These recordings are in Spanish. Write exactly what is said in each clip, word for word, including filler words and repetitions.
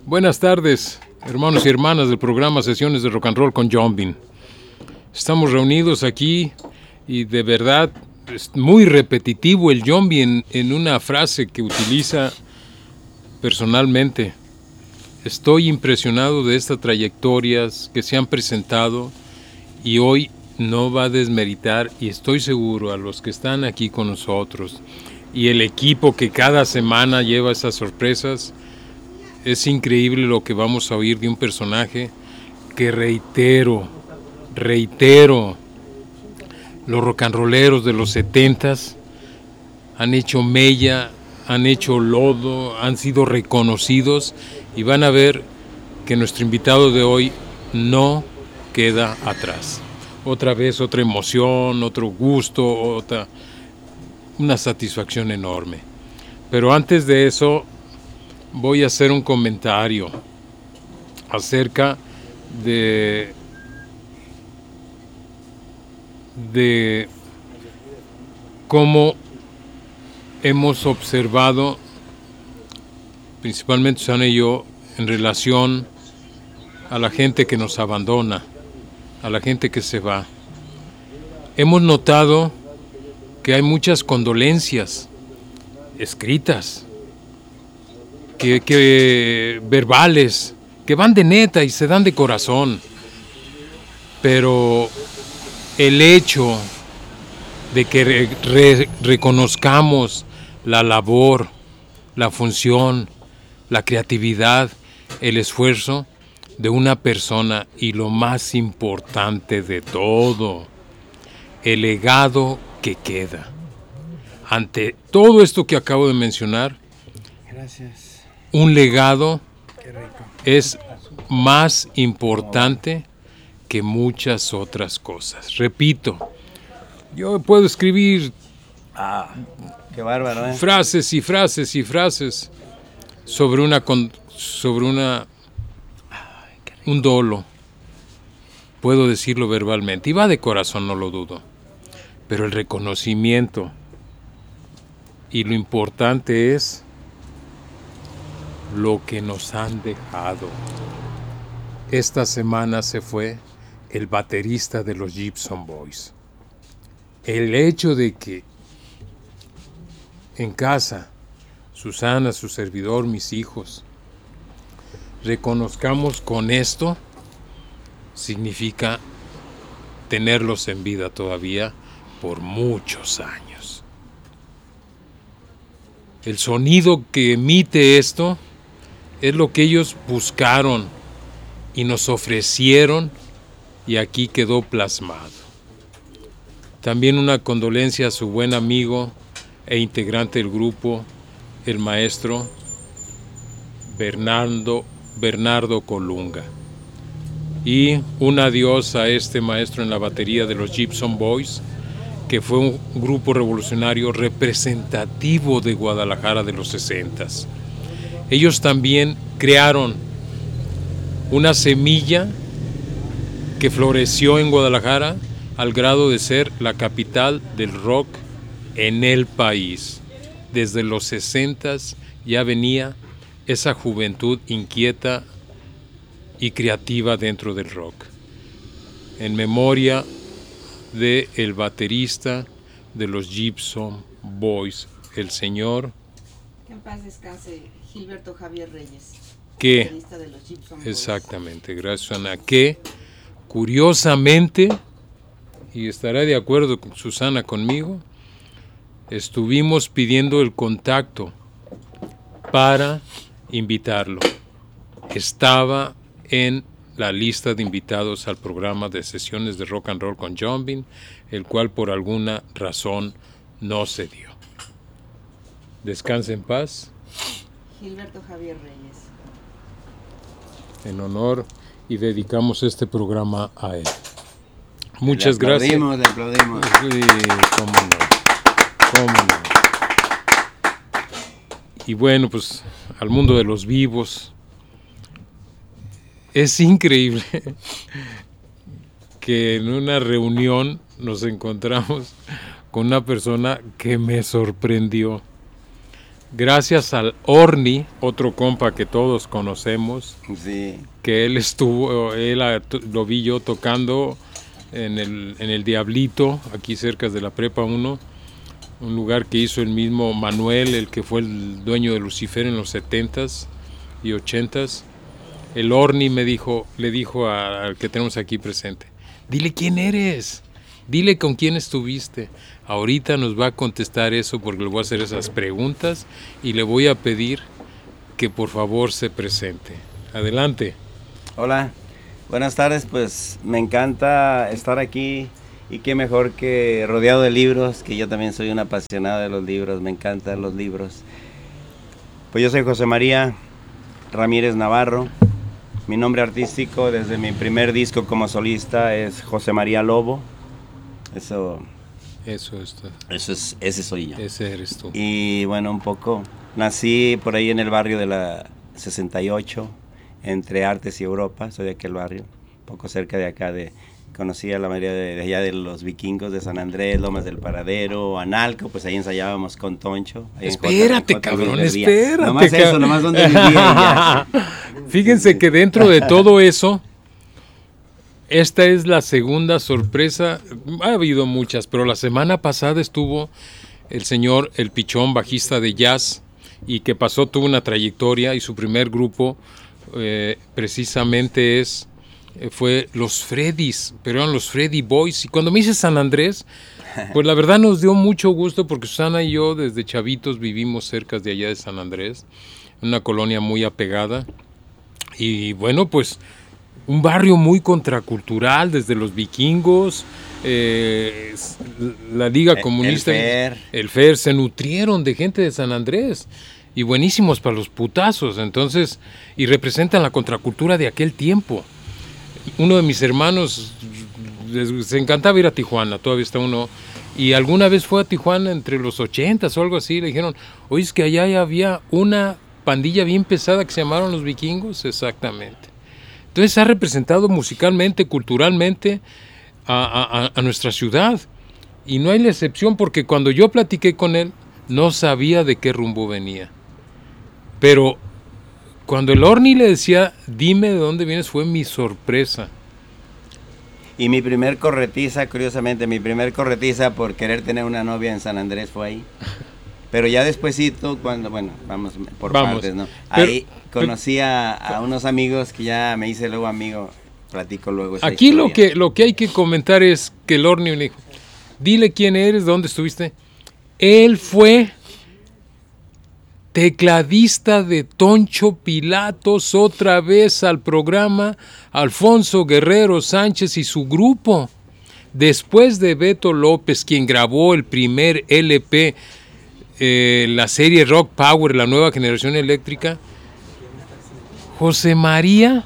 Buenas tardes, hermanos y hermanas del programa Sesiones de Rock and Roll con John Bean. Estamos reunidos aquí y de verdad es muy repetitivo el John Bean en una frase que utiliza personalmente. Estoy impresionado de estas trayectorias que se han presentado y hoy no va a desmeritar, y estoy seguro a los que están aquí con nosotros y el equipo que cada semana lleva esas sorpresas. Es increíble lo que vamos a oír de un personaje que reitero, reitero, los rock and rolleros de los setentas han hecho mella, han hecho lodo, han sido reconocidos y van a ver que nuestro invitado de hoy no queda atrás. Otra vez, otra emoción, otro gusto, otra, una satisfacción enorme. Pero antes de eso, voy a hacer un comentario acerca de, de cómo hemos observado, principalmente Susana y yo, en relación a la gente que nos abandona, a la gente que se va. Hemos notado que hay muchas condolencias escritas, Que, que verbales, que van de neta y se dan de corazón, pero el hecho de que re, re, reconozcamos la labor, la función, la creatividad, el esfuerzo de una persona y lo más importante de todo, el legado que queda. Ante todo esto que acabo de mencionar, gracias. Un legado es más importante que muchas otras cosas. Repito, yo puedo escribir ah, qué bárbaro, ¿eh? frases y frases y frases sobre una sobre una un dolo. Puedo decirlo verbalmente y va de corazón, no lo dudo. Pero el reconocimiento y lo importante es lo que nos han dejado. Esta semana se fue el baterista de los Gibson Boys. El hecho de que en casa, Susana, su servidor, mis hijos, reconozcamos con esto, significa tenerlos en vida todavía por muchos años. El sonido que emite esto es lo que ellos buscaron y nos ofrecieron, y aquí quedó plasmado. También una condolencia a su buen amigo e integrante del grupo, el maestro Bernardo, Bernardo Colunga. Y un adiós a este maestro en la batería de los Gibson Boys, que fue un grupo revolucionario representativo de Guadalajara de los sesentas. Ellos también crearon una semilla que floreció en Guadalajara al grado de ser la capital del rock en el país. Desde los sesentas ya venía esa juventud inquieta y creativa dentro del rock. En memoria de el baterista de los Gibson Boys, el señor... Que en paz descanse, Gilberto Javier Reyes, que, baterista de los Gibson Boys. Exactamente, gracias Susana, que curiosamente, y estará de acuerdo con Susana conmigo, estuvimos pidiendo el contacto para invitarlo. Estaba en la lista de invitados al programa de Sesiones de Rock and Roll con John Bean, el cual por alguna razón no se dio. Descanse en paz. Gilberto Javier Reyes. En honor, y dedicamos este programa a él. Muchas le gracias. Le aplaudimos, Sí, cómo no, cómo no. Y bueno, pues al mundo de los vivos. Es increíble que en una reunión nos encontramos con una persona que me sorprendió. gracias al Orni, otro compa que todos conocemos, Sí. que él estuvo, él a- to- lo vi yo tocando en el, en el Diablito, aquí cerca de la Prepa uno, un lugar que hizo el mismo Manuel, el que fue el dueño de Lucifer en los setentas y ochentas. El Orni me dijo, le dijo a- al que tenemos aquí presente, dile quién eres, dile con quién estuviste. Ahorita nos va a contestar eso porque le voy a hacer esas preguntas y le voy a pedir que por favor se presente. Adelante. Hola, buenas tardes, pues me encanta estar aquí y qué mejor que rodeado de libros, que yo también soy un apasionado de los libros, me encantan los libros. Pues yo soy José María Ramírez Navarro, mi nombre artístico desde mi primer disco como solista es José María Lobo, eso, Eso está. eso es, ese soy yo. Ese eres tú. Y bueno, un poco, nací por ahí en el barrio de la sesenta y ocho, entre Artes y Europa, soy de aquel barrio, un poco cerca de acá, de, conocí a la mayoría de, de allá de los vikingos de San Andrés, Lomas del Paradero, Analco, pues ahí ensayábamos con Toncho. Ahí en Espérate, Cota- en Cota cabrón, Luis Verdía. espérate. Nomás eso, cabrón. nomás donde vivía y ya. Fíjense que dentro de todo eso, esta es la segunda sorpresa. Ha habido muchas, pero la semana pasada estuvo el señor El Pichón, bajista de jazz, y que pasó, tuvo una trayectoria, y su primer grupo eh, precisamente es eh, fue los Freddys, pero eran los Freddy Boys. Y cuando me dice San Andrés, pues la verdad nos dio mucho gusto porque Susana y yo desde chavitos vivimos cerca de allá de San Andrés, una colonia muy apegada. Y bueno, pues un barrio muy contracultural, desde los vikingos, eh, la Liga El- Comunista, el FER. el FER, se nutrieron de gente de San Andrés y buenísimos para los putazos, entonces, y representan la contracultura de aquel tiempo. Uno de mis hermanos les, se encantaba ir a Tijuana, todavía está uno, y alguna vez fue a Tijuana entre los ochentas o algo así, le dijeron, oye, es que allá ya había una pandilla bien pesada que se llamaron los vikingos, exactamente. Entonces ha representado musicalmente, culturalmente a, a, a nuestra ciudad, y no hay la excepción porque cuando yo platiqué con él, no sabía de qué rumbo venía. Pero cuando el Orni le decía, dime de dónde vienes, fue mi sorpresa. Y mi primer corretiza, curiosamente, mi primer corretiza por querer tener una novia en San Andrés fue ahí. Pero ya despuesito, cuando, bueno, vamos por Vamos. partes, ¿no? Pero- Ahí conocí a, a unos amigos que ya me hice luego amigo, platico luego esa Aquí lo historia. que, lo que hay que comentar es que el Orni le dijo, dile quién eres, dónde estuviste. Él fue tecladista de Toncho Pilatos, otra vez al programa Alfonso Guerrero Sánchez y su grupo. Después de Beto López, quien grabó el primer L P, eh, la serie Rock Power, la nueva generación eléctrica, José María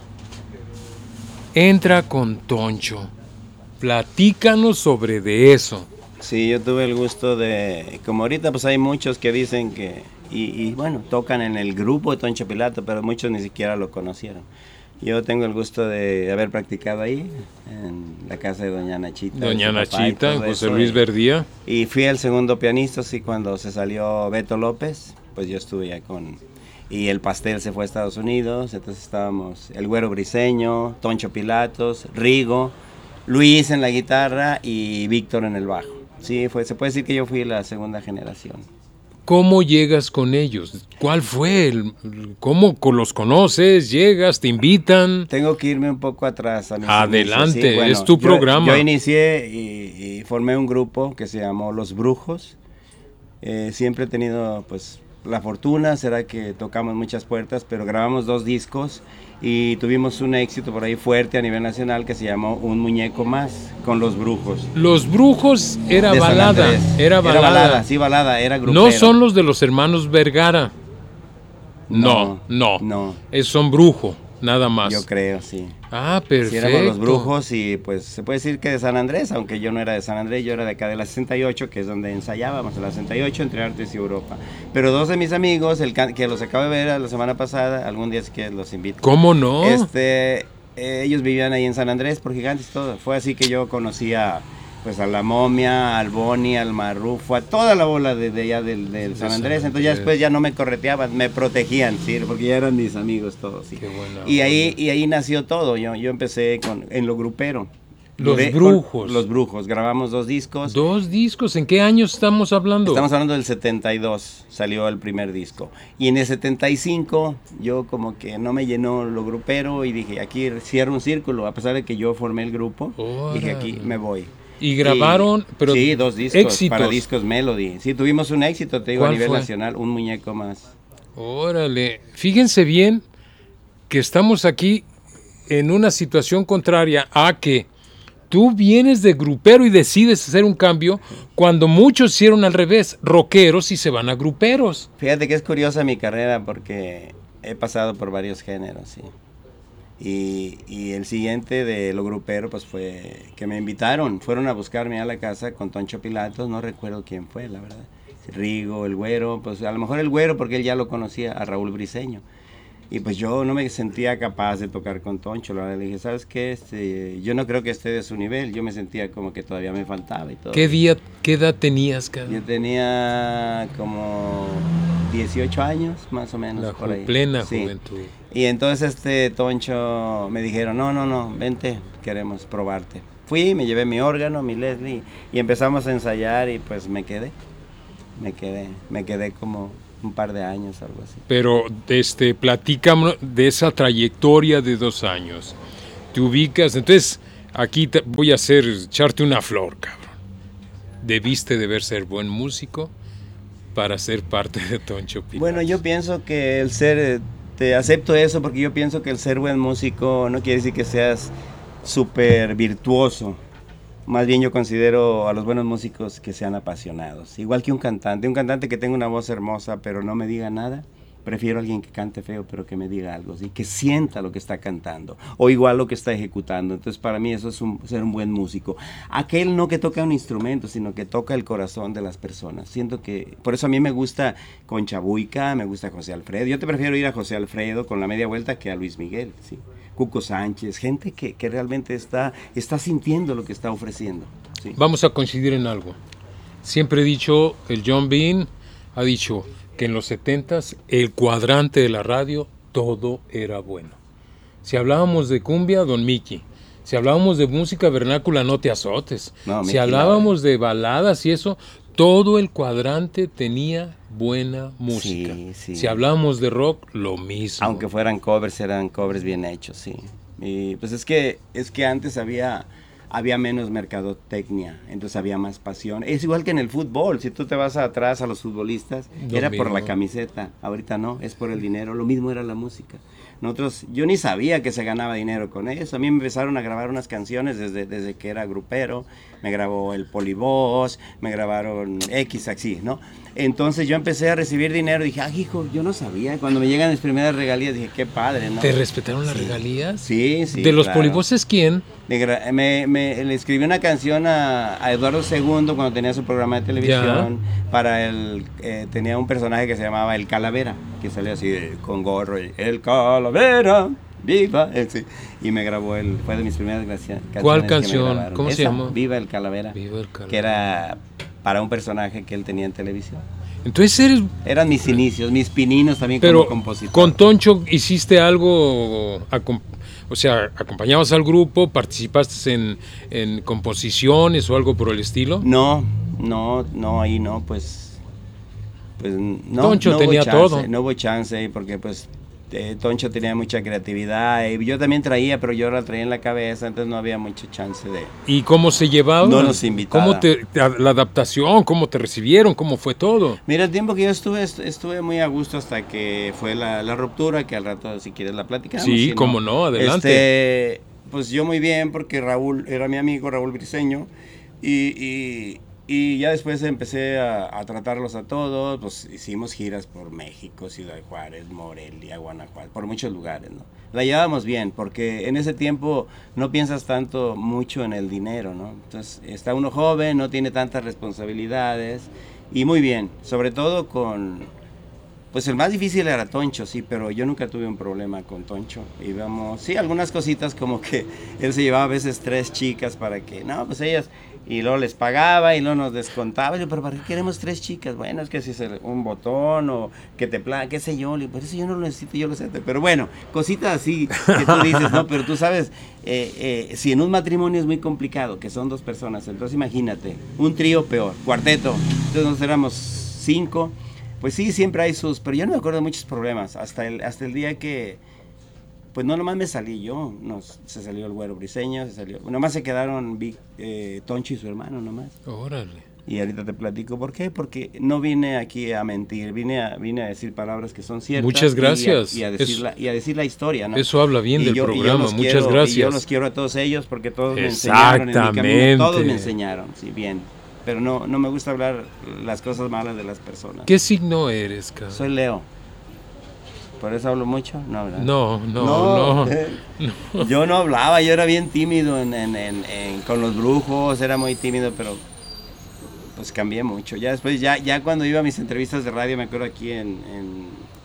entra con Toncho. Platícanos sobre de eso. Sí, yo tuve el gusto de, como ahorita pues hay muchos que dicen que, y, y bueno, tocan en el grupo de Toncho Pilato, pero muchos ni siquiera lo conocieron. Yo tengo el gusto de haber practicado ahí, en la casa de Doña Nachita. de Doña su papá y Nachita, todo José eso, Luis y- Verdía. Y fui el segundo pianista, sí, cuando se salió Beto López, pues yo estuve ya con... Y el pastel se fue a Estados Unidos, entonces estábamos el Güero Briseño, Toncho Pilatos, Rigo, Luis en la guitarra y Víctor en el bajo. Sí, fue, se puede decir que yo fui la segunda generación. ¿Cómo llegas con ellos? ¿Cuál fue? El, ¿Cómo co- los conoces? ¿Llegas? ¿Te invitan? Tengo que irme un poco atrás. A mis Adelante, inicios, sí, es tu yo- programa. Yo inicié y, y formé un grupo que se llamó Los Brujos. Eh, siempre he tenido pues la fortuna, será que tocamos muchas puertas, pero grabamos dos discos y tuvimos un éxito por ahí fuerte a nivel nacional que se llamó Un Muñeco Más con Los Brujos. Los Brujos era de San balada, Andrés. era balada. sí, balada, era grupero. No son los de los hermanos Vergara. No, no. No, Es, son brujo, nada más. yo creo, sí. Ah, Sí, perfecto. éramos Los Brujos y pues se puede decir que de San Andrés, aunque yo no era de San Andrés, yo era de acá de la sesenta y ocho, que es donde ensayábamos, en la sesenta y ocho entre Artes y Europa. Pero dos de mis amigos, el can- que los acabo de ver la semana pasada, algún día es que los invito. ¿Cómo no? Este, eh, ellos vivían ahí en San Andrés por Gigantes y todo. Fue así que yo conocí a, pues a la Momia, al Boni, al Marrufo, a toda la bola de, de allá del, del San Andrés. Entonces ya después ya no me correteaban, me protegían, sí, porque ya eran mis amigos todos. Sí. Qué buena y ahí onda. y ahí nació todo. Yo yo empecé con en lo grupero. Los Duré Brujos. con Los Brujos. Grabamos dos discos. Dos discos. ¿En qué años estamos hablando? Estamos hablando del setenta y dos, salió el primer disco. Y en el setenta y cinco yo como que no me llenó lo grupero y dije, aquí cierro un círculo, a pesar de que yo formé el grupo, Órale. dije, aquí me voy. Y grabaron, Y, pero sí, dos discos éxitos. para Discos Melody. Sí, tuvimos un éxito, te digo, a ¿Cuál nivel fue? nacional, Un Muñeco Más. Órale. Fíjense bien que estamos aquí en una situación contraria a que tú vienes de grupero y decides hacer un cambio cuando muchos hicieron al revés, rockeros y se van a gruperos. Fíjate que es curiosa mi carrera porque he pasado por varios géneros, sí. Y, y el siguiente de lo grupero pues fue que me invitaron, fueron a buscarme a la casa con Toncho Pilatos, no recuerdo quién fue, la verdad. Rigo, el Güero, pues a lo mejor el Güero porque él ya lo conocía, a Raúl Briceño. Y pues yo no me sentía capaz de tocar con Toncho, la verdad. Le dije, ¿sabes qué? Este, yo no creo que esté de su nivel, yo me sentía como que todavía me faltaba y todo. ¿Qué día, qué edad tenías, cara? Yo tenía como dieciocho años, más o menos. La por ju- ahí. plena Sí. juventud. Y entonces este Toncho me dijeron, no, no, no, vente, queremos probarte. Fui, me llevé mi órgano, mi Leslie, y empezamos a ensayar y pues me quedé. Me quedé, me quedé como un par de años, algo así. Pero este, platícame de esa trayectoria de dos años. Te ubicas, entonces aquí te voy a hacer, echarte una flor, cabrón. Debiste de ver ser buen músico para ser parte de Toncho Pilatos. Bueno, yo pienso que el ser, eh, te acepto eso porque yo pienso que el ser buen músico no quiere decir que seas súper virtuoso. Más bien yo considero a los buenos músicos que sean apasionados. Igual que un cantante. Un cantante que tenga una voz hermosa pero no me diga nada. Prefiero a alguien que cante feo pero que me diga algo. ¿Sí? Que sienta lo que está cantando. O igual lo que está ejecutando. Entonces para mí eso es un, ser un buen músico. Aquel no que toca un instrumento, sino que toca el corazón de las personas. Siento que... Por eso a mí me gusta Concha Buica, me gusta José Alfredo. Yo te prefiero ir a José Alfredo con la media vuelta que a Luis Miguel. ¿Sí? Cuco Sánchez, gente que, que realmente está, está sintiendo lo que está ofreciendo. ¿Sí? Vamos a coincidir en algo. Siempre he dicho, el John Bean ha dicho que en los setentas el cuadrante de la radio todo era bueno. Si hablábamos de cumbia, Don Mickey. Si hablábamos de música vernácula, no te azotes. No, si Mickey hablábamos de baladas y eso, todo el cuadrante tenía buena música. Sí, sí. Si hablábamos de rock, lo mismo. Aunque fueran covers, eran covers bien hechos, sí. Y pues es que es que antes había había menos mercadotecnia, entonces había más pasión. Es igual que en el fútbol, si tú te vas atrás a los futbolistas, Lo era por la mismo. camiseta, ahorita no, es por el dinero, lo mismo era la música. Nosotros, yo ni sabía que se ganaba dinero con eso, a mí me empezaron a grabar unas canciones desde, desde que era grupero, me grabó el Polivoz, me grabaron X, así, ¿no? Entonces yo empecé a recibir dinero, dije, ah, hijo, yo no sabía, cuando me llegan mis primeras regalías, dije, qué padre, ¿no? ¿Te respetaron las Sí. regalías? Sí, sí. ¿De los claro. polivoces quién? Me, gra- me- me- le escribí una canción a, a Eduardo segundo cuando tenía su programa de televisión. Para el, eh, tenía un personaje que se llamaba El Calavera, que salía así de- con gorro, y, El Calavera, viva. eh, sí. Y me grabó, el, fue de mis primeras gracia- canciones. ¿Cuál que me canción? grabaron. ¿Cómo se Esa, llamó? Viva el Calavera. Viva el Calavera. Que era para un personaje que él tenía en televisión. Entonces eres... Eran mis inicios, mis pininos también Pero como compositor. con Toncho hiciste algo, acom- o sea, acompañabas al grupo, participaste en, en composiciones o algo por el estilo. No, no, no, ahí no, pues, pues no. Toncho no hubo tenía chance, todo. No hubo chance porque pues eh, Toncho tenía mucha creatividad y yo también traía, pero yo la traía en la cabeza, entonces no había mucha chance de... ¿Y cómo se llevaban? No nos invitaba. ¿Cómo te, te- la adaptación, cómo te recibieron, cómo fue todo? Mira, el tiempo que yo estuve, est- estuve muy a gusto hasta que fue la, la ruptura, que al rato si quieres la platicamos. Sí, si cómo no, adelante. Este, pues yo muy bien porque Raúl era mi amigo, Raúl Briceño, y, y, y ya después empecé a, a tratarlos a todos, pues hicimos giras por México, Ciudad Juárez, Morelia, Guanajuato, por muchos lugares, ¿no? La llevábamos bien porque en ese tiempo no piensas tanto mucho en el dinero, ¿no? Entonces está uno joven, no tiene tantas responsabilidades y muy bien, sobre todo con... Pues el más difícil era Toncho, sí, pero yo nunca tuve un problema con Toncho. Íbamos, sí, algunas cositas como que él se llevaba a veces tres chicas para que, no, pues ellas, y luego les pagaba y luego nos descontaba. Y yo, pero ¿para qué queremos tres chicas? Bueno, es que si es un botón o que te plaga, qué sé yo, por eso yo no lo necesito, yo lo sé. Pero bueno, cositas así que tú dices, no, pero tú sabes, eh, eh, si en un matrimonio es muy complicado, que son dos personas, entonces imagínate, un trío peor, cuarteto, entonces nosotros éramos cinco. Pues sí, siempre hay sus, pero yo no me acuerdo de muchos problemas, hasta el, hasta el día que, pues no nomás me salí yo, no, se salió el Güero Briseño, se salió, nomás se quedaron Vic, eh, Toncho y su hermano nomás. Órale. Y ahorita te platico por qué, porque no vine aquí a mentir, vine a, vine a decir palabras que son ciertas. Muchas gracias. Y a, y a, decir, eso, la, y a decir la historia, ¿no? Eso habla bien y del yo, programa, muchas quiero, gracias. Y yo los quiero a todos ellos porque todos me enseñaron en mi camino, todos me enseñaron, sí, bien. Pero no, no me gusta hablar las cosas malas de las personas. ¿Qué signo eres, cabrón? Soy Leo. ¿Por eso hablo mucho? No, ¿verdad? No, no, no. no. no. Yo no hablaba, yo era bien tímido en, en, en, en, con los brujos, era muy tímido, pero pues cambié mucho. Ya después, ya, ya cuando iba a mis entrevistas de radio, me acuerdo aquí en, en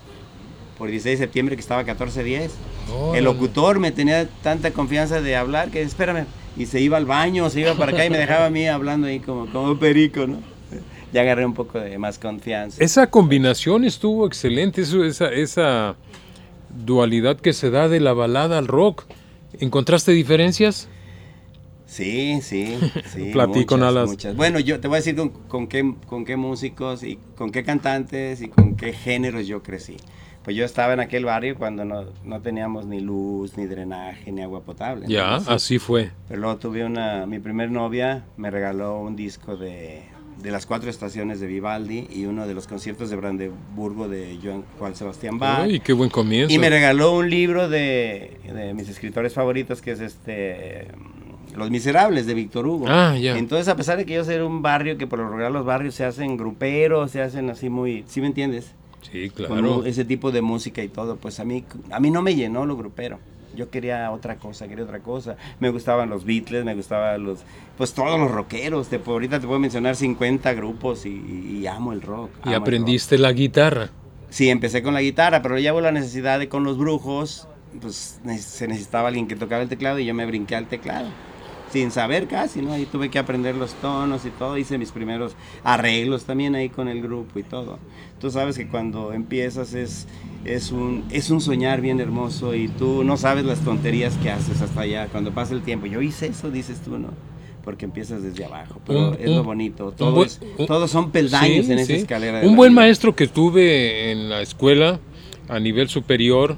por dieciséis de septiembre que estaba catorce diez, oh, el locutor me tenía tanta confianza de hablar que espérame, y se iba al baño, se iba para acá y me dejaba a mí hablando ahí como, como perico, ¿no? Ya agarré un poco de más confianza. Esa combinación estuvo excelente, eso, esa, esa dualidad que se da de la balada al rock. ¿Encontraste diferencias? Sí, sí, sí. Platíconalas. Muchas, muchas. Bueno, yo te voy a decir con, con, qué, con qué músicos y con qué cantantes y con qué géneros yo crecí. Pues yo estaba en aquel barrio cuando no, no teníamos ni luz, ni drenaje, ni agua potable. Ya, entonces, así fue. Pero luego tuve una, mi primer novia me regaló un disco de, de las cuatro estaciones de Vivaldi y uno de los conciertos de Brandeburgo de Johann Juan Sebastián Bach. Ay, qué buen comienzo. Y me regaló un libro de, de mis escritores favoritos que es este... Los Miserables de Víctor Hugo. Ah, ya. Entonces, a pesar de que yo soy un barrio que por lo regular los barrios se hacen gruperos, se hacen así muy, ¿sí me entiendes? Sí, claro. Con ese tipo de música y todo, pues a mí a mí no me llenó lo grupero. Yo quería otra cosa, quería otra cosa. Me gustaban los Beatles, me gustaban los, pues todos los rockeros. Te, ahorita te puedo mencionar cincuenta grupos y, y, y amo el rock. ¿Y amo aprendiste rock. la guitarra? Sí, empecé con la guitarra, pero ya hubo la necesidad de con los brujos, pues se necesitaba alguien que tocara el teclado y yo me brinqué al teclado. Sin saber casi, ¿no? Ahí tuve que aprender los tonos y todo, hice mis primeros arreglos también ahí con el grupo y todo. Tú sabes que cuando empiezas es, es, un, es un soñar bien hermoso y tú no sabes las tonterías que haces hasta allá, cuando pasa el tiempo. Yo hice eso, dices tú, ¿no? Porque empiezas desde abajo, pero un, es un, lo bonito. Todo buen, es, un, todos son peldaños sí, en esa sí. escalera. De un buen vida. maestro que tuve en la escuela a nivel superior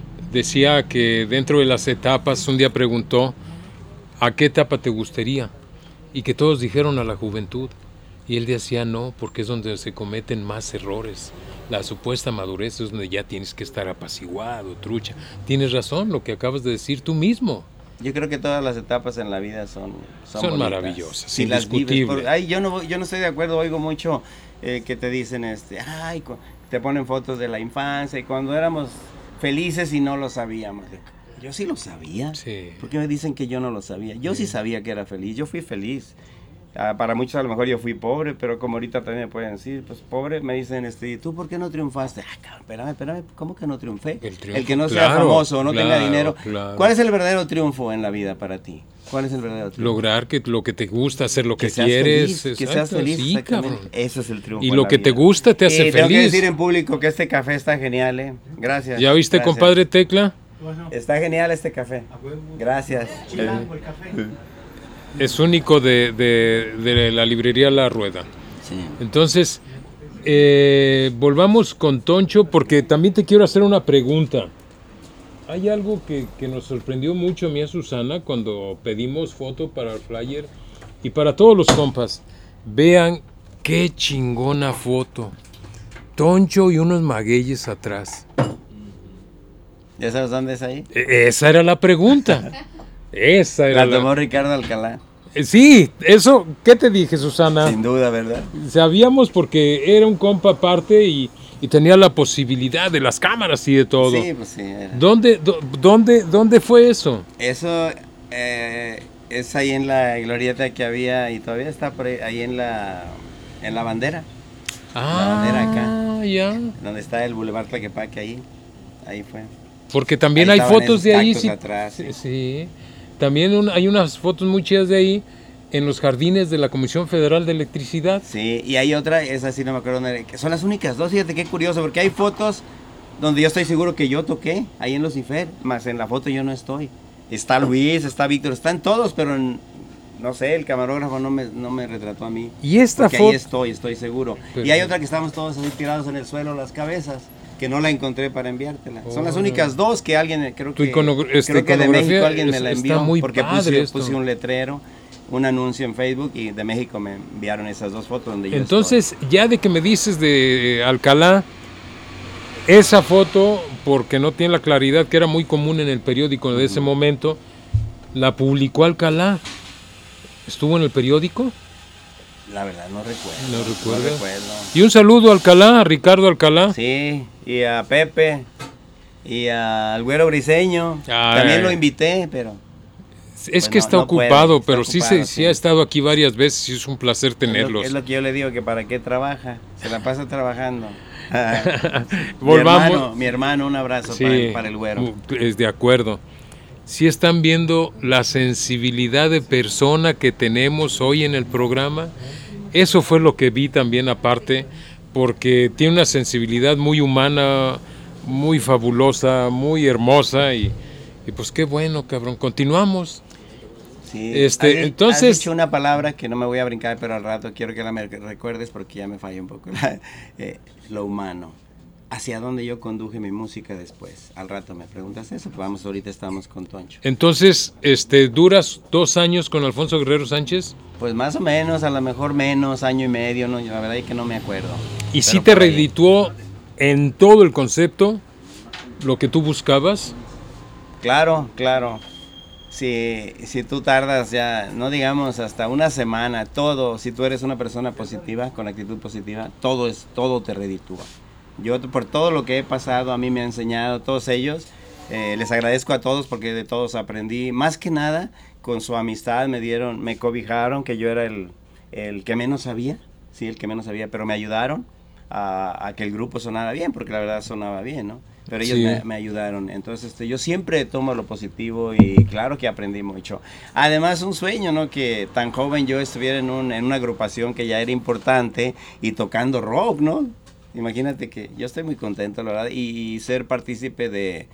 decía que dentro de las etapas, un día preguntó, ¿a qué etapa te gustaría? Y que todos dijeron a la juventud. Y él decía no, porque es donde se cometen más errores. La supuesta madurez es donde ya tienes que estar apaciguado, trucha. Tienes razón, lo que acabas de decir tú mismo. Yo creo que todas las etapas en la vida son Son, son maravillosas, si indiscutible. Las por, ay, yo no yo no estoy de acuerdo, oigo mucho eh, que te dicen, este, ay, te ponen fotos de la infancia y cuando éramos felices y no lo sabíamos. Yo sí lo sabía. Sí. ¿Por qué me dicen que yo no lo sabía? Yo sí, sí sabía que era feliz. Yo fui feliz. Ah, para muchos a lo mejor yo fui pobre, pero como ahorita también me pueden decir, pues pobre, me dicen, este, ¿tú por qué no triunfaste? Ah, cabrón, espérame, espérame, ¿cómo que no triunfé? El, triunfo, el que no claro, sea famoso o no claro, tenga dinero. Claro. ¿Cuál es el verdadero triunfo en la vida para ti? ¿Cuál es el verdadero triunfo? Lograr que lo que te gusta, hacer lo que, que quieres. Feliz, que seas feliz, sí, cabrón. Ese es el triunfo. Y lo que vida. te gusta te hace y feliz. Tengo que decir en público que este café está genial, ¿eh? Gracias. ¿Ya viste, gracias. compadre Tecla? Bueno. Está genial este café. Gracias. Chilango el café. Es único de, de, de la librería La Rueda. Sí. Entonces, eh, volvamos con Toncho porque también te quiero hacer una pregunta. Hay algo que, que nos sorprendió mucho a mí a Susana cuando pedimos foto para el flyer y para todos los compas. Vean qué chingona foto. Toncho y unos magueyes atrás. ¿Ya sabes dónde es ahí? Esa era la pregunta. Esa era la la tomó Ricardo Alcalá. Sí, eso, ¿qué te dije, Susana? Sin duda, ¿verdad? Sabíamos porque era un compa aparte y, y tenía la posibilidad de las cámaras y de todo. Sí, pues sí. Era. ¿Dónde, do, dónde, ¿Dónde fue eso? Eso eh, es ahí en la glorieta que había y todavía está por ahí, ahí en la, en la bandera. Ah, la bandera acá. Ah, ya. Donde está el Boulevard Tlaquepaque, ahí, ahí fue. Porque también Ahí hay estaban fotos esos de ahí. cactus Sí, atrás, sí, sí. sí. También un- hay unas fotos muy chidas de ahí en los jardines de la Comisión Federal de Electricidad. Sí, y hay otra, esa sí no me acuerdo dónde, que son las únicas dos, fíjate qué curioso, porque hay fotos donde yo estoy seguro que yo toqué, ahí en Lucifer, más en la foto yo no estoy. Está Luis, está Víctor, están todos, pero en- no sé, el camarógrafo no me, no me retrató a mí. Y esta Porque foto... ahí estoy, estoy seguro. Pero- Y hay otra que estamos todos así tirados en el suelo, las cabezas, que no la encontré para enviártela. Son las Órale. únicas dos que alguien, creo Tu que, icono- este, creo que de iconografía México alguien me es- la está envió, muy porque padre puse, esto. puse un letrero, un anuncio en Facebook y de México me enviaron esas dos fotos donde yo Entonces, ya de que me dices de Alcalá, esa foto, porque no tiene la claridad que era muy común en el periódico de ese momento, la publicó Alcalá. ¿Estuvo en el periódico? estoy. La verdad no recuerdo. ¿No recuerdas? No recuerdo. Y un saludo a Alcalá, a Ricardo Alcalá. Sí, y a Pepe y al Güero Briseño. Ay. También lo invité, pero Es Pues que no, está no puede, ocupado, está pero sí, ocupado, se, sí sí. ha estado aquí varias veces y es un placer es lo, tenerlos. es lo que yo le digo, que para qué trabaja, se la pasa trabajando. mi, Volvamos. hermano, mi hermano, un abrazo Sí, para, el, para el Güero. es de acuerdo. Sí están viendo la sensibilidad de persona que tenemos hoy en el programa. Eso fue lo que vi también aparte, porque tiene una sensibilidad muy humana, muy fabulosa, muy hermosa y, y pues qué bueno, cabrón. Continuamos. Sí, Este, has, entonces- has dicho una palabra que no me voy a brincar, pero al rato quiero que la me recuerdes porque ya me falla un poco. eh, lo humano. ¿Hacia dónde yo conduje mi música después? Al rato me preguntas eso, pues vamos, ahorita estamos con Toncho. Entonces, este, ¿duras dos años con Alfonso Guerrero Sánchez? Pues más o menos, a lo mejor menos, año y medio, no, la verdad es que no me acuerdo. ¿Y Pero si te por ahí. redituó en todo el concepto lo que tú buscabas? Claro, claro. Si, si tú tardas ya, no digamos hasta una semana, todo, si tú eres una persona positiva, con actitud positiva, todo es, todo te reditúa. Yo por todo lo que he pasado, a mí me ha enseñado, todos ellos, eh, les agradezco a todos porque de todos aprendí. Más que nada, con su amistad me dieron, me cobijaron, que yo era el, el que menos sabía, sí, el que menos sabía, pero me ayudaron a, a que el grupo sonara bien, porque la verdad sonaba bien, ¿no? Pero ellos Sí. me, me ayudaron. Entonces, este, yo siempre tomo lo positivo y claro que aprendí mucho. Además, un sueño, ¿no? Que tan joven yo estuviera en, un, en una agrupación que ya era importante y tocando rock, ¿no? Imagínate que yo estoy muy contento, la verdad, y, y ser partícipe de,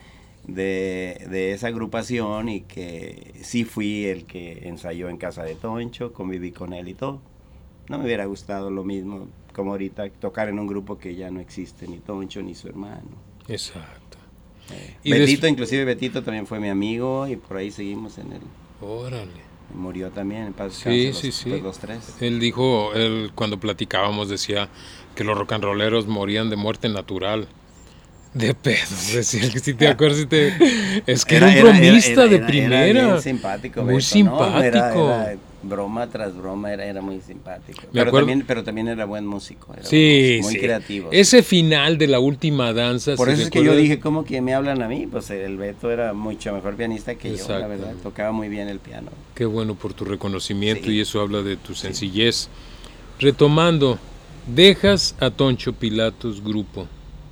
de, de esa agrupación y que sí fui el que ensayó en casa de Toncho, conviví con él y todo. No me hubiera gustado lo mismo como ahorita tocar en un grupo que ya no existe, ni Toncho ni su hermano. Exacto. Eh, Y Betito, des- inclusive Betito también fue mi amigo y por ahí seguimos en él. Órale. Murió también, en paz Sí, descanse, sí, los, sí. pues, los tres. Él dijo, él cuando platicábamos decía que los rock and rolleros morían de muerte natural. De pedos, decía que si te acuerdas, si te... es que era, un bromista de primera. Era bien simpático. Muy Beto, ¿no? simpático. Era, era broma tras broma, era, era muy simpático. Me Pero acuerdo- también, pero también era buen músico. Era Sí, buen músico, muy sí. creativo. Ese final de la última danza. Por si eso es que yo recuerdas, dije, ¿cómo que me hablan a mí? Pues el Beto era mucho mejor pianista que yo, la Exacto. verdad. Tocaba muy bien el piano. Qué bueno por tu reconocimiento Sí. y eso habla de tu sencillez. Retomando, dejas a Toncho Pilatos grupo.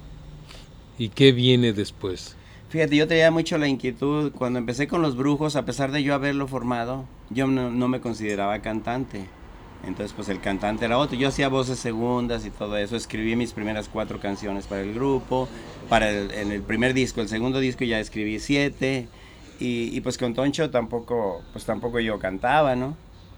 ¿Y qué viene después? Fíjate, yo tenía mucho la inquietud, cuando empecé con Los Brujos, a pesar de yo haberlo formado, yo no, no me consideraba cantante. Entonces, pues el cantante era otro. Yo hacía voces segundas y todo eso. Escribí mis primeras cuatro canciones para el grupo, para el, en el primer disco. El segundo disco ya escribí siete. Y, y pues con Toncho tampoco, pues tampoco yo cantaba, ¿no?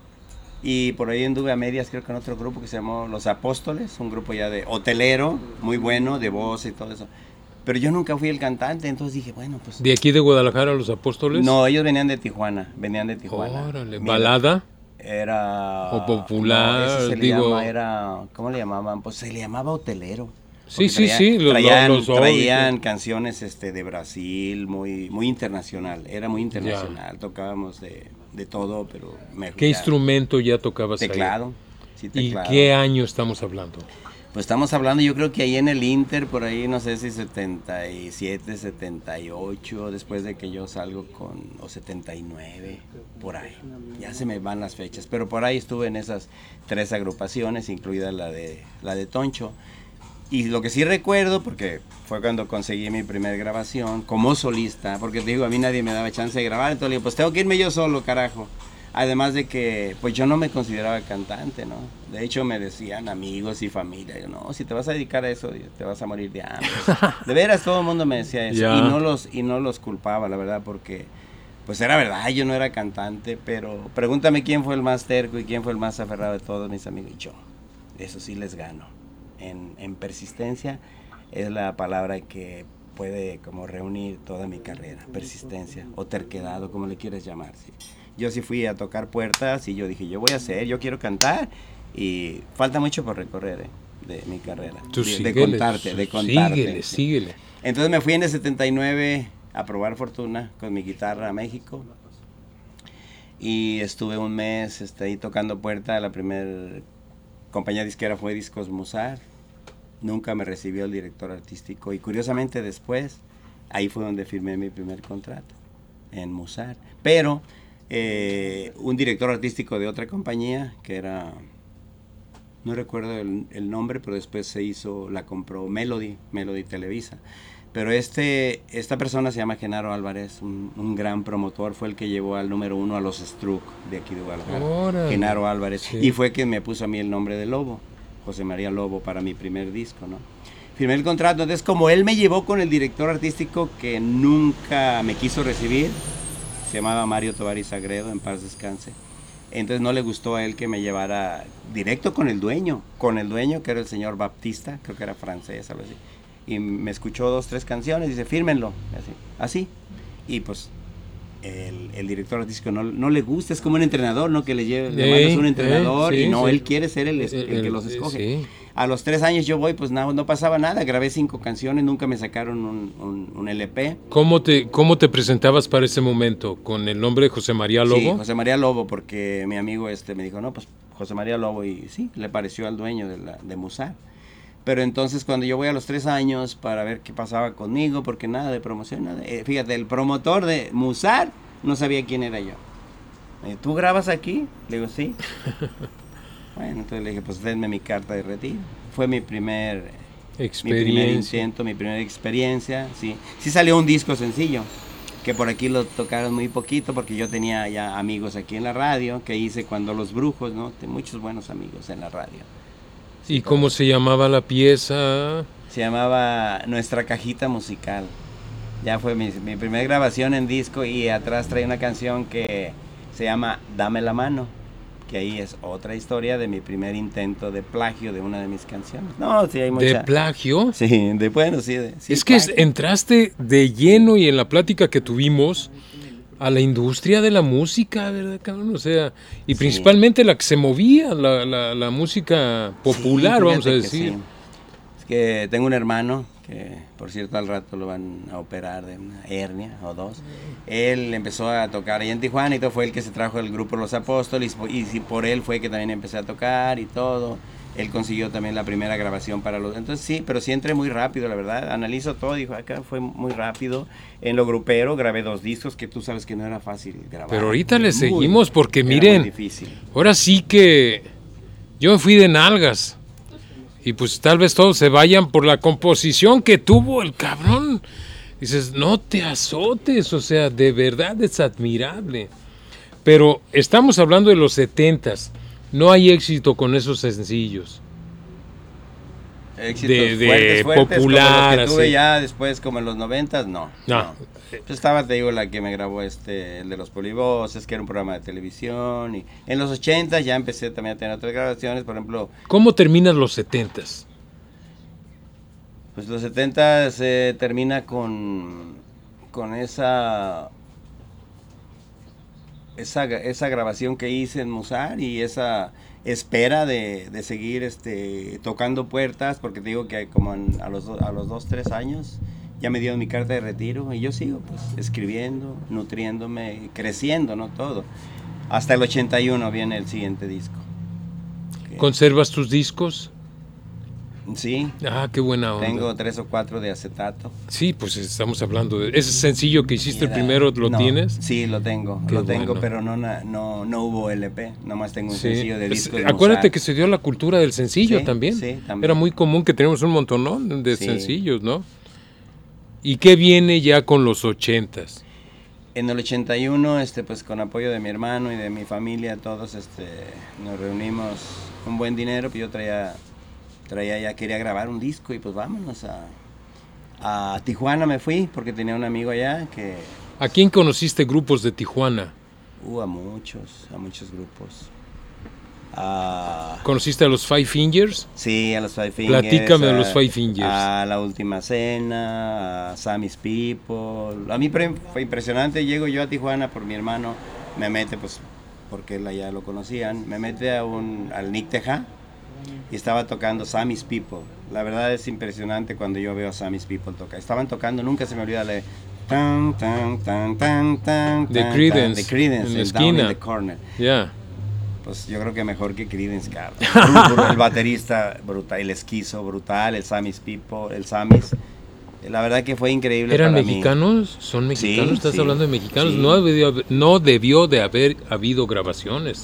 Y por ahí anduve a medias, creo que en otro grupo que se llamó Los Apóstoles, un grupo ya de hotelero, muy bueno, de voz y todo eso. Pero yo nunca fui el cantante, entonces dije, bueno, pues... ¿De aquí de Guadalajara los Apóstoles? No, ellos venían de Tijuana, venían de Tijuana. Órale, Mira, ¿balada? Era... O popular, no, ese se le digo- llama, era... ¿Cómo le llamaban? Pues se le llamaba hotelero. Sí, Porque sí, traía- sí, los- traían, los- los traían óbitos. canciones este, de Brasil, muy, muy internacional, era muy internacional, tocábamos de, de todo, pero... Me, ¿Qué ya- instrumento ya tocabas ahí? Teclado. Sí, ¿Y teclado. qué año estamos hablando? Pues estamos hablando, yo creo que ahí en el Inter, por ahí, no sé si setenta y siete, setenta y ocho, después de que yo salgo con, o setenta y nueve, por ahí. Ya se me van las fechas, pero por ahí estuve en esas tres agrupaciones, incluida la de, la de Toncho. Y lo que sí recuerdo, porque fue cuando conseguí mi primer grabación como solista, porque te digo, a mí nadie me daba chance de grabar, entonces le digo, pues tengo que irme yo solo, carajo. Además de que, pues yo no me consideraba cantante, ¿no? De hecho me decían amigos y familia, yo, no, si te vas a dedicar a eso, te vas a morir de hambre. De veras, todo el mundo me decía eso, Ya. y no los y no los culpaba, la verdad, porque, pues era verdad, yo no era cantante, pero pregúntame quién fue el más terco y quién fue el más aferrado de todos mis amigos, y yo, eso sí les gano. En, en persistencia es la palabra que puede como reunir toda mi carrera, persistencia, o terquedad, o como le quieres llamar, sí. Yo sí fui a tocar puertas y yo dije, yo voy a hacer, yo quiero cantar y falta mucho por recorrer, eh, de mi carrera. Tú de, síguele, de contarte, de contarte. Síguele, sí. síguele. Entonces me fui en el setenta y nueve a probar fortuna con mi guitarra a México y estuve un mes este, ahí tocando puerta. La primera compañía disquera fue Discos Musar. Nunca me recibió el director artístico y curiosamente después ahí fue donde firmé mi primer contrato en Musar. Pero Eh, un director artístico de otra compañía que era, no recuerdo el, el nombre, pero después se hizo, la compró Melody, Melody Televisa. Pero este, esta persona se llama Genaro Álvarez, un, un gran promotor, fue el que llevó al número uno a los Struck de aquí de Guadalajara. Órale. Genaro Álvarez. Sí. Y fue quien me puso a mí el nombre de Lobo, José María Lobo, para mi primer disco, ¿no? Firmé el contrato, entonces como él me llevó con el director artístico que nunca me quiso recibir, se llamaba Mario Tovar Sagredo, en paz descanse. Entonces no le gustó a él que me llevara directo con el dueño, con el dueño que era el señor Baptista, creo que era francés, algo así. Y me escuchó dos, tres canciones y dice, fírmenlo, así. así. Y pues el, el director artístico no, no le gusta, es como un entrenador, ¿no? Que le lleve, le mandas un entrenador eh, sí, y no, sí. él quiere ser el, el, el que los escoge. Sí. A los tres años yo voy, pues no, no pasaba nada, grabé cinco canciones, nunca me sacaron un, un, un L P. ¿Cómo te, ¿Cómo te presentabas para ese momento? ¿Con el nombre de José María Lobo? Sí, José María Lobo, porque mi amigo este me dijo, no, pues José María Lobo, y sí, le pareció al dueño de, la, de Musar. Pero entonces cuando yo voy a los tres años para ver qué pasaba conmigo, porque nada de promoción, nada, eh, fíjate, el promotor de Musar no sabía quién era yo. Me dijo, ¿tú grabas aquí? Le digo, sí. Bueno, entonces le dije, pues denme mi carta de retiro. Fue mi primer, Experiencia. mi primer intento, mi primera experiencia, sí. Sí salió un disco sencillo, que por aquí lo tocaron muy poquito, porque yo tenía ya amigos aquí en la radio, que hice cuando Los Brujos, ¿no? Tengo muchos buenos amigos en la radio. Sí, ¿Y cómo se llamaba la pieza? Se llamaba Nuestra Cajita Musical. Ya fue mi, mi primera grabación en disco y atrás trae una canción que se llama Dame la Mano, que ahí es otra historia de mi primer intento de plagio de una de mis canciones. No, sí hay mucha... ¿De plagio? Sí, de bueno, sí. De, sí es que plagio. entraste de lleno y en la plática que tuvimos a la industria de la música, ¿verdad, cabrón? O sea, y Sí. principalmente la que se movía, la, la, la música popular, Sí, vamos a fíjate que decir. sí. Es que tengo un hermano que, por cierto, al rato lo van a operar de una hernia o dos. Él empezó a tocar ahí en Tijuana y todo, fue el que se trajo el grupo Los Apóstoles y, y por él fue que también empecé a tocar y todo. Él consiguió también la primera grabación para los... Entonces sí, pero sí entré muy rápido, la verdad. Analizo todo y dijo, acá fue muy rápido. En lo grupero grabé dos discos que tú sabes que no era fácil grabar. Pero ahorita le Muy, seguimos porque era miren, muy difícil. ahora sí que yo me fui de nalgas. Y pues tal vez todos se vayan por la composición que tuvo el cabrón. Dices, no te azotes, o sea, de verdad es admirable. Pero estamos hablando de los setentas. No hay éxito con esos sencillos. Éxitos de- de fuertes, fuertes, popular, como los que tuve así. ya después, como en los noventas, no. No. Pues estaba, te digo, la que me grabó este, el de los polivoces, que era un programa de televisión. Y en los ochentas ya empecé también a tener otras grabaciones, por ejemplo, ¿Cómo terminan los setentas? pues los setentas se termina con, con esa, esa, esa grabación que hice en Musar y esa espera de, de seguir este, tocando puertas, porque te digo que como en- a, los do- a los dos, tres años ya me dieron mi carta de retiro y yo sigo pues escribiendo, nutriéndome, creciendo, ¿no? Todo. Hasta el ochenta y uno viene el siguiente disco. Que ¿Conservas tus discos? Sí. Ah, qué buena onda. Tengo tres o cuatro de acetato. Sí, pues estamos hablando de... ¿Ese sencillo que hiciste Era, el primero, lo no, tienes? Sí, lo tengo, Qué lo tengo, bueno. pero no, no, no hubo L P, nomás tengo un Sí. sencillo de disco. Es, de acuérdate Mozart. que se dio la cultura del sencillo Sí, también. sí, también. Era muy común que tenemos un montón, ¿no?, de Sí. sencillos, ¿no? ¿Y qué viene ya con los ochentas? En el ochenta y uno, este, pues con apoyo de mi hermano y de mi familia, todos este, nos reunimos un buen dinero, pues yo traía, traía ya, quería grabar un disco y pues vámonos a, a Tijuana me fui porque tenía un amigo allá que, ¿A quién conociste grupos de Tijuana? uh, a muchos, a muchos grupos. A, ¿Conociste a los Five Fingers? sí, a los Five Fingers. Platícame de a- los Five Fingers. A La Última Cena, a Sammy's People. A mí pre- fue impresionante, llego yo a Tijuana por mi hermano, me mete, pues, porque él allá lo conocían, me mete a un, al Nick Teja y estaba tocando Sammy's People. La verdad es impresionante cuando yo veo a Sammy's People tocar. Estaban tocando, nunca se me olvida la de tan, tan, tan, tan, tan, De tan, Creedence, de Creedence, en la el Down in esquina. the Corner. Ya. Pues yo creo que mejor que Creedence, cabrón. El baterista brutal, el esquizo brutal, el Sammy's People, el Sammy's. La verdad que fue increíble. ¿Eran para mexicanos? ¿Son mexicanos? Sí, ¿Estás sí, hablando de mexicanos? sí. No, debió, no debió de haber habido grabaciones.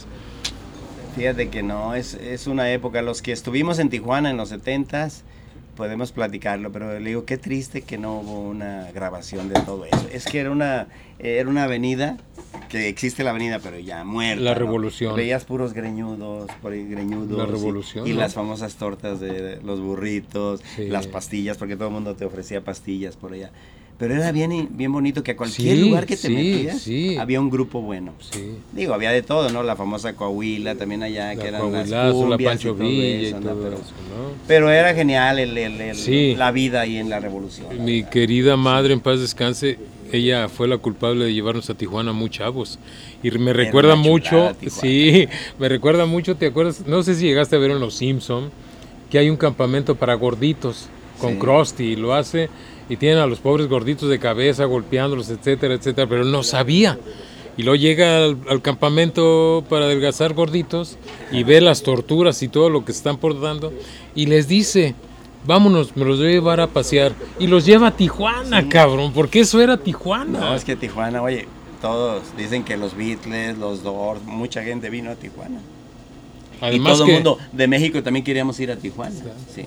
mí. Fíjate que no, es, es una época, los que estuvimos en Tijuana en los setentas, podemos platicarlo, pero le digo, qué triste que no hubo una grabación de todo eso. Es que era una, era una avenida, que existe la avenida, pero ya muerta. La ¿no? Revolución. Veías puros greñudos, por ahí greñudos. La y- Revolución, Y, ¿no? las famosas tortas de los burritos, Sí. las pastillas, porque todo el mundo te ofrecía pastillas por allá. Pero era bien, bien bonito que a cualquier Sí, lugar que te sí, metías, sí. había un grupo bueno. Sí. Digo, había de todo, ¿no? La famosa Coahuila también allá, La que eran las Coahuilazo, la cumbias Pancho y todo Villa eso, y ¿no? todo Pero, eso, ¿no? pero era genial el, el- el- Sí. la vida ahí en la revolución. la Mi verdad. querida madre, en paz descanse, ella fue la culpable de llevarnos a Tijuana muy chavos. Y me recuerda una mucho, chulada, Tijuana. sí, me recuerda mucho, ¿te acuerdas? No sé si llegaste a ver en Los Simpson que hay un campamento para gorditos con Sí. Krusty y lo hace y tienen a los pobres gorditos de cabeza golpeándolos, etcétera, etcétera, pero él no sabía. Y luego llega al, al campamento para adelgazar gorditos y ve las torturas y todo lo que están por dando y les dice, vámonos, me los voy a llevar a pasear. Y los lleva a Tijuana, Sí. cabrón, porque eso era Tijuana. No, es que Tijuana, oye, todos dicen que los Beatles, los Doors, mucha gente vino a Tijuana. Además y todo que el mundo de México también queríamos ir a Tijuana. Sí.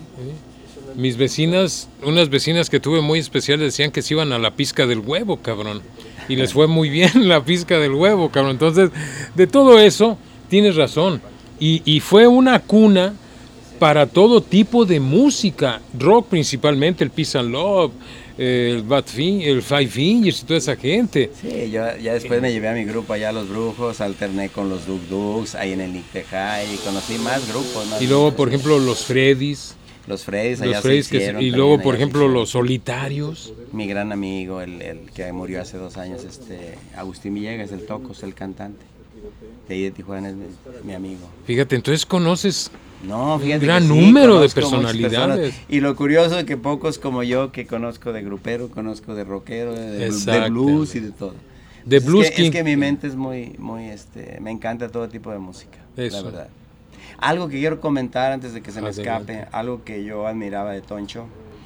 mis vecinas, unas vecinas que tuve muy especiales decían que se iban a la pizca del huevo, cabrón. Y les fue muy bien la pizca del huevo, cabrón. Entonces, de todo eso, tienes razón. Y, y fue una cuna para todo tipo de música, rock principalmente, el Peace and Love, eh, el, Bad Fin- el Five Fingers y toda esa gente. Sí, yo ya después me llevé a mi grupo allá a Los Brujos, alterné con los Duk Duks, ahí en el Nick Teja, y conocí más grupos. Más Y luego, por grupos. ejemplo, los Freddys. Los Freddys allá Los Freddys se que, hicieron y también, luego, allá por se ejemplo, hicieron. los Solitarios. Mi gran amigo, el, el que murió hace dos años, este Agustín Villegas, el Tocos, el cantante. De ahí de Tijuana es mi, mi amigo. Fíjate, entonces conoces No, fíjate gran que sí, número de conozco muchas personalidades. personas. Y lo curioso es que pocos como yo que conozco de grupero, conozco de rockero, de, de Exacto. blues y de todo. De Es blues que, king. es que mi mente es muy, muy, este, me encanta todo tipo de música, Eso. la verdad. Algo que quiero comentar antes de que se me Adelante. escape, algo que yo admiraba de Toncho.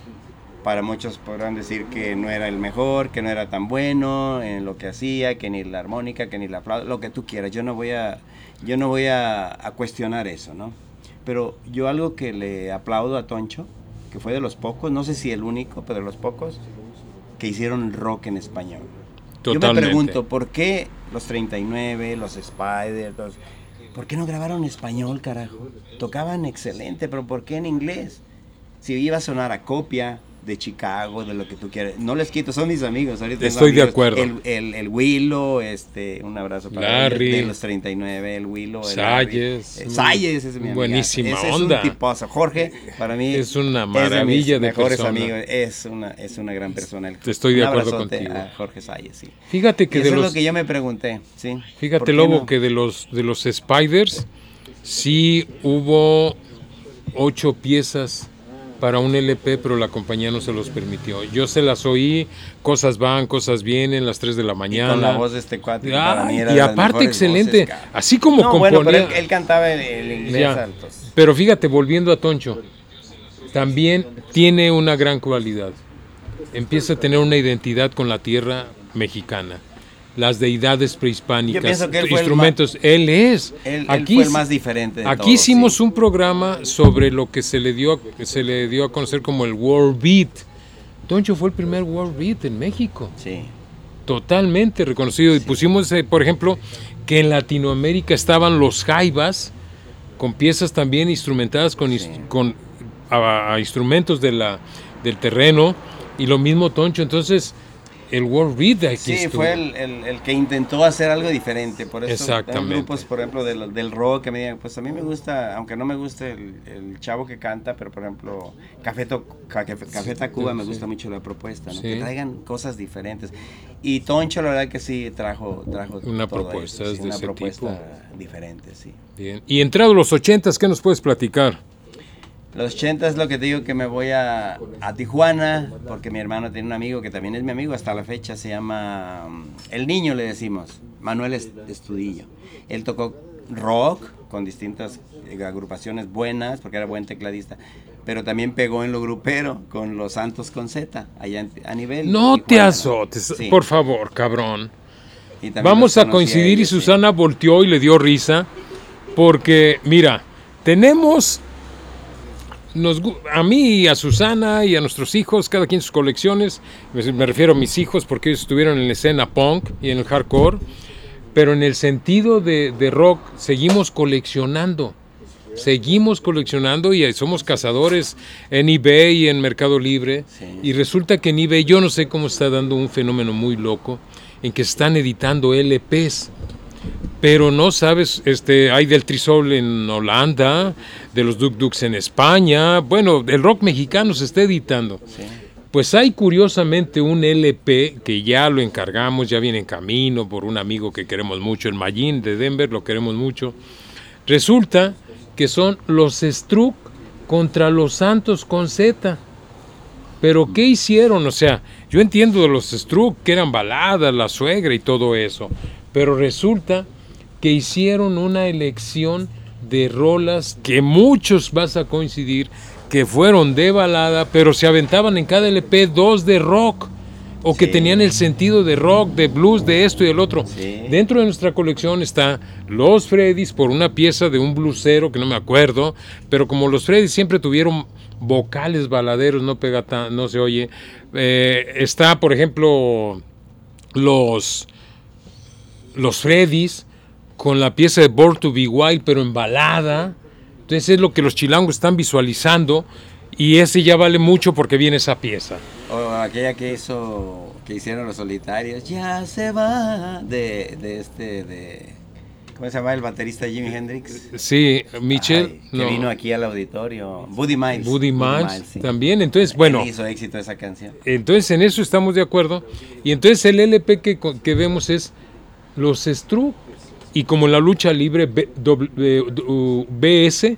Para muchos podrán decir que no era el mejor, que no era tan bueno en lo que hacía, que ni la armónica, que ni la flauta, lo que tú quieras. Yo no voy a, yo no voy a, a cuestionar eso, ¿no? Pero yo algo que le aplaudo a Toncho, que fue de los pocos, no sé si el único, pero de los pocos, que hicieron rock en español. Yo me Totalmente. pregunto, ¿por qué los treinta y nueve, los Spider, los, ¿por qué no grabaron en español, carajo? Tocaban excelente, pero ¿por qué en inglés? Si iba a sonar a copia de Chicago, de lo que tú quieras. No les quito, son mis amigos. Ahorita tengo Estoy de amigos. acuerdo. El, el, el Willow, este, un abrazo para Larry. él, de los treinta y nueve, el Willow. el Sayes. Larry. Eh, Sayes es mi amigo. Buenísima Ese onda. es un tipazo. Jorge, para mí Es una de maravilla mis de mejores persona. amigos. Es una, es una gran persona. El- Estoy de un acuerdo abrazote contigo. a Jorge Sayes, sí. Fíjate que Y de eso es los, lo que yo me pregunté, ¿sí? ¿Por fíjate qué Lobo no? que de los de los Spiders sí hubo ocho piezas para un L P, pero la compañía no se los permitió. Yo se las oí, cosas van, cosas vienen, las tres de la Y mañana. con la voz de este cuate. que Ah, para mí era y de las aparte mejores excelente, voces, cara. así como No, bueno, componía. pero él, él cantaba el, el inglés Ya. altos. Pero fíjate, volviendo a Toncho, también tiene una gran cualidad. Empieza a tener una identidad con la tierra mexicana. Las deidades prehispánicas, Yo que él instrumentos, fue el él es. Él, aquí él fue el más diferente de Aquí todos, hicimos sí. un programa sobre lo que se le dio a, se le dio a conocer como el World Beat. Toncho fue el primer World Beat en México. Sí. Totalmente reconocido. Y Sí. pusimos, eh, por ejemplo, que en Latinoamérica estaban los jaivas, con piezas también instrumentadas con, Sí. con a, a instrumentos de la, del terreno, y lo mismo Toncho. Entonces, el World Beat aquí Sí, estuvo. fue el, el, el que intentó hacer algo diferente. Por eso Exactamente. hay grupos, por ejemplo, del, del rock que me digan, pues a mí me gusta, aunque no me guste el, el chavo que canta, pero por ejemplo, Café, To- Café, Café Tacuba sí, me sí. gusta mucho la propuesta, ¿no? Sí. Que traigan cosas diferentes. Y Toncho, la verdad que sí, trajo, trajo Una todo propuesta eso, sí, de una ese propuesta tipo. diferente, sí. Bien. Y entrado los ochentas, ¿qué nos puedes platicar? Los ochenta es lo que te digo, que me voy a, a Tijuana, porque mi hermano tiene un amigo que también es mi amigo hasta la fecha, se llama um, El Niño, le decimos, Manuel Est- Estudillo. Él tocó rock con distintas eh, agrupaciones buenas, porque era buen tecladista, pero también pegó en lo grupero con Los Santos con Z, allá en- a nivel No Tijuana, te ¿no? azotes, Sí. por favor, cabrón. Y también Vamos los a conocí coincidir ellos, y sí. Susana volteó y le dio risa, porque, mira, tenemos, nos, gu- a mí y a Susana y a nuestros hijos, cada quien sus colecciones, me, me refiero a mis hijos porque ellos estuvieron en la escena punk y en el hardcore, pero en el sentido de, de rock seguimos coleccionando. Seguimos coleccionando y somos cazadores en eBay y en Mercado Libre. Sí. Y resulta que en eBay yo no sé cómo está dando un fenómeno muy loco en que están editando L Pes. Pero no sabes, este, hay del Trisol en Holanda, de los Duk Duks en España. Bueno, el rock mexicano se está editando. Sí. Pues hay curiosamente un L P que ya lo encargamos, ya viene en camino por un amigo que queremos mucho, el Mayín de Denver, lo queremos mucho. Resulta que son los Struck contra los Santos con Z. Pero ¿qué hicieron? O sea, yo entiendo de los Struck que eran baladas, La Suegra y todo eso, pero resulta que hicieron una elección de rolas que muchos vas a coincidir que fueron de balada, pero se aventaban en cada L P dos de rock, o que Sí. tenían el sentido de rock, de blues, de esto y del otro. Sí. Dentro de nuestra colección está Los Freddys por una pieza de un bluesero que no me acuerdo, pero como los Freddys siempre tuvieron vocales baladeros, no pega tan, no se oye. Eh, está, por ejemplo, los los Freddys con la pieza de Born to Be Wild, pero en balada. Entonces es lo que los chilangos están visualizando, y ese ya vale mucho porque viene esa pieza. O aquella que hizo, que hicieron los Solitarios, ya se va, de, de este, de, ¿cómo se llama el baterista Jimi Hendrix? Sí, Michel, Ay, que no, vino aquí al auditorio, Buddy Miles. Buddy Miles sí. también. Entonces, bueno, Él hizo éxito esa canción. entonces en eso estamos de acuerdo. Y entonces el L P que, que vemos es los Struck, y como en la lucha libre B, w, w, B S,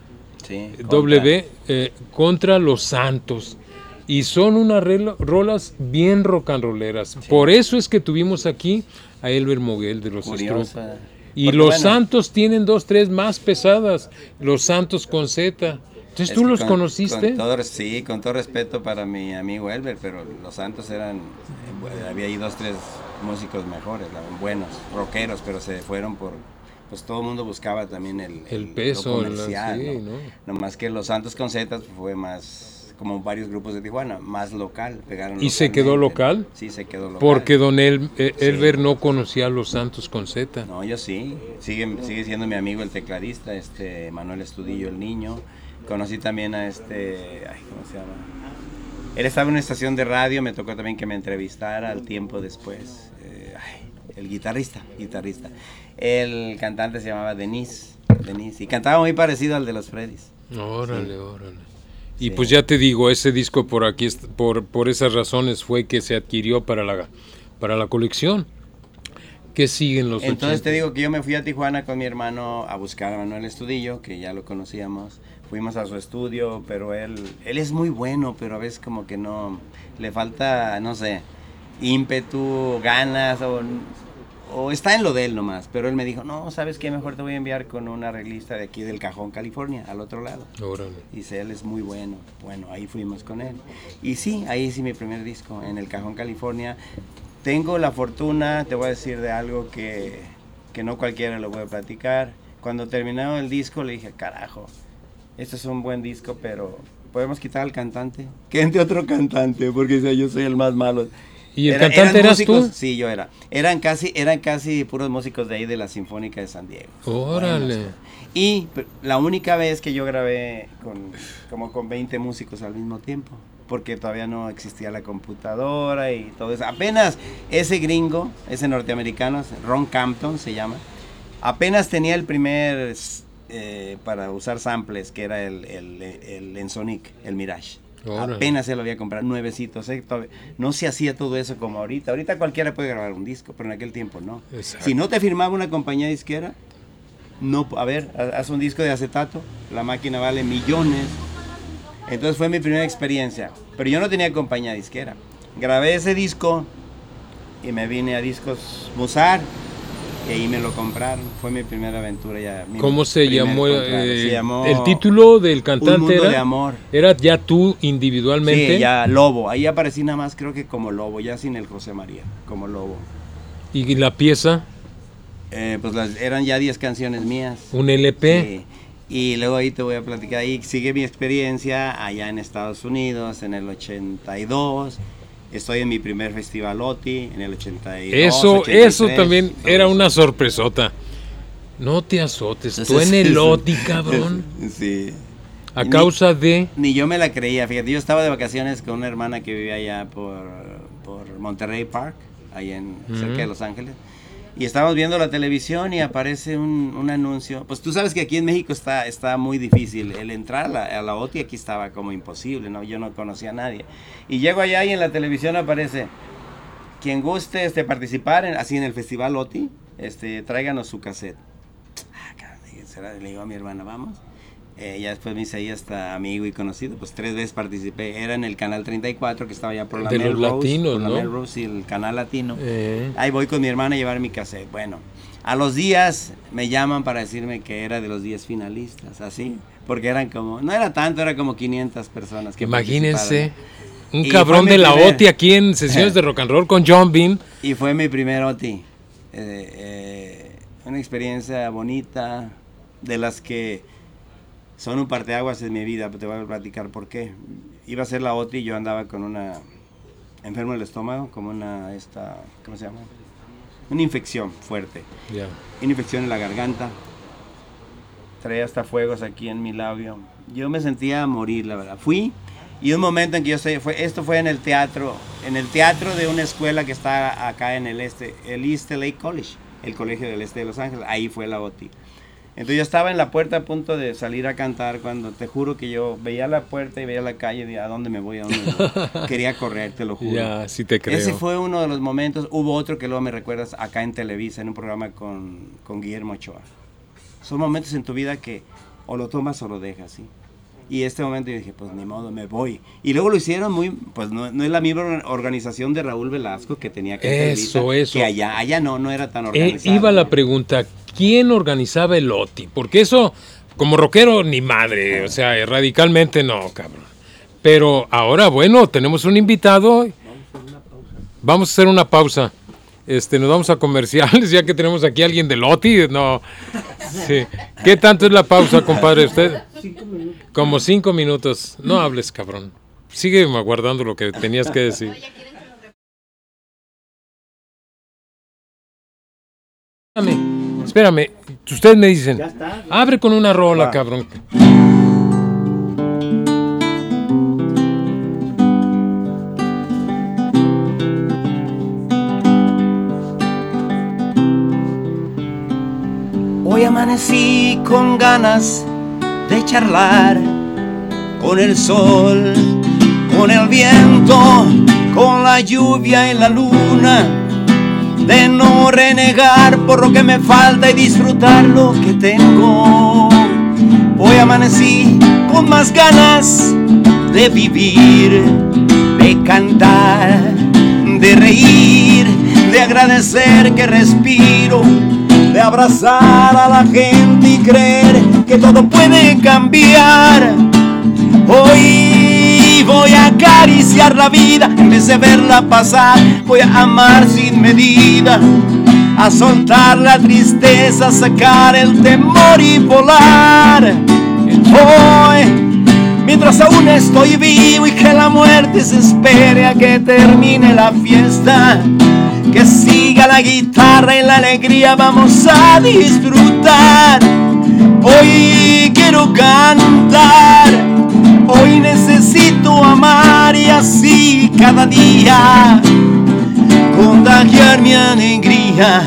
Sí, W eh, contra los Santos. Y son unas rela- rolas bien rock and rolleras. Por eso es que tuvimos aquí a Elber Moguel de los Struck. curiosa. Y Porque, los bueno, Santos tienen dos, tres más pesadas. Los Santos con Z. Entonces, es ¿tú que los con- conociste? con todo, sí, con todo respeto para mi amigo Elber, pero los Santos eran, eh, había ahí dos, tres músicos mejores, la- buenos, rockeros, pero se fueron por, pues todo el mundo buscaba también el, El lo peso, la- comercial, sí, ¿no? ¿no? Nomás que los Santos con Z fue más, como varios grupos de Tijuana, más local, pegaron ¿Y se quedó localmente, local? ¿no? Sí, se quedó local. Porque don El, eh, Sí. Elber no conocía a los Santos con Z. No, yo sí, sigue, sigue siendo mi amigo el tecladista, este Manuel Estudillo, el niño. Conocí también a este, ay, ¿cómo se llama? Él estaba en una estación de radio, me tocó también que me entrevistara al tiempo después. Eh, ay, el guitarrista, guitarrista. El cantante se llamaba Denise, Denise, y cantaba muy parecido al de los Freddys. Órale, Sí. órale. Y Sí. pues ya te digo, ese disco por aquí, est- por, por esas razones fue que se adquirió para la, para la colección. ¿Qué siguen los Entonces ochenta? te digo que yo me fui a Tijuana con mi hermano a buscar a Manuel Estudillo, que ya lo conocíamos. Fuimos a su estudio, pero él, él es muy bueno, pero a veces como que no, le falta, no sé, ímpetu, ganas, o, o está en lo de él nomás, pero él me dijo, no, ¿sabes qué? Mejor te voy a enviar con un arreglista de aquí del Cajón, California, al otro lado. Órale. Dice, él es muy bueno. Bueno, ahí fuimos con él. Y sí, ahí hice mi primer disco, en el Cajón, California. Tengo la fortuna, te voy a decir de algo que, que no cualquiera lo puede platicar. Cuando terminó el disco le dije, carajo, este es un buen disco, pero ¿podemos quitar al cantante? Que entre otro cantante, porque o sea, yo soy el más malo. ¿Y el Era, cantante eras músicos, tú? Sí, yo era. Eran casi, eran casi puros músicos de ahí de la Sinfónica de San Diego. Órale. Buenos. Y la única vez que yo grabé con, como con veinte músicos al mismo tiempo, porque todavía no existía la computadora y todo eso. Apenas ese gringo, ese norteamericano, Ron Campton se llama, apenas tenía el primer eh, para usar samples, que era el, el, el Ensoniq, el Mirage. Órale. Apenas se lo había comprado, nuevecitos, ¿eh? No se hacía todo eso como ahorita. Ahorita cualquiera puede grabar un disco, pero en aquel tiempo no. Exacto. Si no te firmaba una compañía disquera, no, a ver, haz un disco de acetato, la máquina vale millones. Entonces fue mi primera experiencia, pero yo no tenía compañía disquera. Grabé ese disco y me vine a Discos Musar y ahí me lo compraron. Fue mi primera aventura ya. ¿Cómo se llamó, eh, se llamó? El título del cantante Un mundo era, de amor. ¿Era ya tú individualmente? Sí, ya Lobo. Ahí aparecí nada más creo que como Lobo, ya sin el José María, como Lobo. ¿Y la pieza? Eh, pues las, eran ya diez canciones mías. ¿Un L P? Sí. Y luego ahí te voy a platicar, ahí sigue mi experiencia allá en Estados Unidos en el ochenta y dos. Estoy en mi primer festival O T I en el ochenta y dos. Eso, ochenta y tres, eso también era una sorpresota. No te azotes, tú en el O T I, cabrón. Sí. A causa ni, de... Ni yo me la creía, fíjate, yo estaba de vacaciones con una hermana que vivía allá por, por Monterey Park, ahí en, uh-huh. cerca de Los Ángeles. Y estábamos viendo la televisión y aparece un, un anuncio. Pues tú sabes que aquí en México está, está muy difícil. El entrar a la, a la O T I aquí estaba como imposible, ¿no? Yo no conocía a nadie. Y llego allá y en la televisión aparece, quien guste este, participar en, así en el festival O T I, este, tráiganos su cassette. Ah, caray, le digo a mi hermana, vamos. Eh, ya después me hice ahí hasta amigo y conocido, pues tres veces participé, era en el canal treinta y cuatro que estaba allá por la de Melrose, los latinos, por la ¿no? Melrose y el canal latino. Eh. Ahí voy con mi hermana a llevar mi cassette. Bueno, a los días me llaman para decirme que era de los diez finalistas, así, porque eran como, no era tanto, era como quinientas personas que Imagínense, un y cabrón de la primer, O T I aquí en sesiones de rock and roll con John Bean. Y fue mi primer O T I, eh, eh, una experiencia bonita, de las que son un parteaguas en mi vida, te voy a platicar por qué. Iba a ser la O T I y yo andaba con una enfermo del estómago, como una, esta, ¿cómo se llama? Una infección fuerte. Yeah. Una infección en la garganta. Traía hasta fuegos aquí en mi labio. Yo me sentía a morir, la verdad. Fui y un momento en que yo sé, fue, esto fue en el teatro, en el teatro de una escuela que está acá en el este, el East L A College, el colegio del este de Los Ángeles. Ahí fue la O T I. Entonces yo estaba en la puerta a punto de salir a cantar cuando te juro que yo veía la puerta y veía la calle y decía, ¿a dónde me voy? ¿A dónde me voy? Quería correr, te lo juro. Ya, sí te creo. Ese fue uno de los momentos. Hubo otro que luego me recuerdas acá en Televisa, en un programa con, con Guillermo Ochoa. Son momentos en tu vida que o lo tomas o lo dejas, ¿sí? Y este momento yo dije, pues ni modo, me voy. Y luego lo hicieron muy, pues no, no es la misma organización de Raúl Velasco que tenía que Eso, Televisa, eso. que allá, allá no, no era tan Eh, organizado. iba la pregunta, ¿quién organizaba el O T I? Porque eso, como rockero, ni madre, o sea, radicalmente no, cabrón. Pero ahora, bueno, tenemos un invitado. Vamos a hacer una pausa. Este, nos vamos a comerciales, ya que tenemos aquí a alguien del O T I. No. Sí. ¿Qué tanto es la pausa, compadre? ¿Usted? Cinco minutos. Como cinco minutos. No hables, cabrón. Sigue aguardando lo que tenías que decir. Espérame, espérame. Ustedes me dicen. Ya está. Abre con una rola, Va. cabrón. Hoy amanecí con ganas de charlar con el sol, con el viento, con la lluvia y la luna, de no renegar por lo que me falta y disfrutar lo que tengo. Hoy amanecí con más ganas de vivir, de cantar, de reír, de agradecer que respiro, de abrazar a la gente y creer que todo puede cambiar. Hoy voy a acariciar la vida en vez de verla pasar. Voy a amar sin medida, a soltar la tristeza, a sacar el temor y volar. Hoy, mientras aún estoy vivo y que la muerte se espere a que termine la fiesta, que siga la guitarra y la alegría, vamos a disfrutar. Hoy quiero cantar, hoy necesito amar y así cada día contagiar mi alegría.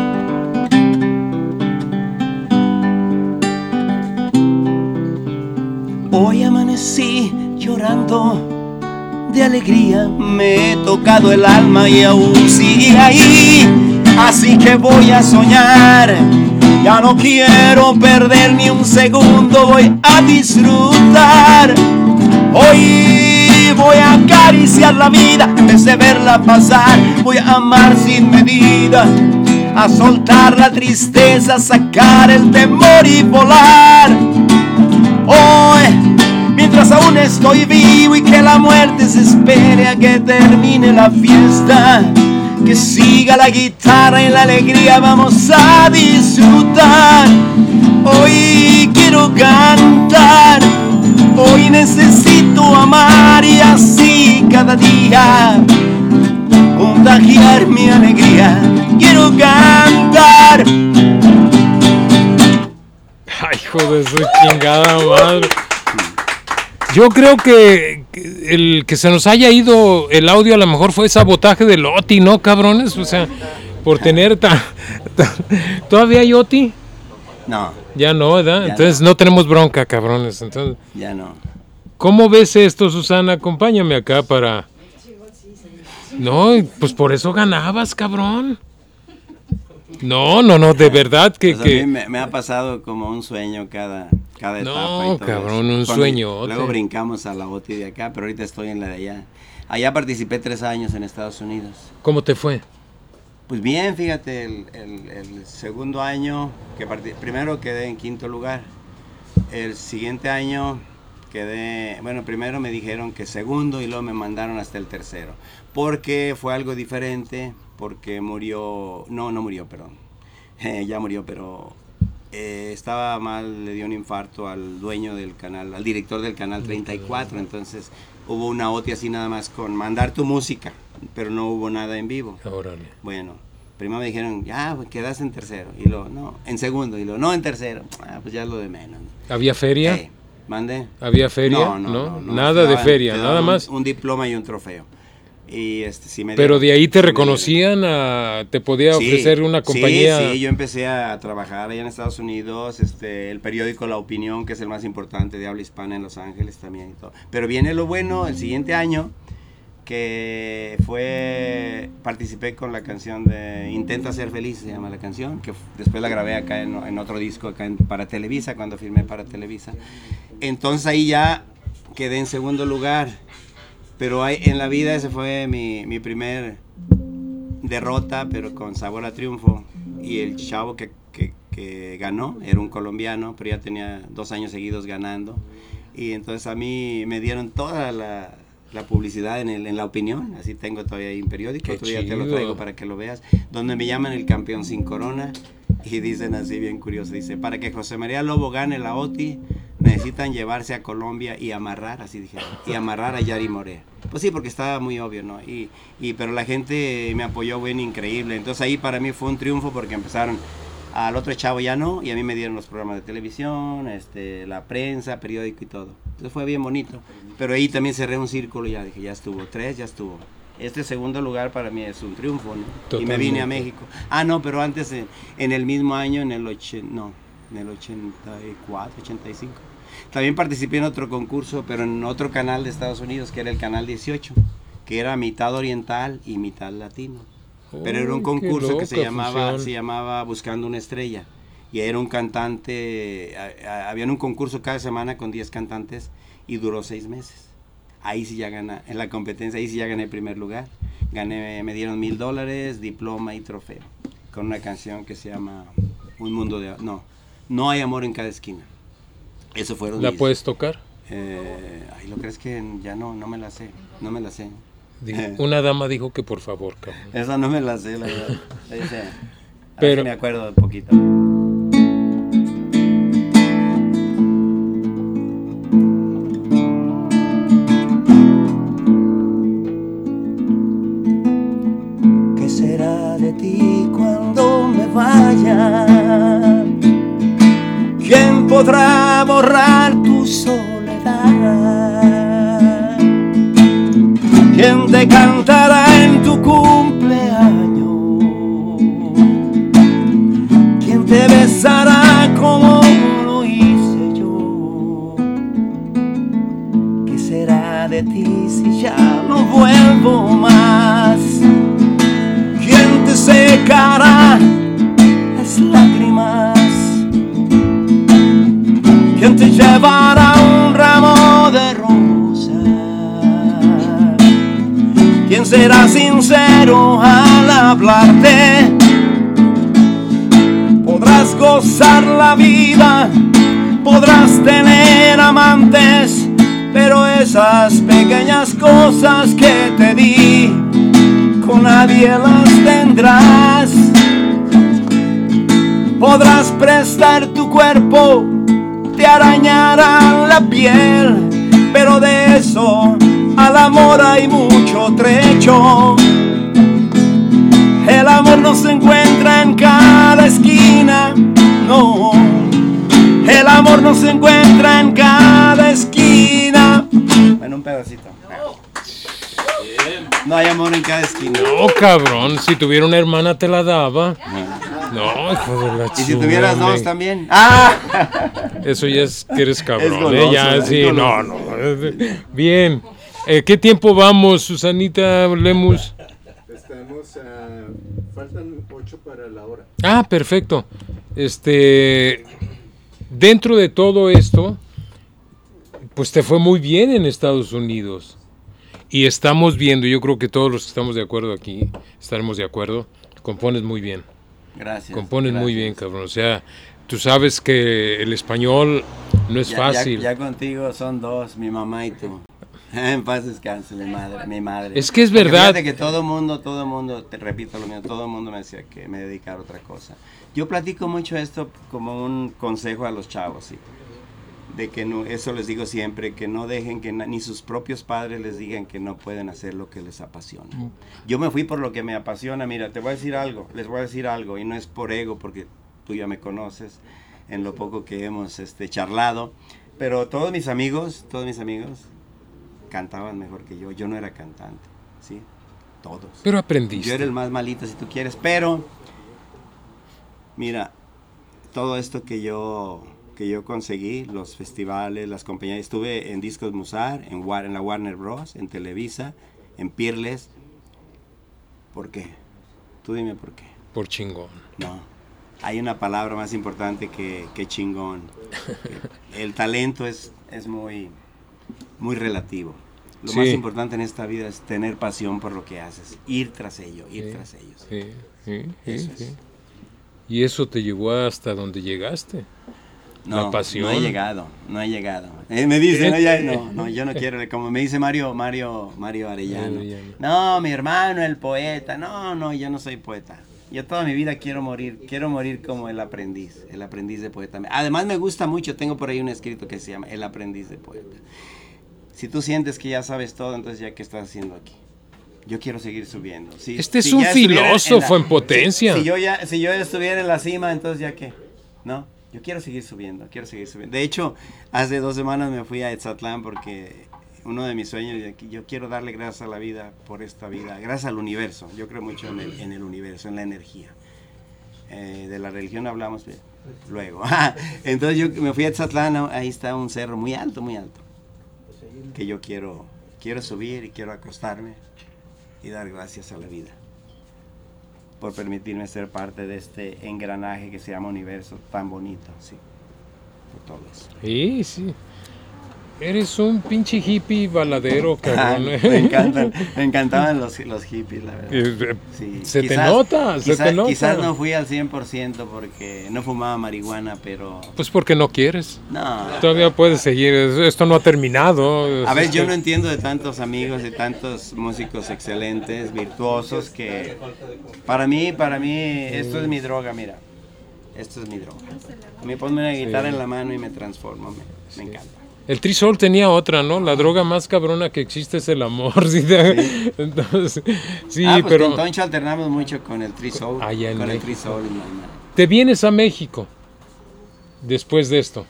Hoy amanecí llorando de alegría, me he tocado el alma y aún sigue ahí, así que voy a soñar. Ya no quiero perder ni un segundo, voy a disfrutar. Hoy voy a acariciar la vida en vez de verla pasar. Voy a amar sin medida, a soltar la tristeza, a sacar el temor y volar. Hoy, mientras aún estoy vivo y que la muerte se espere a que termine la fiesta, que siga la guitarra y la alegría, vamos a disfrutar. Hoy quiero cantar, hoy necesito amar y así cada día contagiar mi alegría. Quiero cantar. Ay, hijo de su chingada madre. Yo creo que el que se nos haya ido el audio a lo mejor fue sabotaje del Oti, ¿no, cabrones? O sea, por tener tan... Ta, ¿todavía hay Oti? No. Ya no, ¿verdad? Ya Entonces no. no tenemos bronca, cabrones. Entonces, ya no. ¿Cómo ves esto, Susana? Acompáñame acá para... No, pues por eso ganabas, cabrón. No, no, no, de verdad que... Pues que... a mí me, me ha pasado como un sueño cada, cada etapa. No, y todo cabrón, eso. un Cuando sueño. Luego brincamos a la Oti de acá, pero ahorita estoy en la de allá. Allá participé tres años en Estados Unidos. ¿Cómo te fue? Pues bien, fíjate, el, el, el segundo año, que part... primero quedé en quinto lugar. El siguiente año quedé, bueno, primero me dijeron que segundo y luego me mandaron hasta el tercero. Porque fue algo diferente, porque murió, no, no murió, perdón, eh, ya murió, pero eh, estaba mal, le dio un infarto al dueño del canal, al director del canal treinta y cuatro, entonces hubo una Oti así nada más con mandar tu música, pero no hubo nada en vivo. Órale. Bueno, primero me dijeron, ya, pues quedas en tercero, y luego, no, en segundo, y luego, no, en tercero, ah, pues ya es lo de menos. ¿Había feria? Eh, ¿Mande? ¿Había feria? No, no, ¿No? no, no, Nada de daban, feria, daban nada un, más. Un diploma y un trofeo. Y este, sí me Pero dieron, de ahí te sí reconocían, a, te podía sí, ofrecer una compañía. Sí, sí, yo empecé a trabajar allá en Estados Unidos, este, el periódico La Opinión, que es el más importante de habla hispana en Los Ángeles también y todo. Pero viene lo bueno, el siguiente año, que fue, participé con la canción de Intenta Ser Feliz, se llama la canción, que después la grabé acá en, en otro disco, acá en, para Televisa, cuando firmé para Televisa. Entonces ahí ya quedé en segundo lugar. Pero hay, en la vida ese fue mi, mi primer derrota, pero con sabor a triunfo. Y el chavo que, que, que ganó era un colombiano, pero ya tenía dos años seguidos ganando. Y entonces a mí me dieron toda la, la publicidad en, el, en La Opinión. Así tengo todavía ahí un periódico, Qué otro día te lo chido. traigo para que lo veas. Donde me llaman el campeón sin corona. Y dicen así bien curioso, dice, para que José María Lobo gane la Oti, necesitan llevarse a Colombia y amarrar, así dijeron, y amarrar a Yari Morea. Pues sí, porque estaba muy obvio, ¿no? Y, y pero la gente me apoyó bien increíble. Entonces ahí para mí fue un triunfo porque empezaron, al otro chavo ya no, y a mí me dieron los programas de televisión, este, la prensa, periódico y todo. Entonces fue bien bonito. Pero ahí también cerré un círculo y ya dije, ya estuvo, tres, ya estuvo. Este segundo lugar para mí es un triunfo, ¿no? Totalmente. Y me vine a México. Ah, no, pero antes, en, en el mismo año, en el, ocho, no, en el ochenta y cuatro, ochenta y cinco, también participé en otro concurso, pero en otro canal de Estados Unidos, que era el Canal dieciocho, que era mitad oriental y mitad latino. Oh, pero era un concurso que se llamaba, se llamaba Buscando una Estrella. Y era un cantante, a, a, habían un concurso cada semana con diez cantantes y duró seis meses. ahí sí ya gana, en la competencia, ahí sí ya gané primer lugar. Gané, me dieron mil dólares, diploma y trofeo, con una canción que se llama Un Mundo de... No, No hay amor en cada esquina. Eso fueron ¿La mis, puedes tocar? Eh, ay, ¿lo crees que ya no, no me la sé? No me la sé. Una dama dijo que por favor, cabrón. Esa no me la sé, la verdad. Ese, Pero me acuerdo un poquito. ¿Qué será de ti cuando me vaya? ¿Quién podrá borrar tu soledad? ¿Quién te cantará en tu cumpleaños? ¿Quién te besará como lo hice yo? ¿Qué será de ti si ya no vuelvo más? ¿Quién te secará las lágrimas? ¿Quién te llevará un ramo de rosas? ¿Quién será sincero al hablarte? Podrás gozar la vida, podrás tener amantes, pero esas pequeñas cosas que te di, con nadie las tendrás. Podrás prestar tu cuerpo, te arañarán la piel, pero de eso al amor hay mucho trecho. El amor no se encuentra en cada esquina, no. El amor no se encuentra en cada esquina. Bueno, un pedacito. No hay amor en cada esquina. no, cabrón, si tuviera una hermana te la daba. No, hijo de la Y si tuvieras chingada, dos también. ¡Ah! Eso ya es que eres cabrón. Es goloso, ¿eh? Ya, es sí, goloso. no, no. Bien. Eh, ¿Qué tiempo vamos, Susanita Lemus? Estamos a... faltan ocho para la hora. Ah, perfecto. Este, dentro de todo esto, pues te fue muy bien en Estados Unidos. Y estamos viendo, yo creo que todos los que estamos de acuerdo aquí, estaremos de acuerdo, compones muy bien. Gracias. Compones gracias. muy bien, cabrón. O sea, tú sabes que el español no es Ya- fácil. Ya, ya contigo son dos, mi mamá y tú. En paz descanse, mi madre, mi madre. Es que es Porque verdad. fíjate que todo mundo, todo mundo, te repito lo mismo, todo mundo me decía que me dedicara a otra cosa. Yo platico mucho esto como un consejo a los chavos, sí. De que no, eso les digo siempre, que no dejen que na- ni sus propios padres les digan que no pueden hacer lo que les apasiona. Yo me fui por lo que me apasiona. Mira, te voy a decir algo, les voy a decir algo, y no es por ego, porque tú ya me conoces en lo poco que hemos este, charlado, pero todos mis amigos, todos mis amigos cantaban mejor que yo. Yo no era cantante, ¿sí? Todos. Pero aprendiste. Yo era el más malito, si tú quieres, pero mira, todo esto que yo que yo conseguí, los festivales, las compañías, estuve en Discos Musar, en, War, en la Warner Bros, en Televisa, en Peerless. ¿Por qué? Tú dime por qué. Por chingón. No, hay una palabra más importante que, que chingón. El talento es, es muy, muy relativo. Lo Sí. más importante en esta vida es tener pasión por lo que haces, ir tras ello, ir Sí, tras ellos. Sí, sí, sí, Eso sí. es. Y eso te llevó hasta donde llegaste. No, La pasión. no he llegado, no he llegado. Eh, me dicen, no, Eh, ya- eh, no, no, yo no quiero, como me dice Mario, Mario, Mario Arellano. Arellano. No, mi hermano, el poeta. No, no, yo no soy poeta. Yo toda mi vida quiero morir, quiero morir como el aprendiz, el aprendiz de poeta. Además me gusta mucho, tengo por ahí un escrito que se llama El aprendiz de poeta. Si tú sientes que ya sabes todo, entonces ya qué estás haciendo aquí. Yo quiero seguir subiendo. Si- Este es si un ya estuviera filósofo en la- potencia. Si, si yo ya, si yo estuviera en la cima, entonces ya qué, ¿no? Yo quiero seguir subiendo, quiero seguir subiendo. De hecho, hace dos semanas me fui a Etzatlán porque uno de mis sueños, y yo quiero darle gracias a la vida por esta vida, gracias al universo. Yo creo mucho en el, en el universo, en la energía. Eh, de la religión hablamos bien, luego. Entonces yo me fui a Etzatlán, ahí está un cerro muy alto, muy alto, que yo quiero, quiero subir y quiero acostarme y dar gracias a la vida por permitirme ser parte de este engranaje que se llama universo tan bonito, sí, por todo eso. Sí, sí. Eres un pinche hippie baladero, cabrón. Ah, me encantan, me encantaban los, los hippies, la verdad. Sí. Sí. Se Quizás, te nota, se quizás, te nota. Quizás no fui al cien por ciento porque no fumaba marihuana, pero... Pues porque no quieres. No. Todavía puedes seguir, esto no ha terminado. A veces yo no entiendo de tantos amigos, de tantos músicos excelentes, virtuosos, que para mí, para mí, esto es mi droga, mira. Esto es mi droga. A mí ponme una guitarra sí. en la mano y me transformo, me, sí. me encanta. El Trisol tenía otra, ¿no? La droga más cabrona que existe es el amor. ¿Sí? Sí. Entonces, sí, ah, pues pero... con Toncho alternamos mucho con el Trisol. Ah, ya en con México. el Trisol. ¿Te vienes a México después de esto?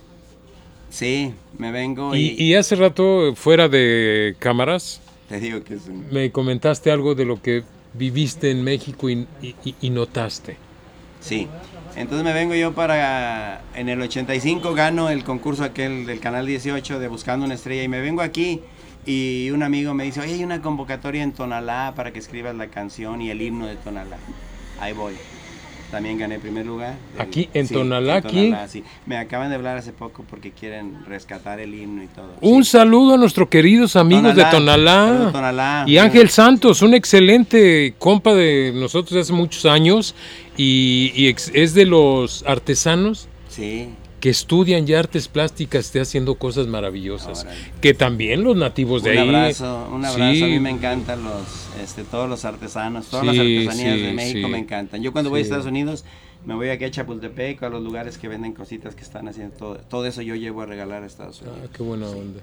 Sí, me vengo y... y... Y hace rato, fuera de cámaras, te digo que es un... me comentaste algo de lo que viviste en México y, y, y notaste. Sí. Entonces me vengo yo para, en el ochenta y cinco gano el concurso aquel del Canal dieciocho de Buscando una Estrella y me vengo aquí y un amigo me dice, oye, hay una convocatoria en Tonalá para que escribas la canción y el himno de Tonalá. Ahí voy. También gané primer lugar. ¿Aquí en sí, Tonalá? En Tonalá, aquí? Sí. Me acaban de hablar hace poco porque quieren rescatar el himno y todo. Un sí. saludo a nuestros queridos amigos Tonalá, de Tonalá. Tonalá. Y Ángel Santos, un excelente compa de nosotros de hace muchos años y, y ex, es de los artesanos sí. que estudian ya artes plásticas, está haciendo cosas maravillosas. Ahora, que también los nativos de un ahí. Abrazo, un abrazo, sí. a mí me encantan los, este, todos los artesanos, todas sí, las artesanías sí, de México sí. me encantan. Yo cuando voy sí. a Estados Unidos me voy aquí a Chapultepec, a los lugares que venden cositas que están haciendo, todo, todo eso yo llevo a regalar a Estados Unidos. Ah, qué buena sí. onda.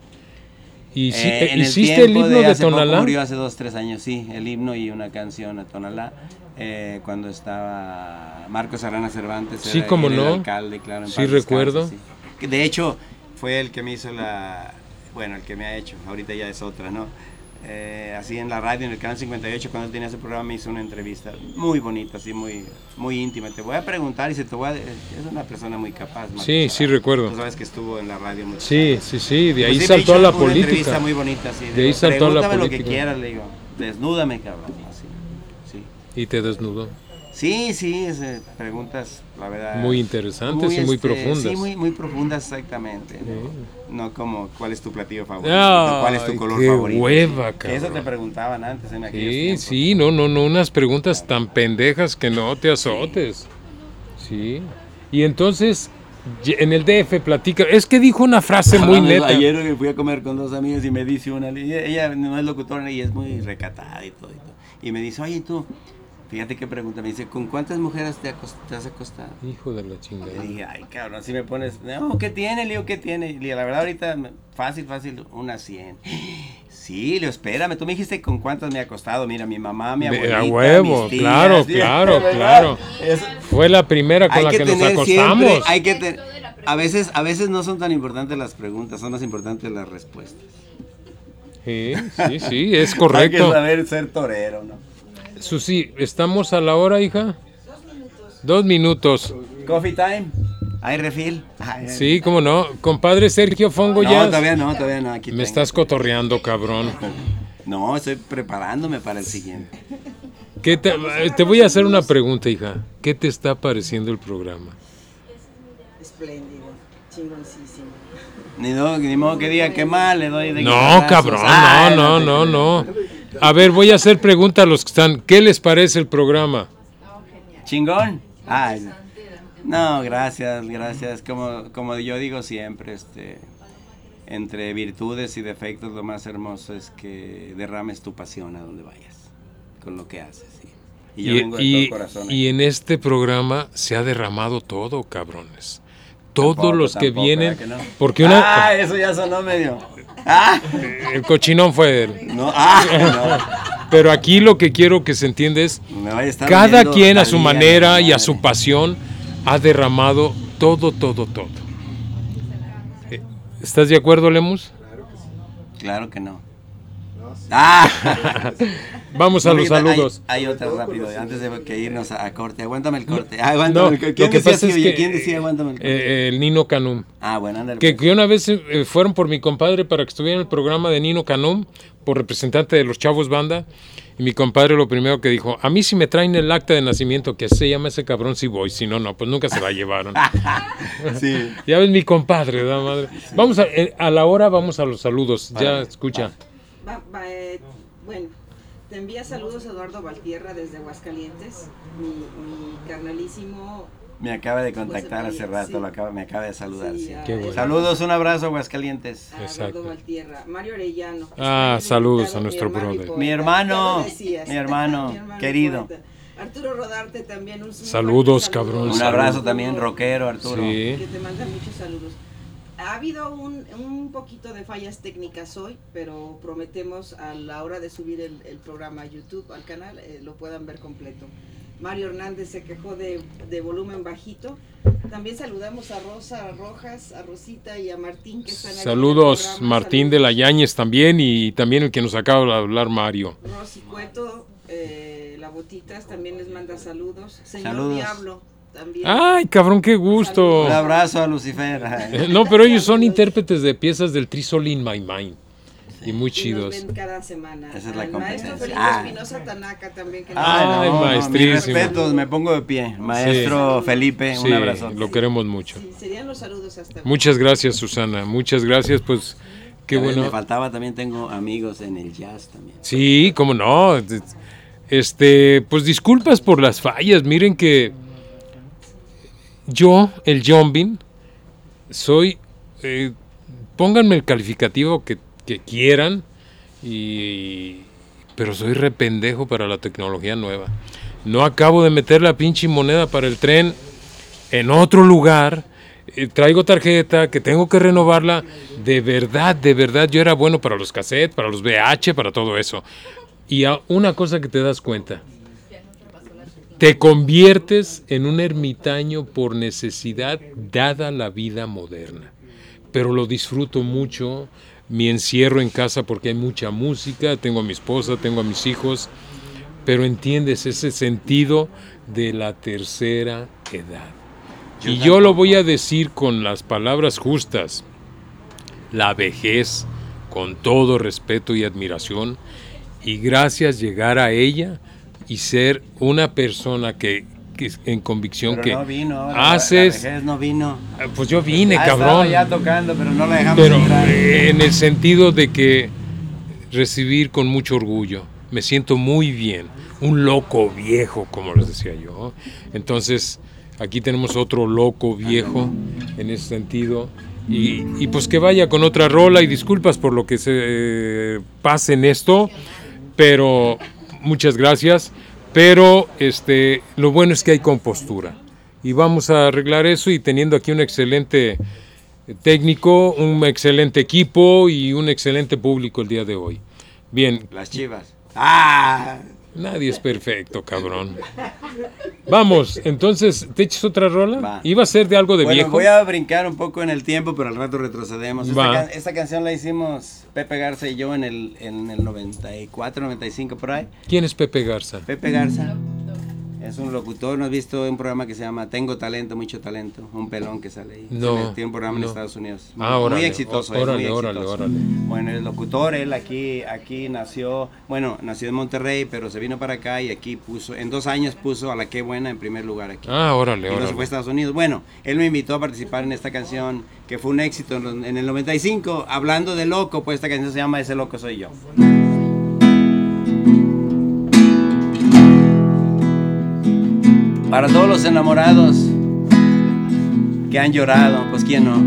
¿Y si, eh, eh, hiciste el himno de, de Tonalá? Poco murió hace dos, tres años, sí, el himno y una canción a Tonalá, eh, cuando estaba Marcos Arana Cervantes, sí, era, como era no. el alcalde, claro, en sí, recuerdo. Descanse, sí. De hecho, fue el que me hizo la, bueno, el que me ha hecho, ahorita ya es otra, ¿no? Eh, así en la radio, en el canal cincuenta y ocho, cuando él tenía ese programa, me hizo una entrevista muy bonita, así muy, muy íntima. Te voy a preguntar y se te voy a... Es una persona muy capaz. Marcos, sí, sí, recuerdo. Tú sabes que estuvo en la radio mucho. Sí, años. sí, sí, de ahí pues saltó a la una política. Una entrevista muy bonita, sí. De ahí saltó a la política. Pregúntame lo que quieras, le digo. Desnúdame, cabrón. Así, sí. Y te desnudó. Sí, sí, es, eh, preguntas, la verdad. Muy interesantes muy, y muy este, profundas. Sí, muy, muy profundas, exactamente. Sí. No, no como, ¿cuál es tu platillo favorito? Ay, ¿Cuál es tu color qué favorito? hueva, cabrón. Eso te preguntaban antes en aquellos Sí, tiempos. sí, no, no, no, unas preguntas tan pendejas que no te azotes. Sí. Y entonces, en el D F platica, es que dijo una frase muy neta. Ayer me fui a comer con dos amigas y me dice una, ella, ella no es locutora y es muy recatada y todo, y todo. Y me dice, oye, tú, fíjate qué pregunta, me dice, ¿con cuántas mujeres te, te has acostado? Hijo de la chingada. Le dije, ay, cabrón, si me pones, no, ¿qué tiene, Leo, qué tiene? Le dije, la verdad, ahorita, fácil, fácil, unas cien. Sí, Leo, espérame, tú me dijiste con cuántas me he acostado, mira, mi mamá, mi abuelita, a huevo, mis tías, claro, ¿sí? claro, claro. Es, Fue la primera con la que, que nos acostamos. Siempre, hay que tener, a veces, a veces no son tan importantes las preguntas, son más importantes las respuestas. Sí, sí, sí, es correcto. Hay que saber ser torero, ¿no? Susi, ¿estamos a la hora, hija? Dos minutos. Dos minutos. Coffee time. ¿Hay refill? Ay, sí, cómo no. Compadre Sergio Fongo no, ya. No, todavía no, todavía no. Aquí Me tengo. estás cotorreando, cabrón. No, estoy preparándome para el siguiente. ¿Qué te, te voy a hacer una pregunta, hija. ¿Qué te está pareciendo el programa? Espléndido, chingoncísimo. Ni, do, ni modo que diga que mal, le doy de No, cabrón, no, no, no, no. A ver, voy a hacer preguntas a los que están. ¿Qué les parece el programa? ¿Chingón? Ay, no, gracias, gracias. Como, como yo digo siempre, este, entre virtudes y defectos, lo más hermoso es que derrames tu pasión a donde vayas, con lo que haces. ¿sí? Y yo y, vengo de y, todo corazón. Y en este programa se ha derramado todo, cabrones. Todos tampoco, los que tampoco, vienen. Que no? Porque una. Ah, eso ya sonó medio. Ah. El cochinón fue él. No, ah, no. Pero aquí lo que quiero que se entienda es cada quien a su manera y a su pasión ha derramado todo, todo, todo. ¿Estás de acuerdo, Lemus? Claro que sí. Claro que no. No, Ah. Vamos a No, los hay- saludos. Hay, hay otra rápido, antes de que irnos a, a corte. Aguántame el corte. Ah, aguántame No, el corte. lo ¿Quién que decía pasa así, es oye? que ¿Quién decía aguántame el corte? eh, el Nino Canum. Ah, bueno, ándale. Que, pues. que una vez eh, fueron por mi compadre para que estuviera en el programa de Nino Canum, por representante de los Chavos Banda, y mi compadre lo primero que dijo, a mí si me traen el acta de nacimiento, que se llama ese cabrón, si voy, si no, no, pues nunca se la llevaron. Sí. Ya ves mi compadre, ¿verdad, madre? Vamos a, eh, a la hora vamos a los saludos, ya escucha. Va- va, eh, bueno, te envía saludos Eduardo Valtierra desde Aguascalientes, mi, mi carnalísimo. Me acaba de contactar José hace María, rato, sí. lo acaba, me acaba de saludar. Sí, sí. a Qué bueno. Eduardo- Saludos, un abrazo, Aguascalientes. a Exacto. Eduardo Valtierra, Mario Arellano. Ah, Español saludos invitado, a nuestro mi hermano y brother. poeta. Mi hermano, Ya lo decías. mi hermano, Mi hermano y querido. poeta. Arturo Rodarte también. Un, un Saludos, fuerte saludo. cabrón, Un abrazo saludos. también, rockero, Arturo. Sí. Que te manda muchos saludos. Ha habido un, un poquito de fallas técnicas hoy, pero prometemos a la hora de subir el, el programa a YouTube, al canal, eh, lo puedan ver completo. Mario Hernández se quejó de, de volumen bajito. También saludamos a Rosa Rojas, a Rosita y a Martín que están aquí en el Saludos, programa. Martín de la Yáñez también, y también el que nos acaba de hablar, Mario. Rosy Cueto, eh, la Botitas también les manda saludos. Señor Saludos. Diablo también. Ay, cabrón, qué gusto. Un abrazo a Lucifer. Eh, No, pero ellos son intérpretes de piezas del Trisol in My Mind. Y muy Y nos chidos. ven cada semana. Esa es la Al maestro competencia. Felipe Ah. Espinosa Tanaka también. Que Ay, nos- Ay, no, no, maestrísimo. mis respetos, me pongo de pie. Maestro Sí. Felipe, Sí, un abrazo. lo queremos mucho. Sí, serían los saludos hasta Muchas gracias, Susana. Muchas gracias, pues qué A ver, Me bueno. faltaba, también tengo amigos en el jazz también. Sí, cómo no. Este, pues disculpas por las fallas. Miren que yo, el Jombin, soy, eh, pónganme el calificativo que, que quieran, y, pero soy rependejo para la tecnología nueva. No acabo de meter la pinche moneda para el tren en otro lugar. eh, traigo tarjeta, que tengo que renovarla. De verdad, de verdad, yo era bueno para los cassettes, para los V H, para todo eso. Y a- una cosa que te das cuenta, te conviertes en un ermitaño por necesidad dada la vida moderna. Pero lo disfruto mucho, mi encierro en casa porque hay mucha música, tengo a mi esposa, tengo a mis hijos, pero entiendes ese sentido de la tercera edad. Yo Y yo lo tampoco. voy a decir con las palabras justas. La vejez, con todo respeto y admiración, y gracias llegar a ella y ser una persona que, que en convicción Pero que no vino ahora, haces... la vejez no vino. Pues yo vine, Ah, estaba cabrón. ya tocando, pero no la dejamos Pero entrar. eh, en el sentido de que recibir con mucho orgullo. Me siento muy bien. Un loco viejo, como les decía yo. Entonces, aquí tenemos otro loco viejo en ese sentido. Y, y pues que vaya con otra rola, y disculpas por lo que se eh, pase en esto, pero muchas gracias. Pero este, lo bueno es que hay compostura. Y vamos a arreglar eso, y teniendo aquí un excelente técnico, un excelente equipo y un excelente público el día de hoy. Bien, Las Chivas. ¡Ah! nadie es perfecto, cabrón. Vamos, entonces, ¿te echas otra rola? Va. ¿Iba a ser de algo de Bueno, viejo? voy a brincar un poco en el tiempo, pero al rato retrocedemos. Esta, Va. can- esta canción la hicimos Pepe Garza y yo en el, en el noventa y cuatro, noventa y cinco por ahí. ¿Quién es Pepe Garza? Pepe Garza es un locutor, ¿no has visto un programa que se llama Tengo Talento, Mucho Talento? Un pelón que sale ahí. No, Se le- Tiene un programa no. en Estados Unidos. Ah, muy órale, exitoso. ó- es muy órale, órale, exitoso. órale. Bueno, el locutor, él aquí, aquí nació, bueno, nació en Monterrey, pero se vino para acá y aquí puso, en dos años puso a La Qué Buena en primer lugar aquí. Ah, órale, Y luego se fue a órale. Estados Unidos. Bueno, él me invitó a participar en esta canción que fue un éxito en, los- en el noventa y cinco. Hablando de loco, pues esta canción se llama Ese Loco Soy Yo. Para todos los enamorados que han llorado, pues quién no.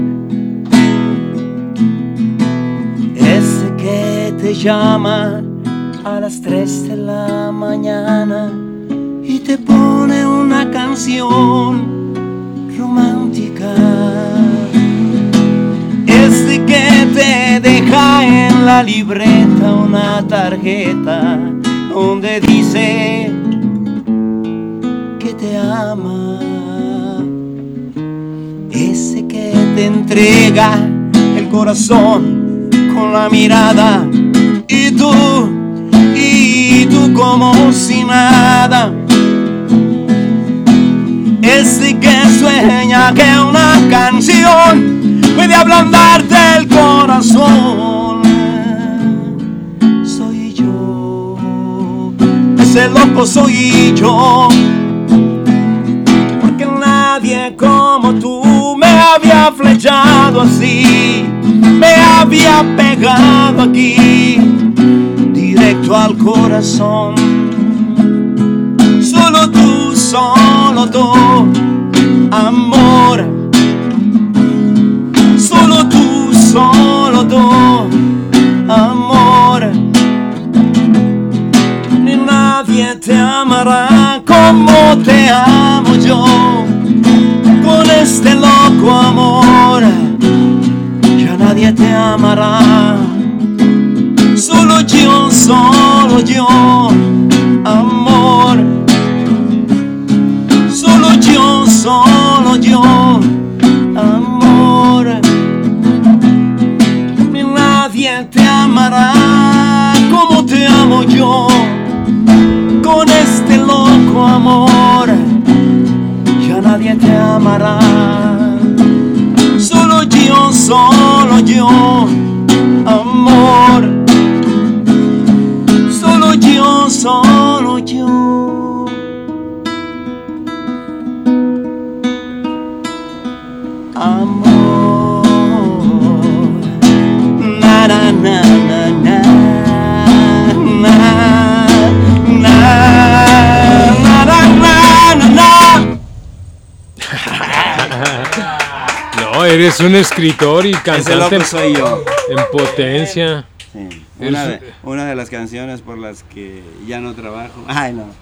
Ese que te llama a las tres de la mañana y te pone una canción romántica. Ese que te deja en la libreta una tarjeta donde dice que te ama. Ese que te entrega el corazón con la mirada y tú y tú como si nada. Ese que sueña que una canción puede ablandarte el corazón. Soy yo, ese loco soy yo, porque nadie como tú me había flechado así, me había pegado aquí, directo al corazón. Solo tú, solo tú, amor. Solo tú, solo tú, amor. Ni nadie te amará como te amo yo. Con este loco amor ya nadie te amará. Solo yo, solo yo, amor. Solo yo, solo yo, amor. Ni nadie te amará como te amo yo. Con este loco amor ya nadie te amará. Solo yo, solo yo, amor. Solo yo, solo yo. Amor. Na na na na na na na na na na na. No, eres un escritor y cantante. Ese loco soy yo. En potencia. Sí, una, de, una de las canciones por las que ya no trabajo. Ay, no.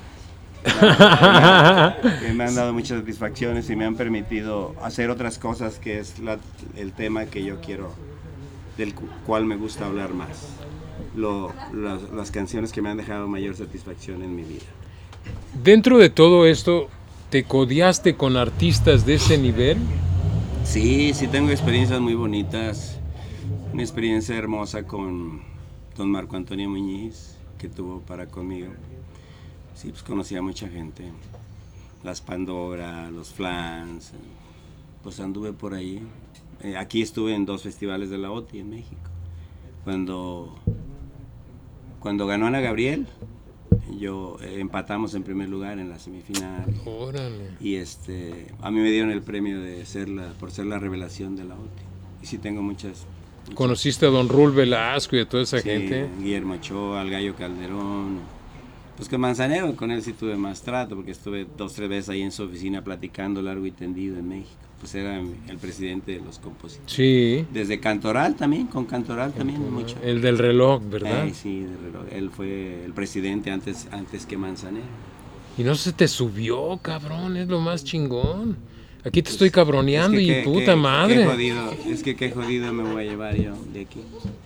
Que me han dado muchas satisfacciones y me han permitido hacer otras cosas, que es la, el tema que yo quiero, del cual me gusta hablar más. Lo, las, las canciones que me han dejado mayor satisfacción en mi vida. Dentro de todo esto, ¿te codeaste con artistas de ese nivel? Sí, sí tengo experiencias muy bonitas. Una experiencia hermosa con don Marco Antonio Muñiz, que tuvo para conmigo. Sí, pues conocí a mucha gente. Las Pandora, los Flans, pues anduve por ahí. Eh, aquí estuve en dos festivales de la O T I en México. Cuando, cuando ganó Ana Gabriel, yo eh, empatamos en primer lugar en la semifinal. Órale. Y este, a mí me dieron el premio de ser la, por ser la revelación de la O T I. Y sí tengo muchas... muchas ¿Conociste a don Rul Velasco y a toda esa sí, gente? Guillermo Ochoa, al Gallo Calderón. Pues con Manzanero, con él sí tuve más trato, porque estuve dos, tres veces ahí en su oficina platicando largo y tendido en México. Pues era el presidente de los compositores. Sí. Desde Cantoral también, con Cantoral también El, mucho. el del reloj, ¿verdad? Eh, sí, del reloj. Él fue el presidente antes, antes que Manzanero. Y no se te subió, cabrón, es lo más chingón. Aquí te estoy cabroneando Es que y qué- puta qué- madre. Qué jodido, es que qué jodido me voy a llevar yo de aquí.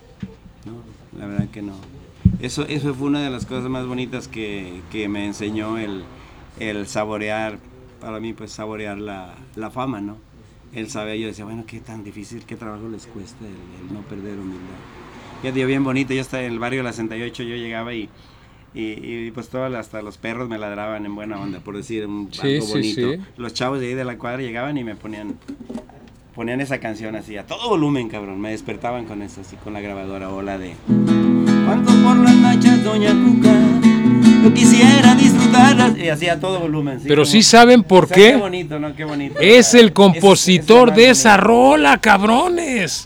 No, la verdad que no. Eso, eso fue una de las cosas más bonitas que, que me enseñó el, el saborear, para mí pues saborear la, la fama, ¿no? El saber, yo decía, bueno, qué tan difícil, qué trabajo les cuesta el, el no perder humildad. Ya dio bien bonito, yo estaba en el barrio de la sesenta y ocho, yo llegaba y, y, y pues todas, hasta los perros me ladraban en buena onda, por decir un, Sí, algo sí, bonito. sí. Los chavos de ahí de la cuadra llegaban y me ponían... Ponían esa canción así, a todo volumen, cabrón. Me despertaban con eso, así, con la grabadora o la de... Cuando por las noches, doña Cuca, yo quisiera disfrutarlas. Y así a todo volumen. Así Pero como- sí saben por o sea, qué. Qué bonito, ¿no? Qué bonito. Es el compositor Es- es lo de más esa bonito. rola, cabrones.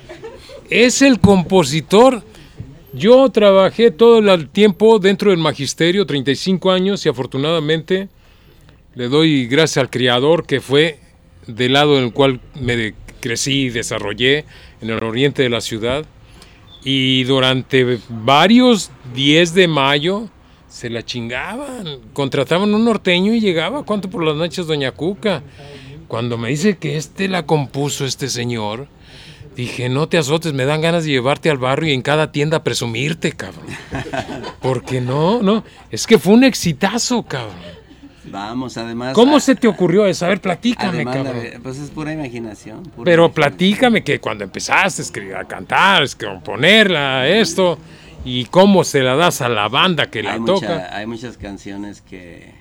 Es el compositor. Yo trabajé todo el tiempo dentro del magisterio, treinta y cinco años, y afortunadamente le doy gracias al Creador, que fue del lado en el cual me de- crecí y desarrollé, en el oriente de la ciudad. Y durante varios diez de mayo se la chingaban. Contrataban un norteño y llegaba, ¿cuánto por las noches, doña Cuca? Cuando me dice que este la compuso este señor, dije, no te azotes, me dan ganas de llevarte al barrio y en cada tienda presumirte, cabrón. Porque no, no, es que fue un exitazo, cabrón. Vamos, además... ¿Cómo a- se te ocurrió eso? A ver, platícame, además, la cabrón. ve- pues es pura imaginación. pura Pero imaginación. platícame que cuando empezaste a escribir, a cantar, a componerla, esto, y cómo se la das a la banda que la hay toca. Mucha, hay muchas canciones que,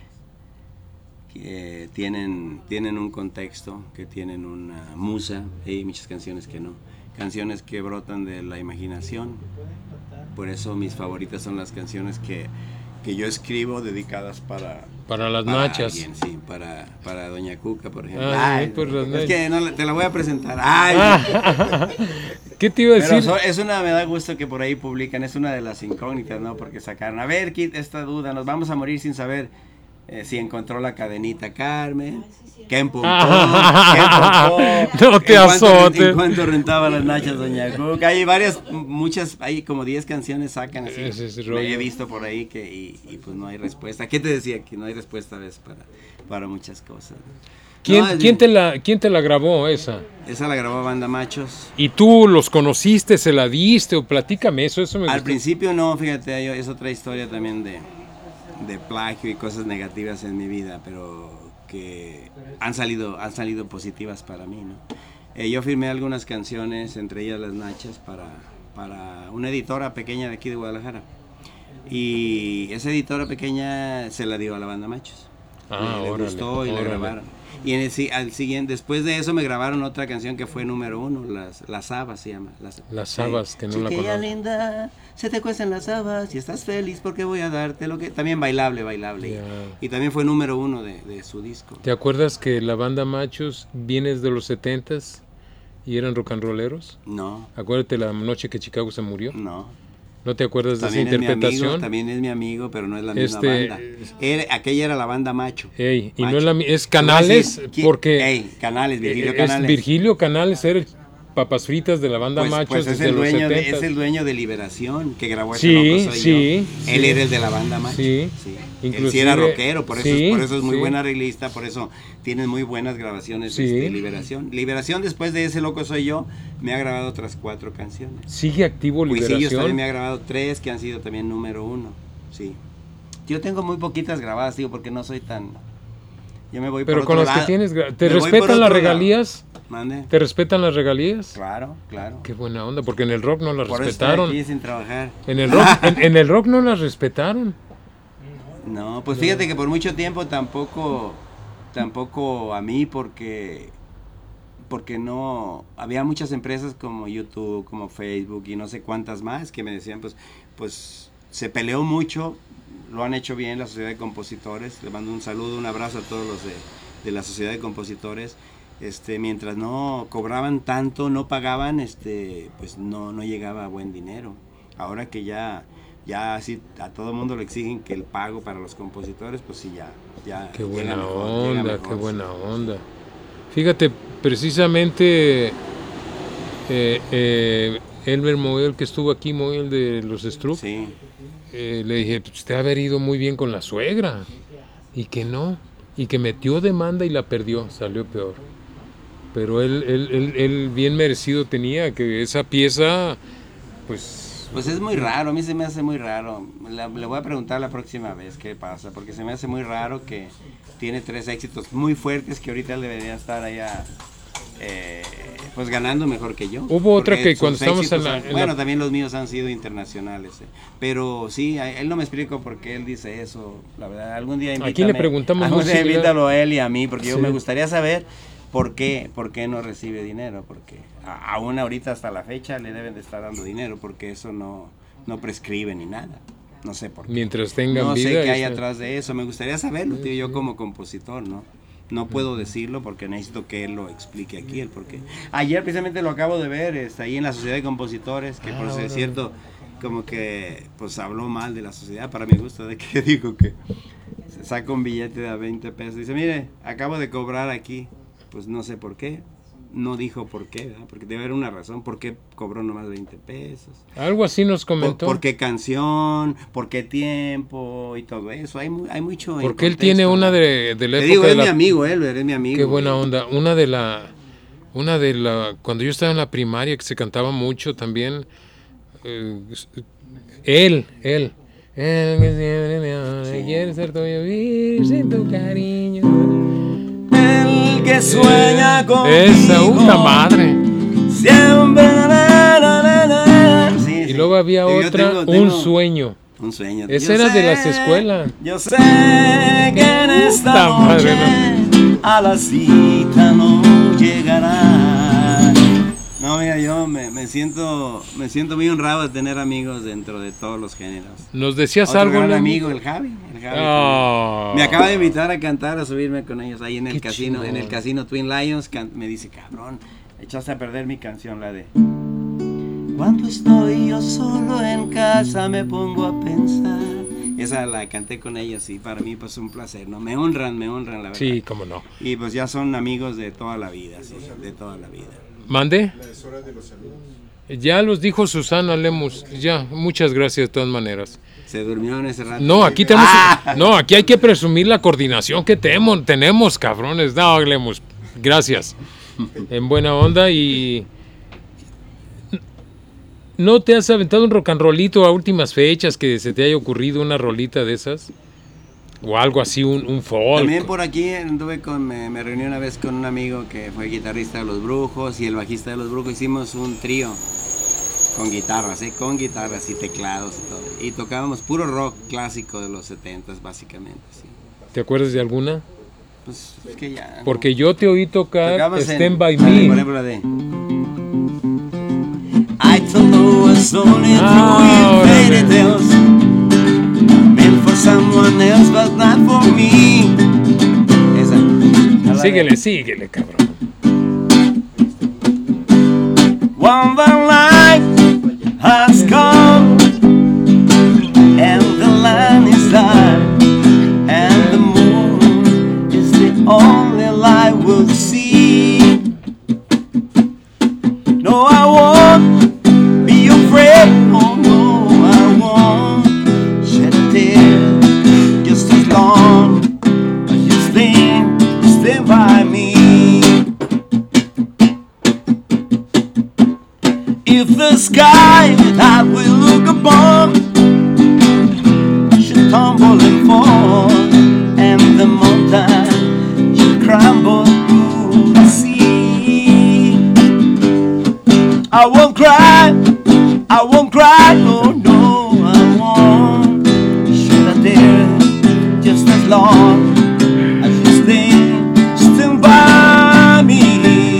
que tienen, tienen un contexto, que tienen una musa, y hay muchas canciones que no. Canciones que brotan de la imaginación. Por eso mis favoritas son las canciones que, que yo escribo dedicadas para... Para las para nachas. Alguien, sí, para, para Doña Cuca, por ejemplo. Ah, Ay, sí, por las es nachas. que no, te la voy a presentar. Ay, Ah, ¿qué te iba a pero decir? so- es una, me da gusto que por ahí publican, es una de las incógnitas, ¿no? Porque sacaron, a ver, quita esta duda, nos vamos a morir sin saber eh, si encontró la cadenita Carmen, qué empujó, qué empujó, No te en cuánto- azotes. en cuánto rentaba las nachas Doña Cuca. Hay varias, muchas, hay como diez canciones sacan así. Ese es el Me rollo. he visto por ahí que, y, y pues no hay respuesta. ¿Qué te decía? Que no hay respuesta, ¿ves? Para, para muchas cosas. ¿Quién, No, es quién, bien. te la, ¿Quién te la grabó esa? Esa la grabó Banda Machos. ¿Y tú los conociste, se la diste o platícame eso? Eso me Al gustó. principio no, fíjate, yo- es otra historia también de, de plagio y cosas negativas en mi vida, pero que han salido, han salido positivas para mí, ¿no? Eh, yo firmé algunas canciones, entre ellas Las Nachas, para, para una editora pequeña de aquí de Guadalajara. Y esa editora pequeña se la dio a la Banda Machos. Ah, le, le órale, gustó y la órale. grabaron. Y en el, si- al siguiente, después de eso me grabaron otra canción que fue número uno, Las, las Habas se llama. Las, Las Habas, que no la Chiquilla conozco. linda, se te cuecen las habas y estás feliz porque voy a darte lo que... También bailable, bailable. Ya. Y, y también fue número uno de, de su disco. ¿Te acuerdas que la banda Machos viene de los setentas y eran rock and rolleros? No, Acuérdate la noche que Chicago se murió. no. ¿No te acuerdas de esa También es mi amigo, interpretación? también es mi amigo, pero no es la misma Este, banda. Era- aquella era la Banda Macho. Ey, y Macho. no es la mi- es Te voy a Canales, decir, ¿quién- porque Ey, Canales, Virgilio eh, Canales. es Virgilio Canales era el papas fritas de la banda Pues, Machos pues es, desde el los dueño de, setentas. es el dueño de Liberación, que grabó ese Sí, loco soy sí, yo. sí. Él era el de la Banda Macho. Sí. Él sí Inclusive- era rockero, por eso, sí, es, por eso es muy sí. buen arreglista, por eso tiene muy buenas grabaciones Sí. este, Liberación. Liberación, después de Ese Loco Soy Yo, me ha grabado otras cuatro canciones. Sigue activo Huisillos también Liberación. me ha grabado tres que han sido también número uno. Sí. Yo tengo muy poquitas grabadas, digo, porque no soy tan... Yo me voy Pero por con otro las que lado. tienes, gra- ¿te Me voy por respetan las otro lado. regalías? Mande. ¿Te respetan las regalías? Claro, claro. Qué buena onda, porque en el rock no las Por eso estoy respetaron. aquí sin trabajar. En el rock, en, en el rock no las respetaron. No, pues fíjate que por mucho tiempo tampoco, tampoco a mí, porque, porque no, había muchas empresas como YouTube, como Facebook y no sé cuántas más que me decían, pues, pues se peleó mucho, lo han hecho bien la Sociedad de Compositores, le mando un saludo, un abrazo a todos los de, de la Sociedad de Compositores. Este, mientras no cobraban tanto, no pagaban, este, pues no, no llegaba a buen dinero. Ahora que ya, ya así a todo el mundo le exigen que el pago para los compositores, pues sí, ya, ya Qué llega buena mejor, llega onda, mejor, qué sí. buena onda. Fíjate, precisamente eh, eh, Elmer Moel, que estuvo aquí, Moel de los Struck, Sí, eh, le dije, pues te ha haber ido muy bien con la suegra. Y que no, y que metió demanda y la perdió, salió peor. Pero él, él, él, él bien merecido tenía, que esa pieza, pues... pues es muy raro, a mí se me hace muy raro. La- le voy a preguntar la próxima vez qué pasa, porque se me hace muy raro que tiene tres éxitos muy fuertes que ahorita él debería estar allá, eh, pues ganando mejor que yo. Hubo otra Porque que cuando sus estábamos en éxitos la- son- en bueno, la- también los míos han sido internacionales, eh. Pero sí, a- él no me explico por qué él dice eso, la verdad. Algún día invítame, Aquí le preguntamos algún día música. invítalo a él y a mí, porque yo Sí. me gustaría saber por qué, por qué no recibe dinero, porque a- aún ahorita hasta la fecha le deben de estar dando dinero, porque eso no, no prescribe ni nada. No sé por qué. Mientras tengan no vida, sé qué hay este- atrás de eso. Me gustaría saberlo, tío, yo como compositor, ¿no? No puedo decirlo porque necesito que él lo explique aquí, el porqué. Ayer precisamente lo acabo de ver, está ahí en la Sociedad de Compositores, que Ah, por ser órale. cierto, como que pues habló mal de la sociedad, para mi gusto, de que digo que se saca un billete de a veinte pesos. Dice, mire, acabo de cobrar aquí, pues no sé por qué. No dijo por qué, ¿verdad? Porque debe haber una razón, por qué cobró nomás veinte pesos. Algo así nos Por, comentó. por qué canción, por qué tiempo y todo eso. Hay, mu- hay mucho. en Porque él contexto, tiene una ¿no? de, de la Te época digo, de es la... mi amigo, él, es mi amigo. Qué buena güey. onda. Una de la... Una de la... Cuando yo estaba en la primaria, que se cantaba mucho también... eh, él, él. Él que siempre me ama, Sí. quiere ser tuyo, vivir sin tu cariño. El que sueña contigo. Esa, una madre. Siempre. na, na, na, na. Sí, Y luego había Yo otra, tengo- tengo- Un sueño. Un sueño. Esa Yo era de sé, las escuelas. Yo sé que en esta Puta madre, noche a la cita no llegará. No, mira, yo me, me siento me siento muy honrado de tener amigos dentro de todos los géneros. ¿Nos decías Otro algo, gran Lemus? amigo, el Javi. El Javi Ah. me acaba de invitar a cantar, a subirme con ellos ahí en el Qué casino, chingón. en el casino Twin Lions. can- Me dice, cabrón, echaste a perder mi canción, la de Cuando estoy yo solo en casa me pongo a pensar. Esa la canté con ellos y para mí pues un placer, ¿no? Me honran, me honran, la verdad. Sí, cómo no. Y pues ya son amigos de toda la vida, sí, de toda la vida. ¿Mande? La es hora de los saludos. Ya los dijo Susana Lemus. Ya, muchas gracias de todas maneras. Se durmió en ese rato. No, aquí tenemos. Ah. No, aquí hay que presumir la coordinación que tenemos, tenemos, cabrones. No, Lemus. Gracias. En buena onda y. ¿No te has aventado un rock and rollito a últimas fechas que se te haya ocurrido una rolita de esas? O algo así, un, un folk. También por aquí anduve con, me, me reuní una vez con un amigo que fue guitarrista de Los Brujos y el bajista de Los Brujos. Hicimos un trío con guitarras, ¿eh? Con guitarras y teclados y todo. Y tocábamos puro rock clásico de los setentas, básicamente, sí. ¿Te acuerdas de alguna? Pues es que ya... ¿no? Porque yo te oí tocar Tocábamos en- Stand By Por Me. ejemplo, la de... I don't know what's only Ah, through fairy órale. tales, meant for someone else but not for me. Esa. A la de- Síguele, síguele, cabrón. One the light has come and the land is dark and the moon is the only light we'll see. No, I won't be afraid. No, no, I won't shed a tear just as long as you stand, stand by me. If the sky that we look upon should tumble and fall, and the mountain should crumble through the sea, I won't cry, I won't cry, no, no, I won't shed a tear just as long as you stand, stand by me.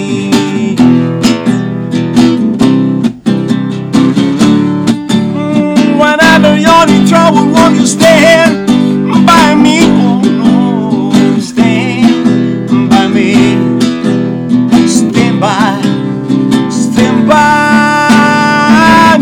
Whenever you're in trouble, won't you stand by me? Oh no, stand by me. Stand by, stand by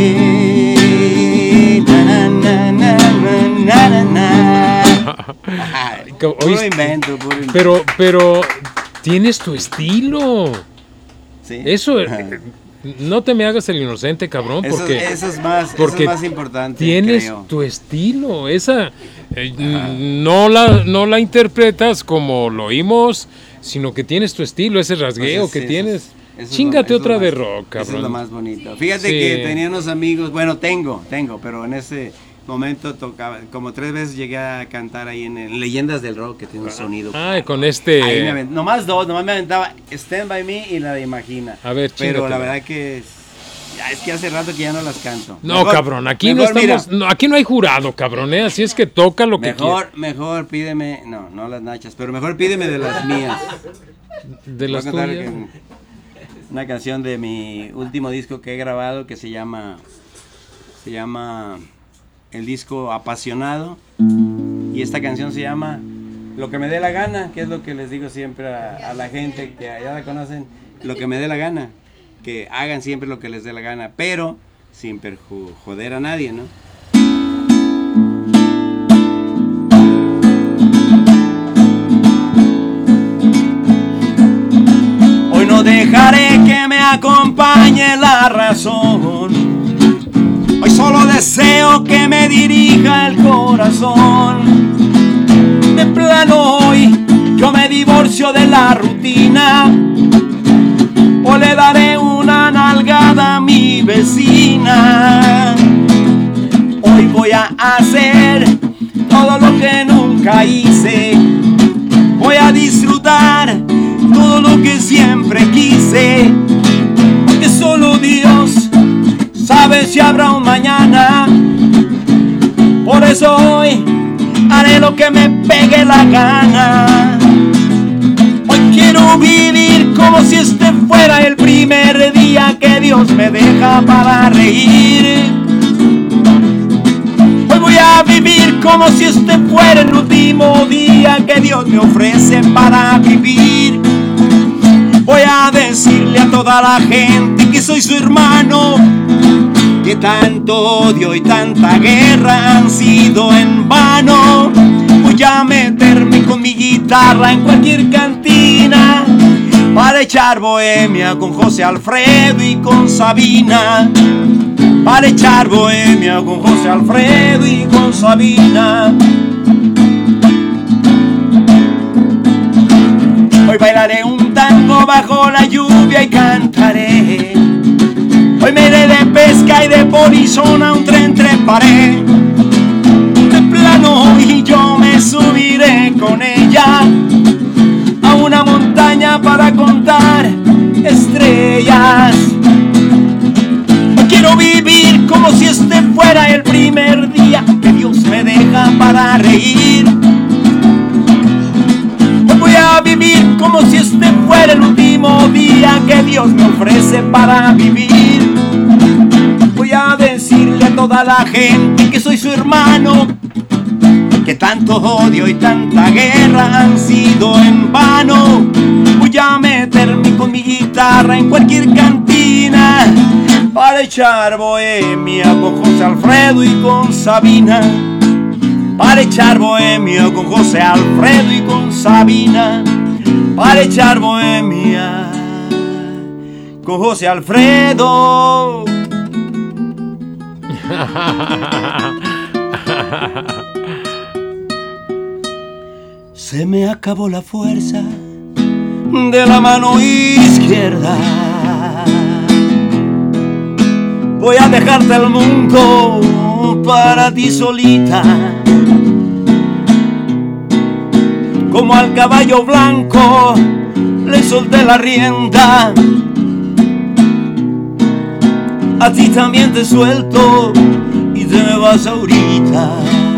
me. Na na na na na na. Ay, Que Puro oíste- invento, puro invento. Pero, pero tienes tu estilo. Sí. Eso, Ajá. eh, no te me hagas el inocente, cabrón, Eso, porque eso es más, eso porque es más importante. tienes creo. tu estilo. Esa eh, no la no la interpretas como lo oímos, sino que tienes tu estilo, ese rasgueo Pues que sí, tienes. eso es- eso es Chíngate lo- eso es otra lo de más- rock, Eso es lo cabrón. más bonito. Fíjate Sí. que tenía unos amigos, bueno, tengo, tengo, pero en ese momento tocaba, como tres veces llegué a cantar ahí en, en Leyendas del Rock, que tiene un sonido. Ay, con Ahí me este. avent- nomás dos, nomás me aventaba Stand By Me y la de Imagina. A ver, Pero chingatela. la verdad que es, ya, es que hace rato que ya no las canto. No, Mejor- cabrón, aquí mejor, no mira, estamos, no, aquí no hay jurado, cabrón, ¿eh? Así es que toca lo que Mejor, mejor pídeme, no, no las nachas, pero mejor pídeme de las mías. quieras. De las Voy a cantar tuyas. que- una canción de mi último disco que he grabado que se llama se llama el disco Apasionado, y esta canción se llama Lo que me dé la gana, que es lo que les digo siempre a, a la gente que ya la conocen, lo que me dé la gana, que hagan siempre lo que les dé la gana, pero sin perjudicar a nadie, ¿no? Hoy no dejaré que me acompañe la razón. Hoy solo deseo que me dirija el corazón. De plano hoy yo me divorcio de la rutina, o le daré una nalgada a mi vecina. Hoy voy a hacer todo lo que nunca hice. Voy a disfrutar todo lo que siempre quise, porque solo Dios sabe si habrá un mañana. Por eso hoy haré lo que me pegue la gana. Hoy quiero vivir como si este fuera el primer día que Dios me deja para reír. Hoy voy a vivir como si este fuera el último día que Dios me ofrece para vivir. Voy a decirle a toda la gente que soy su hermano, que tanto odio y tanta guerra han sido en vano. Voy a meterme con mi guitarra en cualquier cantina para echar bohemia con José Alfredo y con Sabina. Para echar bohemia con José Alfredo y con Sabina. Hoy bailaré un tango bajo la lluvia y cantaré. Hoy me iré de pesca y de polizón a un tren treparé. De plano y yo me subiré con ella a una montaña para contar estrellas. Quiero vivir como si este fuera el primer día que Dios me deja para reír. Voy a vivir como si este fuera el último día que Dios me ofrece para vivir. Voy a decirle a toda la gente que soy su hermano, que tanto odio y tanta guerra han sido en vano. Voy a meterme con mi guitarra en cualquier cantina para echar bohemia con José Alfredo y con Sabina. Para echar bohemia con José Alfredo y con Sabina. Para echar bohemia con José Alfredo. Se me acabó la fuerza de la mano izquierda. Voy a dejarte el mundo para ti solita. Como al caballo blanco le solté la rienda, a ti también te suelto y te me vas ahorita.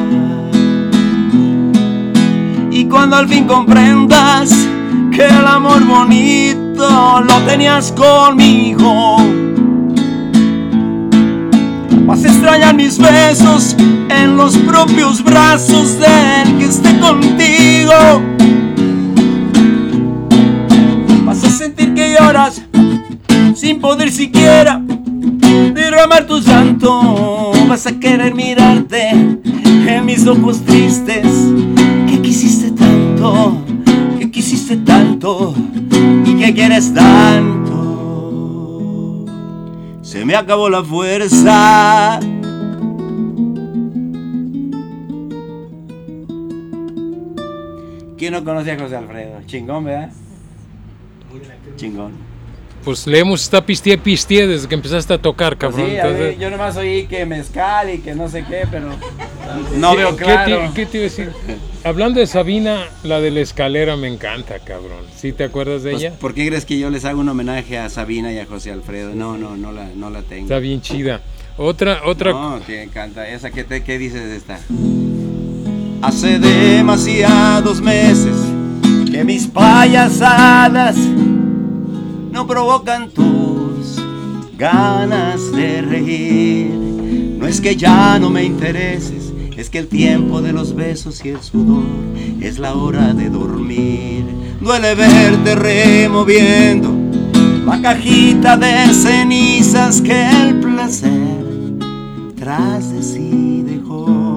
Y cuando al fin comprendas que el amor bonito lo tenías conmigo, vas a extrañar mis besos en los propios brazos del que esté contigo. Vas a sentir que lloras sin poder siquiera derramar tu llanto. Vas a querer mirarte en mis ojos tristes, que quisiste tanto, que quisiste tanto y que quieres tanto. Se me acabó la fuerza. ¿Quién no conoce a José Alfredo? Chingón, ¿verdad? Chingón. Pues le hemos estado pisteé, pisteé desde que empezaste a tocar, cabrón. Pues sí, a Entonces, ver, yo nomás oí que mezcal y que no sé qué, pero no ¿qué- veo ¿qué claro. te, ¿Qué te iba a decir? Hablando de Sabina, la de la escalera me encanta, cabrón. ¿Sí te acuerdas de Pues, ella? ¿por qué crees que yo les hago un homenaje a Sabina y a José Alfredo? No, no, no la, no la tengo. Está bien chida. Otra, otra. No, que encanta. ¿Esa qué, te, qué dices de esta? Hace demasiados meses que mis payasadas no provocan tus ganas de reír. No es que ya no me intereses, es que el tiempo de los besos y el sudor es la hora de dormir. Duele verte removiendo la cajita de cenizas que el placer tras de sí dejó.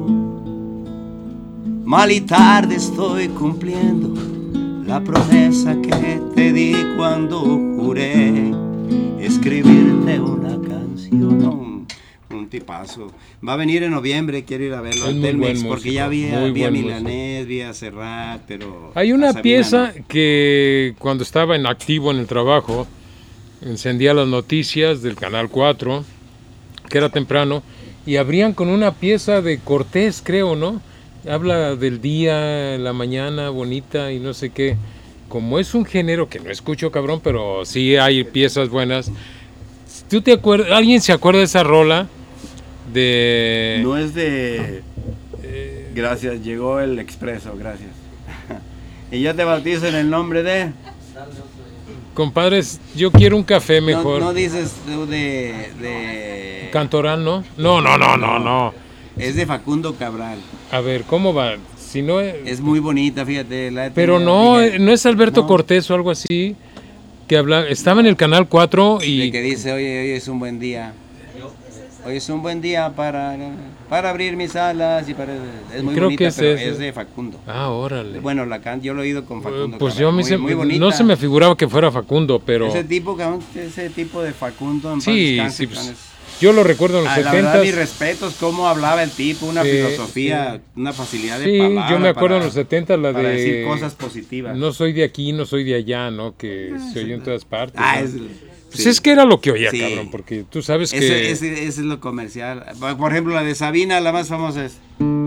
Mal y tarde estoy cumpliendo la promesa que te di cuando juré escribirte una canción. Un, un tipazo. Va a venir en noviembre, quiero ir a verlo Es al muy Telmex, buen porque músico, ya vi a, muy vi a buen Milanés, vi a Serrat, pero... Hay a una Sabina pieza no. que cuando estaba en activo en el trabajo, encendía las noticias del Canal cuatro, que era temprano, y abrían con una pieza de Cortés, creo, ¿no? Habla del día, la mañana bonita y no sé qué. Como es un género que no escucho, cabrón, pero sí hay piezas buenas. ¿Tú te acuerdas? ¿Alguien se acuerda de esa rola? De... No es de... Gracias, llegó el expreso, gracias. Y yo te bautizo en el nombre de... Compadres, yo quiero un café mejor. No, no dices tú de, de... Cantoral, ¿no? No, no, no, no, no. Es de Facundo Cabral. A ver, ¿cómo va? Si no es... Es muy bonita, fíjate. La he Pero tenido, no, fíjate. no es Alberto No. Cortés o algo así. Que habla... Estaba en el Canal cuatro y... De que dice, oye, hoy es un buen día. Hoy es un buen día para, para abrir mis alas y para... Es muy Creo bonita, que es pero ese. es de Facundo. Ah, órale. Bueno, la can, yo lo he oído con Facundo Pues Cabral. yo a mí muy, se- muy bonita. no se me figuraba que fuera Facundo, pero... Ese tipo, cabrón, ese tipo de Facundo en paz Sí, descanse, sí, pues, cabrón, es- yo lo recuerdo en los Ah, la verdad, mis setentas. respetos, cómo hablaba el tipo, una Sí, filosofía, una facilidad de Sí, palabra. yo me acuerdo para- en los setentas la para de... decir cosas positivas. No soy de aquí, no soy de allá, ¿no? Que se oyó en todas partes. Ah, ¿no? es, Pues sí. es que era lo que oía, Sí. cabrón, porque tú sabes que... Ese, ese- ese es lo comercial. Por ejemplo, la de Sabina, la más famosa es...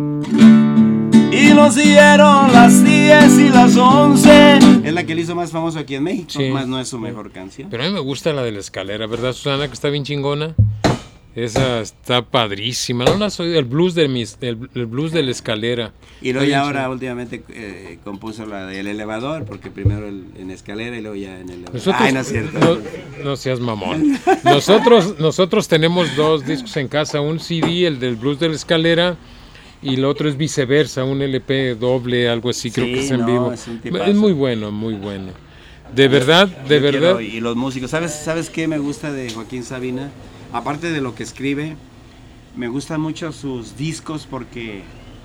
Y nos dieron las diez y las once. Es la que le hizo más famoso aquí en México, Sí. más no es su mejor canción. Pero a mí me gusta la de la escalera, ¿verdad, Susana? Que está bien chingona. Esa está padrísima. ¿No la has oído? El blues de mis, el, el blues de la escalera. Y luego Está ya bien ahora chingón. últimamente eh, compuso la del elevador, porque primero el- en escalera y luego ya en el elevador. Nosotros, Ay, no es cierto. no, no seas mamón. Nosotros, nosotros tenemos dos discos en casa, un C D, el del blues de la escalera, y el otro es viceversa, un L P doble, algo así, creo Sí, que es en no, vivo. es un tipazo. Es muy bueno, muy bueno. De verdad, de Yo verdad. quiero- y los músicos, ¿sabes, ¿sabes qué me gusta de Joaquín Sabina? Aparte de lo que escribe, me gustan mucho sus discos porque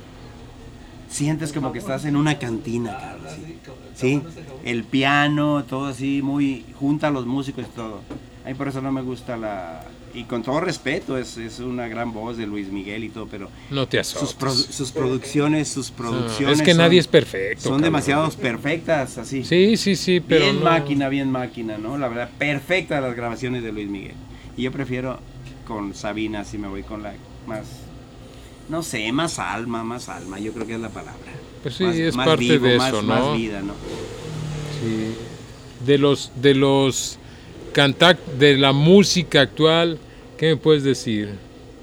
sientes como que estás en una cantina, cabrón. Sí, sí, el piano, todo así, muy junta a los músicos y todo. A mí por eso no me gusta la... Y con todo respeto, es, es una gran voz de Luis Miguel y todo, pero No te sus, asustes. produ- sus producciones, sus producciones... es que son- nadie es perfecto. Son cabrón. demasiado perfectas, así. Sí, sí, sí, pero bien no- máquina, bien máquina, ¿no? La verdad, perfectas las grabaciones de Luis Miguel. Y yo prefiero con Sabina, si me voy con la más, no sé, más alma, más alma, yo creo que es la palabra. Pues sí, Más- es más parte vivo, de más- eso, Más ¿no? vida, ¿no? Sí. De los de los cantac de la música actual, ¿qué me puedes decir?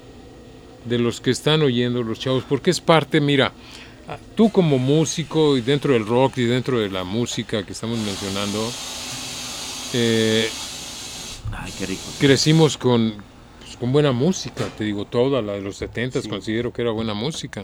De los que están oyendo los chavos, porque es parte, mira, tú como músico y dentro del rock y dentro de la música que estamos mencionando, eh, Ay, qué rico. crecimos con, pues, con buena música, te digo, toda la de los setentas Sí. considero que era buena música.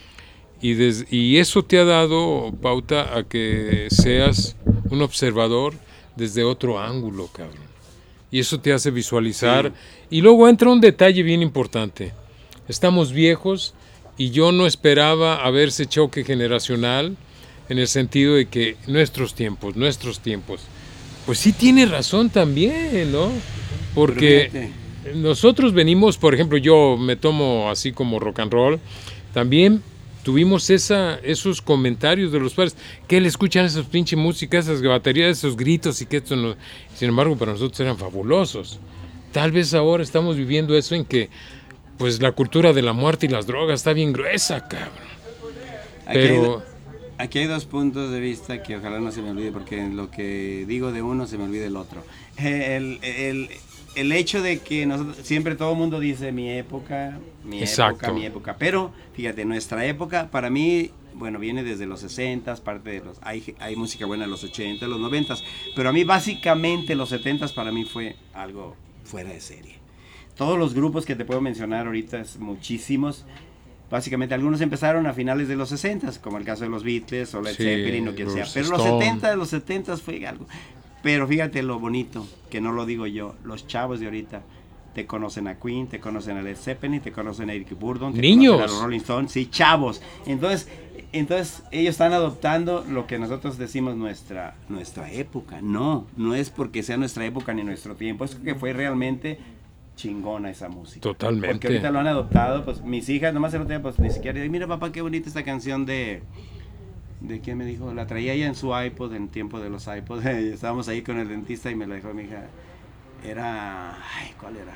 Y, des- y eso te ha dado pauta a que seas un observador desde otro ángulo, cabrón. Y eso te hace visualizar. Y luego entra un detalle bien importante. Estamos viejos y yo no esperaba a ver ese choque generacional en el sentido de que nuestros tiempos, nuestros tiempos. Pues sí tiene razón también, ¿no? Porque Pero fíjate, nosotros venimos, por ejemplo, yo me tomo así como rock and roll, también tuvimos esa, esos comentarios de los padres, que le escuchan esas pinche músicas, esas baterías, esos gritos y que esto no... Sin embargo, para nosotros eran fabulosos. Tal vez ahora estamos viviendo eso en que, pues, la cultura de la muerte y las drogas está bien gruesa, cabrón. aquí, Pero... hay, do- aquí hay dos puntos de vista que ojalá no se me olvide, porque en lo que digo de uno se me olvide el otro. El, el, el hecho de que nosotros, siempre todo el mundo dice mi época, mi Exacto. época, mi época, pero fíjate, nuestra época para mí, bueno, viene desde los sesentas, parte de los, hay, hay música buena de los ochentas, los noventas, pero a mí básicamente los setentas para mí fue algo fuera de serie. Todos los grupos que te puedo mencionar ahorita, es muchísimos, básicamente algunos empezaron a finales de los sesentas, como el caso de los Beatles o Led Sí, Zeppelin o quien sea, los pero los Stones. setentas, los setentas fue algo. Pero fíjate lo bonito, que no lo digo yo, los chavos de ahorita te conocen a Queen, te conocen a Led Zeppelin, te conocen a Eric Burdon, te Niños. conocen a los Rolling Stones, sí, chavos. Entonces, entonces ellos están adoptando lo que nosotros decimos nuestra, nuestra época. No, no es porque sea nuestra época ni nuestro tiempo, es que fue realmente chingona esa música. Totalmente. Porque ahorita lo han adoptado, pues mis hijas, nomás el otro día, pues ni siquiera, mira papá, qué bonita esta canción de... ¿De qué me dijo? La traía ella en su iPod, en tiempo de los iPods. Estábamos ahí con el dentista y me la dejó mi hija. Era... Ay, ¿cuál era?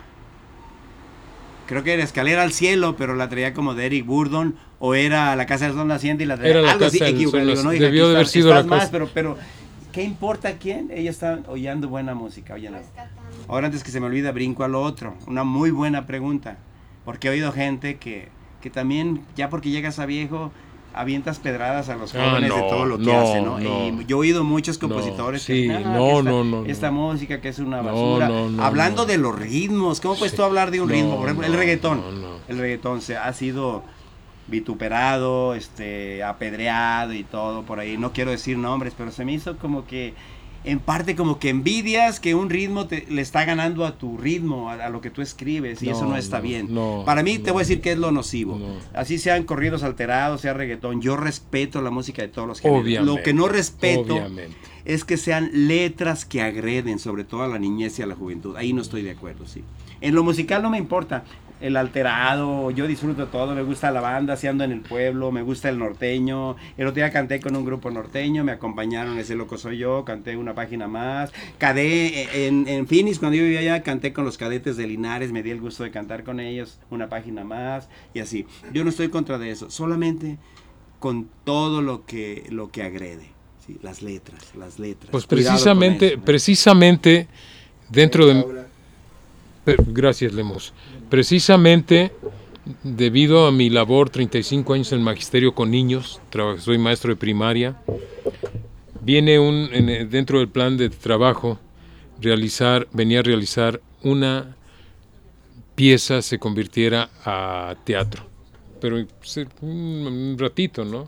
Creo que era Escalera al Cielo, pero la traía como de Eric Burdon. O era La Casa del Sol Naciente y la traía... Era La algo así, Casa del equivocado. Sol Digo, no, Naciente. hija, Debió aquí de haber estás- sido estás La más, Casa- pero, pero ¿qué importa quién? Ellos están oyendo buena música. Oyendo. Ahora antes que se me olvida, brinco a lo otro. Una muy buena pregunta. Porque he oído gente que, que también, ya porque llegas a viejo, avientas pedradas a los jóvenes ah, no, de todo lo que no, hacen, ¿no? no. Y yo he oído muchos compositores no, sí, que, ah, no, que esta, no, no, esta no. música que es una basura. No, no, no, Hablando no. de los ritmos, ¿cómo puedes sí. tú hablar de un no, ritmo? Por ejemplo, no, el reggaetón. No, no. El reggaetón se ha sido vituperado, este, apedreado y todo por ahí. No quiero decir nombres, pero se me hizo como que en parte como que envidias que un ritmo te, le está ganando a tu ritmo, a, a lo que tú escribes, y no, eso no está no, bien. No, Para mí no, te voy a decir que es lo nocivo. No. Así sean corridos alterados, sea reggaetón, yo respeto la música de todos los géneros. Obviamente, lo que no respeto obviamente. es que sean letras que agreden sobre todo a la niñez y a la juventud. Ahí no estoy de acuerdo, sí. En lo musical no me importa. El alterado, yo disfruto todo, me gusta la banda, si ando en el pueblo, me gusta el norteño. El otro día canté con un grupo norteño, me acompañaron, Ese Loco Soy Yo, canté Una Página Más. Cadé en, en Phoenix, cuando yo vivía allá, canté con los Cadetes de Linares, me di el gusto de cantar con ellos, Una Página Más, y así. Yo no estoy contra de eso, solamente con todo lo que, lo que agrede, ¿sí? Las letras, las letras. Pues precisamente, eso, ¿no? precisamente dentro de... Gracias, Lemos. Precisamente debido a mi labor, treinta y cinco años en el magisterio con niños, trabajo, soy maestro de primaria, viene un en, dentro del plan de trabajo realizar, venía a realizar una pieza se convirtiera a teatro, pero un ratito, ¿no?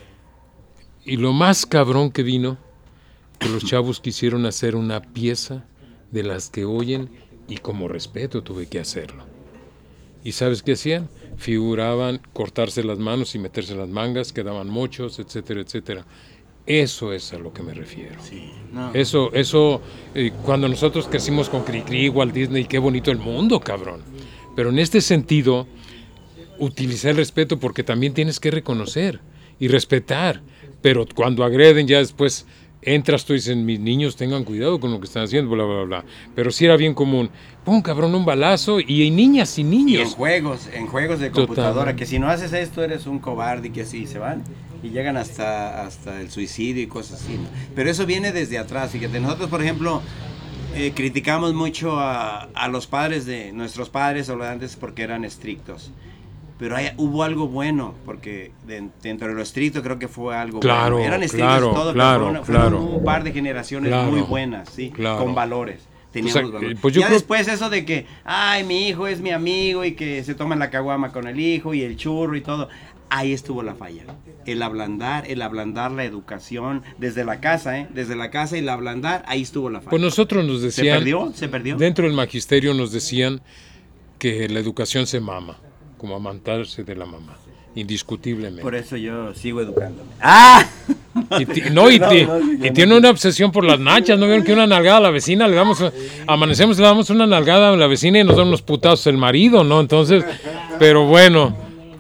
Y lo más cabrón que vino, que los chavos quisieron hacer una pieza de las que oyen, y como respeto tuve que hacerlo. ¿Y sabes qué hacían? Figuraban cortarse las manos y meterse las mangas, quedaban mochos, etcétera, etcétera. Eso es a lo que me refiero. Sí, no. Eso, eso eh, cuando nosotros crecimos con Cricri, Walt Disney, qué bonito el mundo, cabrón. Pero en este sentido, utilizar el respeto porque también tienes que reconocer y respetar. Pero cuando agreden ya después... Entras tú y dices, mis niños tengan cuidado con lo que están haciendo, bla, bla, bla. Pero sí era bien común. Pum, cabrón, un balazo. Y hay niñas y niños. Y en juegos, en juegos de computadora, Total. que si no haces esto eres un cobarde y que así se van. Y llegan hasta, hasta el suicidio y cosas así, ¿no? Pero eso viene desde atrás. Fíjate, nosotros, por ejemplo, eh, criticamos mucho a, a los padres de nuestros padres o antes porque eran estrictos. Pero hay, hubo algo bueno, porque de, dentro de lo estricto creo que fue algo claro, bueno. Eran estrictos claro, todo, claro, pero fueron, claro. fueron un par de generaciones claro, muy buenas, ¿sí? Claro. Con valores. Teníamos o sea, valores. Pues yo ya creo... después eso de que, ay, mi hijo es mi amigo y que se toman la caguama con el hijo y el churro y todo. Ahí estuvo la falla. El ablandar, el ablandar la educación desde la casa, ¿eh? Desde la casa y el ablandar, ahí estuvo la falla. Pues nosotros nos decían... ¿Se perdió? ¿Se perdió? Dentro del magisterio nos decían que la educación se mama. Como amantarse de la mamá, indiscutiblemente. Por eso yo sigo educándome. ¡Ah! Y t- no, y, t- no, no, y no, tiene no. una obsesión por las nachas. ¿No vieron que una nalgada a la vecina le damos, amanecemos le damos una nalgada a la vecina y nos dan unos putazos el marido, ¿no? Entonces, pero bueno,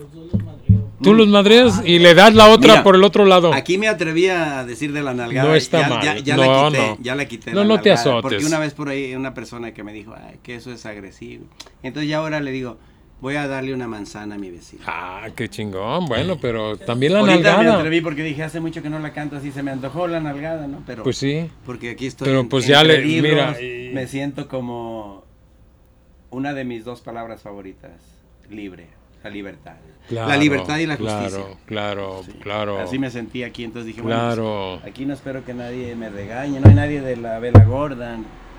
tú los madreas y le das la otra Mira, por el otro lado. Aquí me atreví a decir de la nalgada. No está ya, mal. Ya, ya no, la quité, no. ya la quité. No, la no nalgada, te azotes. Porque una vez por ahí una persona que me dijo, ay, que eso es agresivo. Entonces ya ahora le digo, voy a darle una manzana a mi vecino. Ah, qué chingón. Bueno, pero también la Ahorita nalgada. me atreví porque dije, hace mucho que no la canto así, se me antojó la nalgada, ¿no? Pero, pues sí. Porque aquí estoy pero en, pues ya le, libros, mira, y... me siento como una de mis dos palabras favoritas, libre, la libertad. Claro, la libertad y la justicia. Claro, claro, sí, claro. Así me sentí aquí, entonces dije, claro. bueno, pues, aquí no espero que nadie me regañe, no hay nadie de la vela gorda.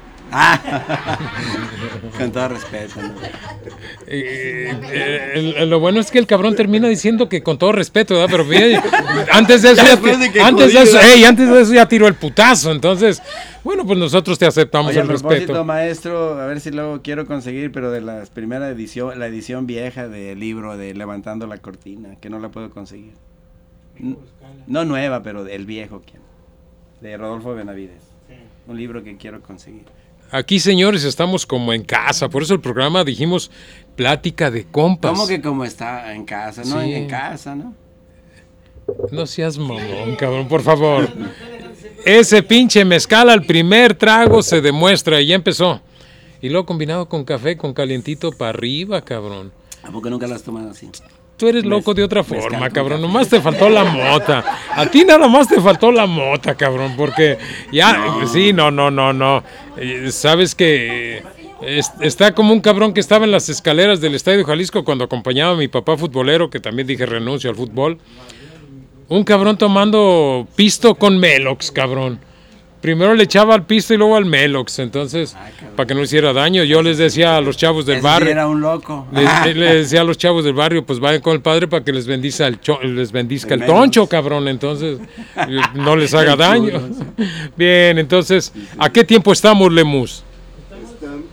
Ah, con todo respeto, ¿no? eh, eh, eh, lo bueno es que el cabrón termina diciendo que con todo respeto, ¿verdad? Pero eh, antes de eso ya, ya de antes jodido, de eso, hey, antes de eso ya tiró el putazo. Entonces, bueno, pues nosotros te aceptamos. Oye, el respeto, maestro, a ver si luego quiero conseguir, pero de la primera edición, la edición vieja del libro de Levantando la Cortina, que no la puedo conseguir. No nueva, pero el viejo, de Rodolfo Benavides. Un libro que quiero conseguir. Aquí, señores, estamos como en casa, por eso el programa dijimos plática de compas. ¿Cómo que como está en casa? No, sí. en casa, ¿no? No seas mamón, cabrón, por favor. Ese pinche mezcal al primer trago se demuestra y ya empezó. Y luego combinado con café, con calientito para arriba, cabrón. ¿A poco nunca lo has tomado así? tú eres loco Mez- de otra mezcal forma, con cabrón. café. Nomás te faltó la mota. A ti nada más te faltó la mota, cabrón, porque ya, No. sí, no, no, no, no. Eh, Sabes que eh, es- está como un cabrón que estaba en las escaleras del Estadio Jalisco cuando acompañaba a mi papá futbolero, que también dije renuncio al fútbol. Un cabrón tomando pisto con Melox, cabrón. Primero le echaba al pisto y luego al Melox, entonces, para que no hiciera daño. Yo les decía a los chavos del Ese sí barrio, era un loco. les, les decía a los chavos del barrio, pues vayan con el padre para que les bendiza el, cho- les bendizca El el Melox. toncho, cabrón, entonces eh, no les haga daño. Bien, entonces, ¿a qué tiempo estamos, Lemus? Están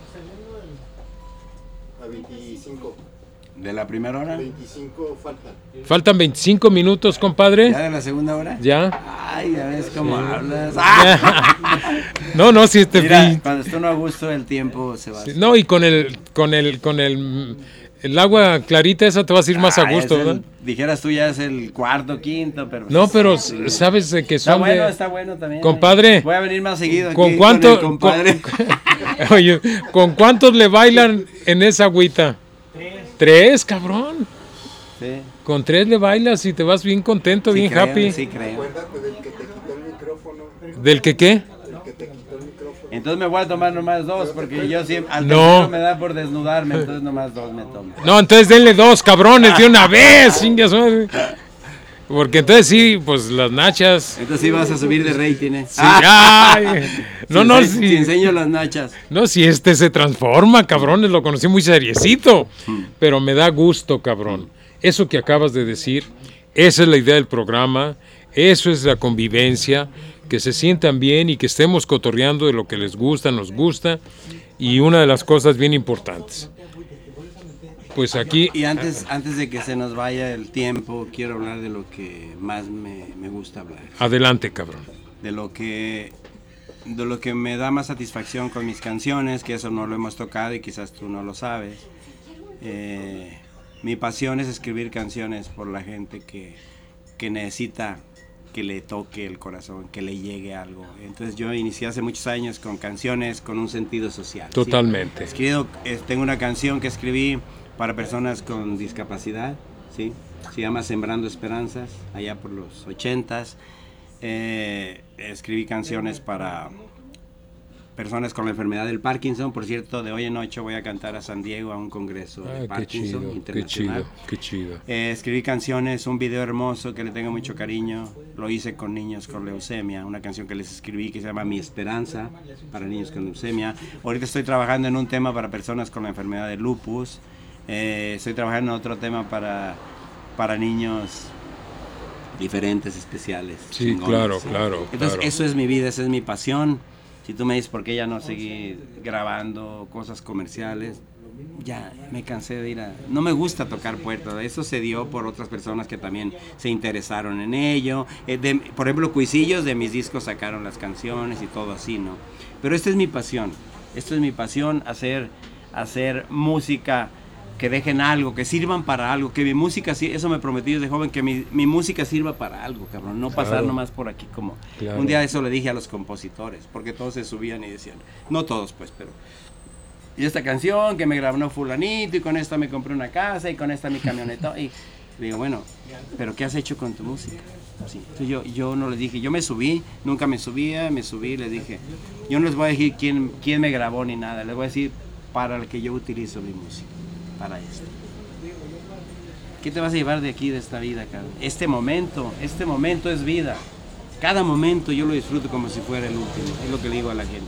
a veinticinco. ¿De la primera hora? veinticinco faltan. Faltan veinticinco minutos, compadre. ¿Ya de la segunda hora? ¿Ya? Ay, ya ves cómo hablas. ¡Ah! No, no, si te Mira, vi- cuando esté uno a gusto, el tiempo se va. Sí, no, y con el, con el, con el, el agua clarita esa te vas a ir más a Ah, gusto, es el- ¿verdad? Dijeras tú ya es el cuarto, quinto, pero... No, pero s- sabes de que Está son bueno, de... está bueno también. Compadre. Voy a venir más seguido aquí ¿Con cuánto? con el compadre. con- Oye, ¿con cuántos le bailan en esa agüita? Tres. ¿Tres, cabrón? Sí, Con tres le bailas y te vas bien contento, sí bien creo, happy. Sí, creo. Acuérdate del que te quitó el micrófono. ¿Del que qué? El que te quitó el micrófono. Entonces me voy a tomar nomás dos, porque yo siempre... Al No. tercero me da por desnudarme, entonces nomás dos me tomo. No, entonces denle dos, cabrones, de una vez, chingas madre. Porque entonces sí, pues las nachas... Entonces sí vas a subir de rating, ¿eh? Sí, ay, no, Si no, ense- si sí. enseño las nachas. No, si este se transforma, cabrones, lo conocí muy seriecito. Pero me da gusto, cabrón. Eso que acabas de decir, esa es la idea del programa, eso es la convivencia, que se sientan bien y que estemos cotorreando de lo que les gusta, nos gusta. Y una de las cosas bien importantes. Pues aquí, Y antes, antes de que se nos vaya el tiempo, quiero hablar de lo que más me, me gusta hablar. adelante, cabrón. De lo que de lo que me da más satisfacción con mis canciones, que eso no lo hemos tocado y quizás tú no lo sabes. Eh, mi pasión es escribir canciones por la gente que, que necesita que le toque el corazón, que le llegue algo. Entonces yo inicié hace muchos años con canciones con un sentido social. ¿sí? Totalmente. Escribo, eh, tengo una canción que escribí para personas con discapacidad, ¿sí? Se llama Sembrando Esperanzas, allá por los ochentas. Eh, escribí canciones para personas con la enfermedad del Parkinson. Por cierto, de hoy en ocho voy a cantar a San Diego a un congreso de Ay, qué Parkinson chido, qué internacional. chido, qué chido. Eh, escribí canciones, un video hermoso que le tengo mucho cariño. Lo hice con niños con leucemia, una canción que les escribí que se llama Mi Esperanza para niños con leucemia. Ahorita estoy trabajando en un tema para personas con la enfermedad de lupus. Eh, estoy trabajando en otro tema para, para niños diferentes, especiales. Sí, chingones, claro, ¿sí? claro, Entonces claro. eso es mi vida, esa es mi pasión. Si tú me dices por qué ya no seguí grabando cosas comerciales, ya me cansé de ir a... No me gusta tocar puertas, eso se dio por otras personas que también se interesaron en ello. Eh, de- por ejemplo, Cuisillos de mis discos sacaron las canciones y todo así, ¿no? Pero esta es mi pasión, esto es mi pasión, hacer, hacer música que dejen algo, que sirvan para algo, que mi música, sí, eso me prometí desde joven, que mi, mi música sirva para algo, cabrón, no pasar Claro. nomás por aquí como... Claro. Un día eso le dije a los compositores, porque todos se subían y decían, no todos pues, pero... Y esta canción que me grabó fulanito, y con esta me compré una casa, y con esta mi camioneta, y digo, bueno, pero ¿qué has hecho con tu música? Sí. Entonces yo, yo no les dije, yo me subí, nunca me subía, me subí, les dije, yo no les voy a decir quién, quién me grabó ni nada, les voy a decir para el que yo utilizo mi música, para esto. ¿Qué te vas a llevar de aquí, de esta vida, cabrón? Este momento, este momento es vida. Cada momento yo lo disfruto como si fuera el último, es lo que le digo a la gente.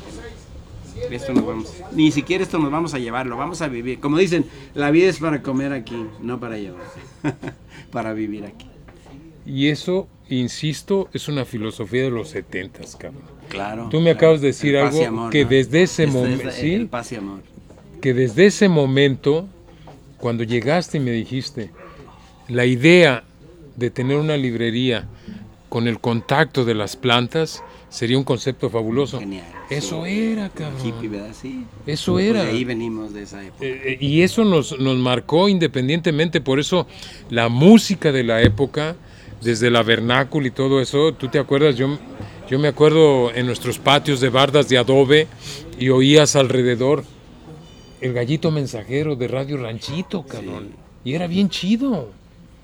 Esto nos vamos, ni siquiera esto nos vamos a llevar, lo vamos a vivir. Como dicen, la vida es para comer aquí, no para llevar, para vivir aquí. Y eso, insisto, es una filosofía de los setentas, cabrón. Claro. Tú me acabas de decir El paz y algo amor, que ¿no? desde ese Esto es momento, el- ¿sí? el paz y amor. Que desde ese momento, cuando llegaste y me dijiste, la idea de tener una librería con el contacto de las plantas sería un concepto fabuloso. Genial. Eso sí. era, cabrón. Hippie, ¿verdad? Sí. Eso Pues era. de ahí venimos de esa época. Eh, eh, y eso nos, nos marcó independientemente, por eso la música de la época, desde la vernácula y todo eso, tú te acuerdas, yo, yo me acuerdo en nuestros patios de bardas de adobe y oías alrededor el gallito mensajero de Radio Ranchito, cabrón. Y era bien chido.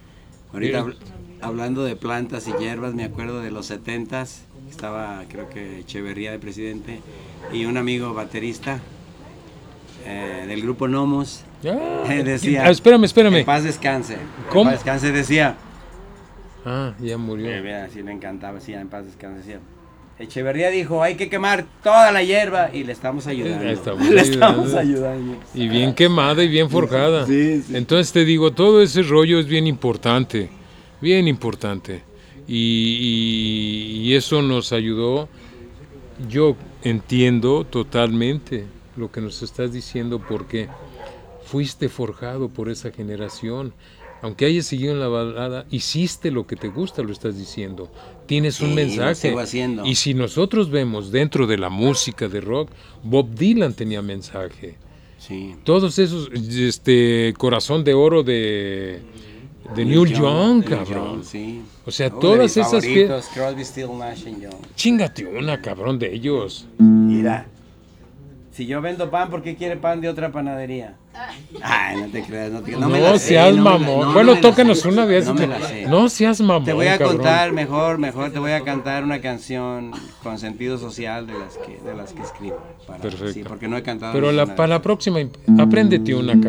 Ahorita habl- hablando de plantas y hierbas, me acuerdo de los setentas, estaba creo que Echeverría de presidente y un amigo baterista eh, del grupo Nomos Ah, eh, decía, ah, espérame, espérame. en paz descanse, ¿Cómo? en paz descanse decía, Ah, ya murió. eh, mira, sí le encantaba, sí, en paz descanse decía. Echeverría dijo, hay que quemar toda la hierba y le estamos ayudando. Le estamos le ayudando. estamos ayudando. Y bien quemada y bien forjada. Sí, sí. Entonces te digo, todo ese rollo es bien importante, bien importante. Y, y- y eso nos ayudó. Yo entiendo totalmente lo que nos estás diciendo porque fuiste forjado por esa generación. Aunque hayas seguido en la balada, hiciste lo que te gusta, lo estás diciendo. Tienes un Sí, mensaje. lo sigo haciendo. Y si nosotros vemos dentro de la música de rock, Bob Dylan tenía mensaje. Sí. Todos esos, este, Corazón de Oro de, de Neil Young, Neil cabrón. Young, sí. O sea, Uno de todas mis esas favoritos, Crosby, Stills, Nash and Young. Chingate una, cabrón, de ellos. Mira, si yo vendo pan, ¿por qué quiere pan de otra panadería? Ay, no te creas, no te creas. No, me la sé, seas no me la- mamón. no, bueno, no me la tócanos sé. una vez. No me la sé. No seas mamón, Te voy a cabrón. contar mejor, mejor te voy a cantar una canción con sentido social de las que, de las que escribo. Para, Perfecto. Sí, porque no he cantado. Pero la, ninguna. para la próxima, apréndete una,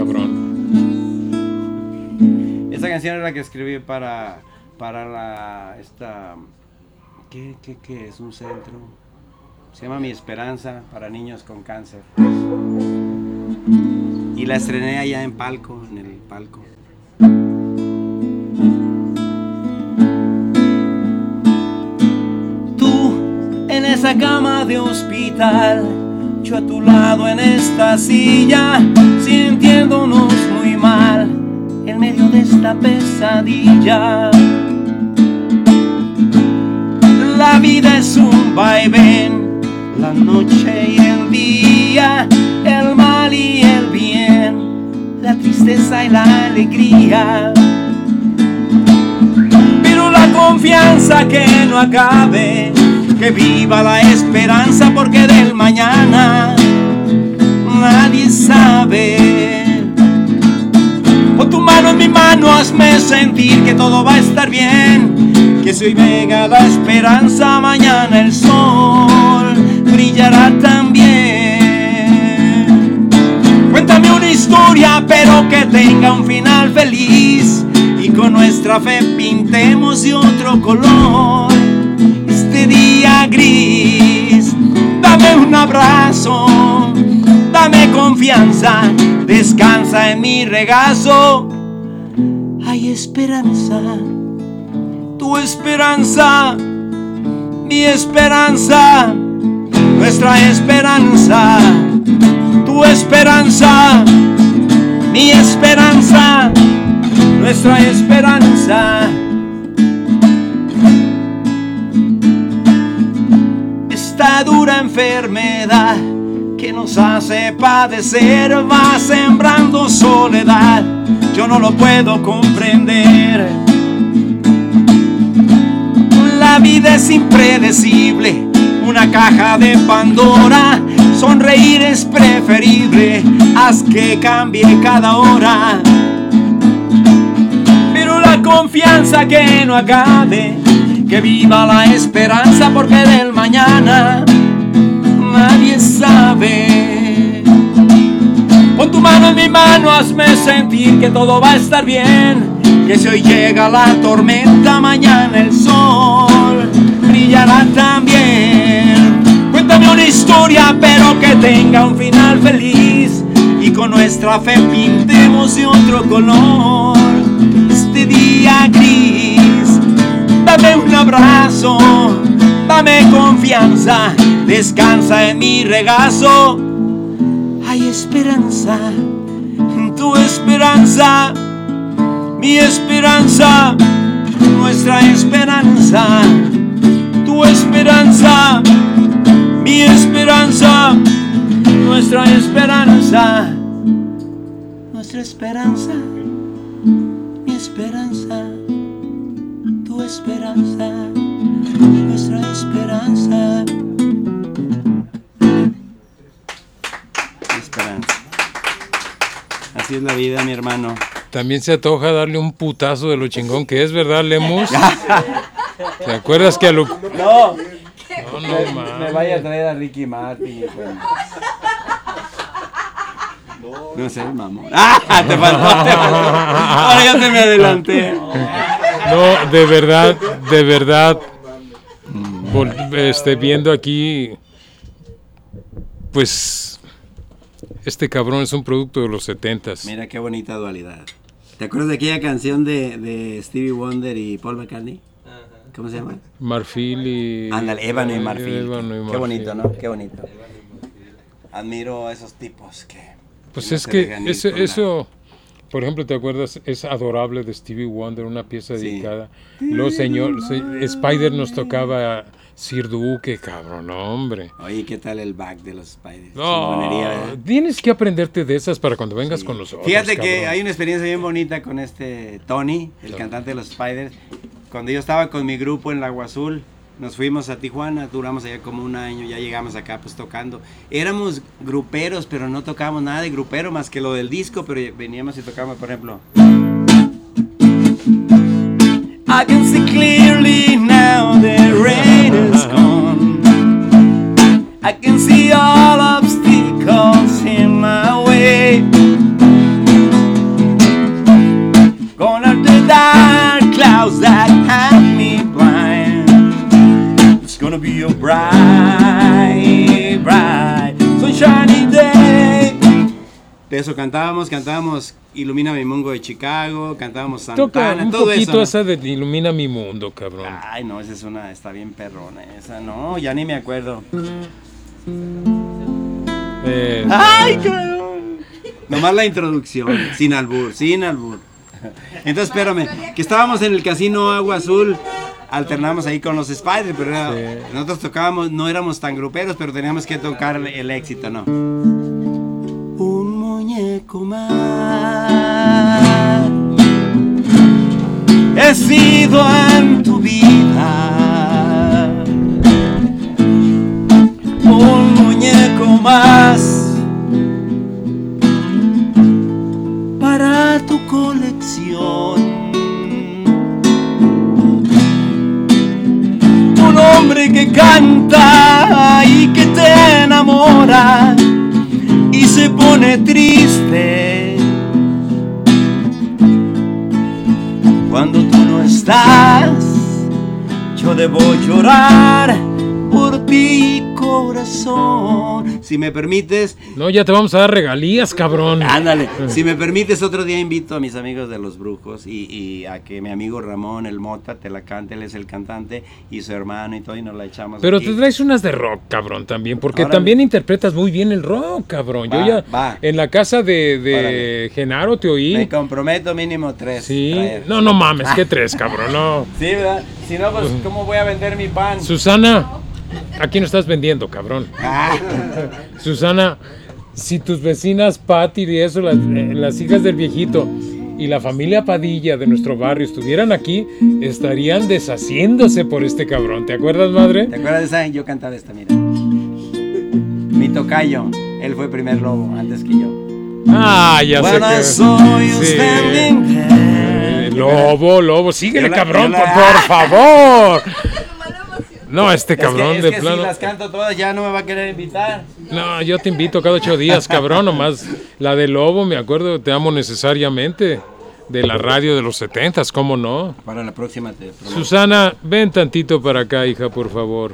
cabrón. Esta canción es la que escribí para, para la, esta, ¿qué, qué, qué es? Un centro. Se llama Mi Esperanza para niños con cáncer. Y la estrené allá en Palco, en el Palco. Tú en esa cama de hospital, yo a tu lado en esta silla, sintiéndonos muy mal en medio de esta pesadilla. La vida es un vaivén, la noche y el día, el mal y el bien, la tristeza y la alegría. Pero la confianza que no acabe, que viva la esperanza, porque del mañana nadie sabe. Pon tu mano en mi mano, hazme sentir que todo va a estar bien, que si hoy llega la esperanza, mañana el sol brillará también. Cuéntame una historia, pero que tenga un final feliz, y con nuestra fe pintemos de otro color este día gris. Dame un abrazo, dame confianza, descansa en mi regazo. Hay esperanza, tu esperanza, mi esperanza, nuestra esperanza, tu esperanza, mi esperanza, nuestra esperanza. Esta dura enfermedad que nos hace padecer va sembrando soledad, yo no lo puedo comprender. La vida es impredecible, una caja de Pandora, sonreír es preferible, haz que cambie cada hora. Pero la confianza que no acabe, que viva la esperanza, porque del mañana nadie sabe. Pon tu mano en mi mano, hazme sentir que todo va a estar bien, que si hoy llega la tormenta, mañana el sol brillará también. Cuéntame una historia, pero que tenga un final feliz, y con nuestra fe pintemos de otro color este día gris. Dame un abrazo, dame confianza, descansa en mi regazo. Hay esperanza, tu esperanza, mi esperanza, nuestra esperanza, tu esperanza, mi esperanza, nuestra esperanza, nuestra esperanza, mi esperanza, tu esperanza, nuestra esperanza. Esperanza. Así es la vida, mi hermano. también se antoja darle un putazo de lo chingón que es, ¿verdad, Lemus? ¿Te acuerdas que a lo... No, No, no, me, mames. me vaya a traer a Ricky Martin. Pues. No sé, mamón. ¡Ah! Te faltó, te faltó. Ahora ya te me adelanté. No, de verdad, de verdad, vol- este, viendo aquí, pues, este cabrón es un producto de los setentas. Mira qué bonita dualidad. ¿Te acuerdas de aquella canción de, de Stevie Wonder y Paul McCartney? ¿Cómo se llama? Marfil y... Ándale, ébano y marfil. Ébano y Qué marfil. bonito, ¿no? Qué bonito. Admiro a esos tipos que... Pues no es se que dejan ir eso, con la- eso, por ejemplo, ¿te acuerdas? Es Adorable de Stevie Wonder, una pieza Sí. dedicada. Luego, señor, se- Spider nos tocaba Sir Duque, cabrón, no, hombre. Oye, ¿qué tal el back de los Spiders? No, Chingonería, ¿verdad? tienes que aprenderte de esas para cuando vengas Sí. con nosotros. Fíjate que cabrón. hay una experiencia bien bonita con este Tony, el cantante de los Spiders. Cuando yo estaba con mi grupo en Lago Azul, nos fuimos a Tijuana, duramos allá como un año, ya llegamos acá pues tocando. Éramos gruperos, pero no tocábamos nada de grupero más que lo del disco, pero veníamos y tocábamos, por ejemplo. I can see clearly now the rain is gone. I can see all obstacles in my way. Gone up the dark clouds that have me blind. It's gonna be a bright, bright, sunshiny day. De eso cantábamos, cantábamos Ilumina mi Mundo de Chicago, cantábamos Toca Santana, un todo poquito eso, ¿no? esa de Ilumina mi mundo, cabrón. Ay, no, esa es una, está bien perrona, esa no, ya ni me acuerdo. Eh, Ay, cabrón. Nomás la introducción, sin albur, sin albur. Entonces, espérame, que estábamos en el casino Agua Azul, alternamos ahí con los Spiders, pero era- Sí. nosotros tocábamos, no éramos tan gruperos, pero teníamos que tocar el éxito, ¿no? Un muñeco más he sido en tu vida, un muñeco más para tu colección. Un hombre que canta y que te enamora y se pone triste cuando tú no estás. Yo debo llorar por ti, corazón. Si me permites, no, ya te vamos a dar regalías, cabrón. ándale, si me permites, otro día invito a mis amigos de Los Brujos y, y a que mi amigo Ramón, el Mota, te la cante, él es el cantante, y su hermano y todo, y nos la echamos Pero aquí. te traes unas de rock, cabrón, también, porque Órale. también interpretas muy bien el rock, cabrón. Yo Va, ya va. en la casa de, de Órale. Genaro te oí. Me comprometo mínimo tres. Sí, traer. no, no mames, ¿qué tres, cabrón? No. Sí, ¿verdad? Si no, pues, ¿cómo voy a vender mi pan? Susana, aquí no estás vendiendo, cabrón. Ah, Susana, si tus vecinas Patti y eso, las, eh, las hijas del viejito y la familia Padilla de nuestro barrio estuvieran aquí, estarían deshaciéndose por este cabrón. ¿Te acuerdas, madre? ¿te acuerdas de esa? Yo cantaba esta, mira. Mi tocayo, él fue primer lobo, antes que yo. Ah, ya sé When I que... saw you Sí. standing there. Eh, Lobo, lobo, síguele, Yo la- cabrón, yo la- por, por favor. No, este Es que- cabrón es de que plano. si las canto todas ya no me va a querer invitar. No, yo te invito cada ocho días, cabrón, nomás. La de Lobo, me acuerdo, te amo necesariamente. De la radio de los setentas, ¿cómo no? Para la próxima te prometo. Susana, ven tantito para acá, hija, por favor.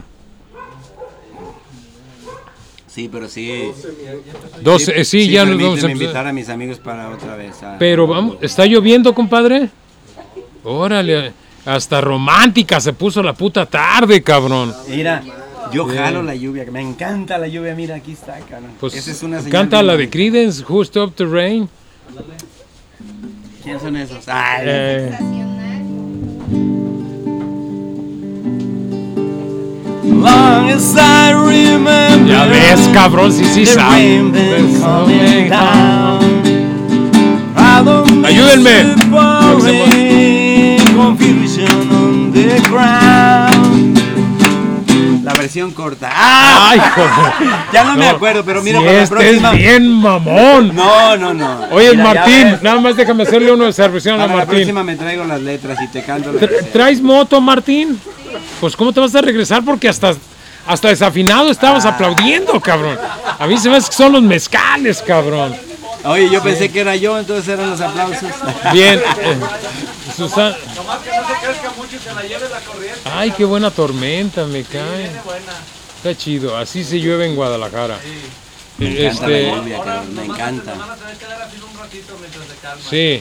Sí, pero sí. Dos, eh, sí, ya nos vamos a permíteme empezar. invitar a mis amigos para otra vez. ah. Pero vamos, ¿está lloviendo, compadre? Órale, hasta romántica se puso la puta tarde, cabrón. Mira, yo jalo la lluvia, me encanta la lluvia, mira, aquí está, cabrón. Pues Esa es una señal canta bien la de bonita. Creedence, Who Stopped the Rain. ¿Quién son esos? Ay, Eh, long as I remember. ya ves, cabrón, sí, sí, the sabe. rain been coming down. I don't Ayúdenme. miss the pouring confusion on the ground. La versión versión corta. ¡Ah! Ay, joder. Ya no, no me acuerdo, pero mira, si para este la próxima. Es bien mamón. No, no, no. Oye, mira, Martín, nada más déjame hacerle una observación a Para Martín. la próxima me traigo las letras y te canto las Tra- ¿Traes moto, Martín? Pues ¿cómo te vas a regresar? Porque hasta, hasta desafinado estabas ah. aplaudiendo, cabrón. A mí se me hace que son los mezcales, cabrón. Oye, yo pensé que era yo, entonces eran los aplausos. Bien. Eh, Susana. Nomás que no se crezca mucho y se la lleve la corriente. Ay, qué buena tormenta, me cae. Sí, buena. Está chido, así se llueve en Guadalajara. Sí. Me encanta este, la lluvia, cabrón, me encanta. Sí,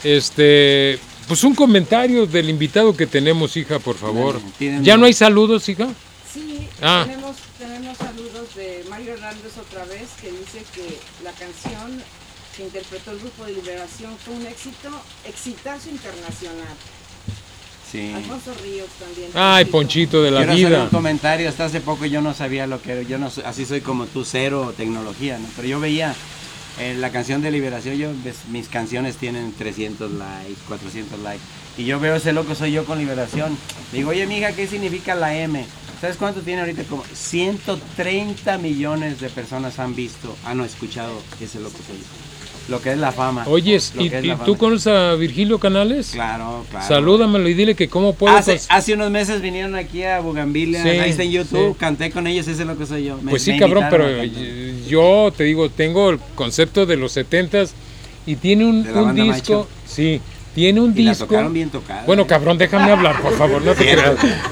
este, pues un comentario del invitado que tenemos, hija, por favor. Bueno, ¿ya no hay saludos, hija? Sí, ah. tenemos, tenemos saludos de Mario Hernández otra vez, que dice que la canción que interpretó el Grupo de Liberación fue un éxito, exitazo internacional. Sí. Alfonso Ríos también. Ay, Ponchito de la Quiero vida. Hacer un comentario, hasta hace poco yo no sabía lo que era, yo no así soy como tú, cero tecnología, ¿no? Pero yo veía eh, la canción de Liberación, yo ves, mis canciones tienen trescientos likes, cuatrocientos likes, y yo veo ese loco soy yo con Liberación. Digo, oye, mija, ¿qué significa la M? ¿Sabes cuánto tiene ahorita? Como ciento treinta millones de personas han visto, han escuchado ese loco soy yo. Lo que es la fama. Oyes, ¿y, y tú conoces a Virgilio Canales? Claro, claro. Salúdamelo y dile que cómo puedo. Hace, pues... hace unos meses vinieron aquí a Bugambilia, sí, ahí está en YouTube, sí. Canté con ellos, ese es lo que soy yo. Me, pues sí, me cabrón, pero yo te digo, tengo el concepto de los setentas y tiene un, un disco, Macho. Sí, tiene un y disco. La tocaron bien tocada. Bueno, cabrón, déjame hablar, por favor, no te creas.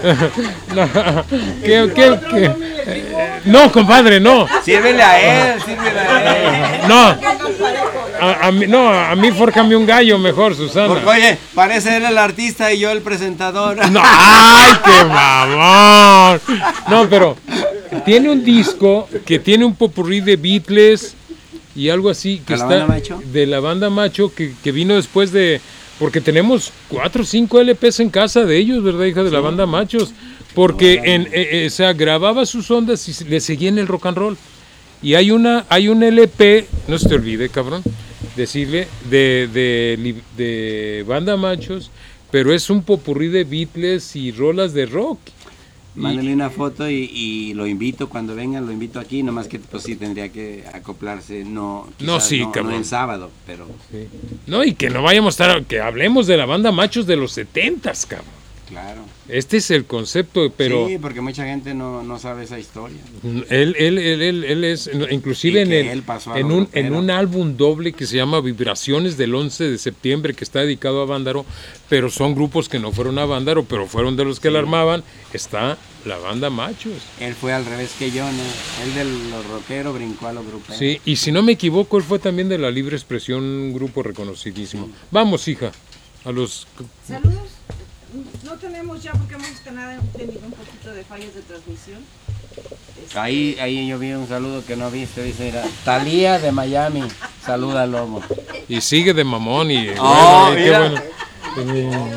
No, ¿qué, qué, qué? Eh, no, compadre, no. Sírvele a él, sírvele a él. No. A, a mí, no, a mí fórcame un gallo mejor, Susana. Porque, oye, parece él el artista y yo el presentador. No, ¡ay, qué mamón! No, pero tiene un disco que tiene un popurrí de Beatles y algo así que ¿De está la banda Macho? De la banda Macho que, que vino después de, porque tenemos cuatro o cinco L Pes en casa de ellos, ¿verdad, hija? De sí. La banda Machos, porque en, eh, eh, o sea, grababa sus ondas y le seguía en el rock and roll. Y hay una, hay un L P, no se te olvide, cabrón, decirle, de, de, de banda Machos, pero es un popurrí de Beatles y rolas de rock. Mándale una foto y, y lo invito cuando vengan, lo invito aquí, nomás que pues sí tendría que acoplarse, no, no, sí, no, cabrón. No en sábado, pero... Sí. No, y que no vayamos a estar, que hablemos de la banda Machos de los setentas, cabrón. Claro. Este es el concepto, pero... Sí, porque mucha gente no, no sabe esa historia. Él, él, él, él, él es, inclusive en, el, en, un, en un álbum doble que se llama Vibraciones del once de septiembre, que está dedicado a Vándaro, pero son grupos que no fueron a Vándaro, pero fueron de los que sí. La armaban, está la banda Machos. Él fue al revés que yo, ¿no? Él de los rockeros brincó a los gruperos. Sí, y si no me equivoco, él fue también de la Libre Expresión, un grupo reconocidísimo. Sí. Vamos, hija, a los... Saludos. No tenemos ya porque hemos tenido un poquito de fallas de transmisión. Este... Ahí, ahí yo vi un saludo que no viste, dice, mira, Talía de Miami, saluda al Lobo. Y sigue de mamón y... Oh, bueno, y qué bueno.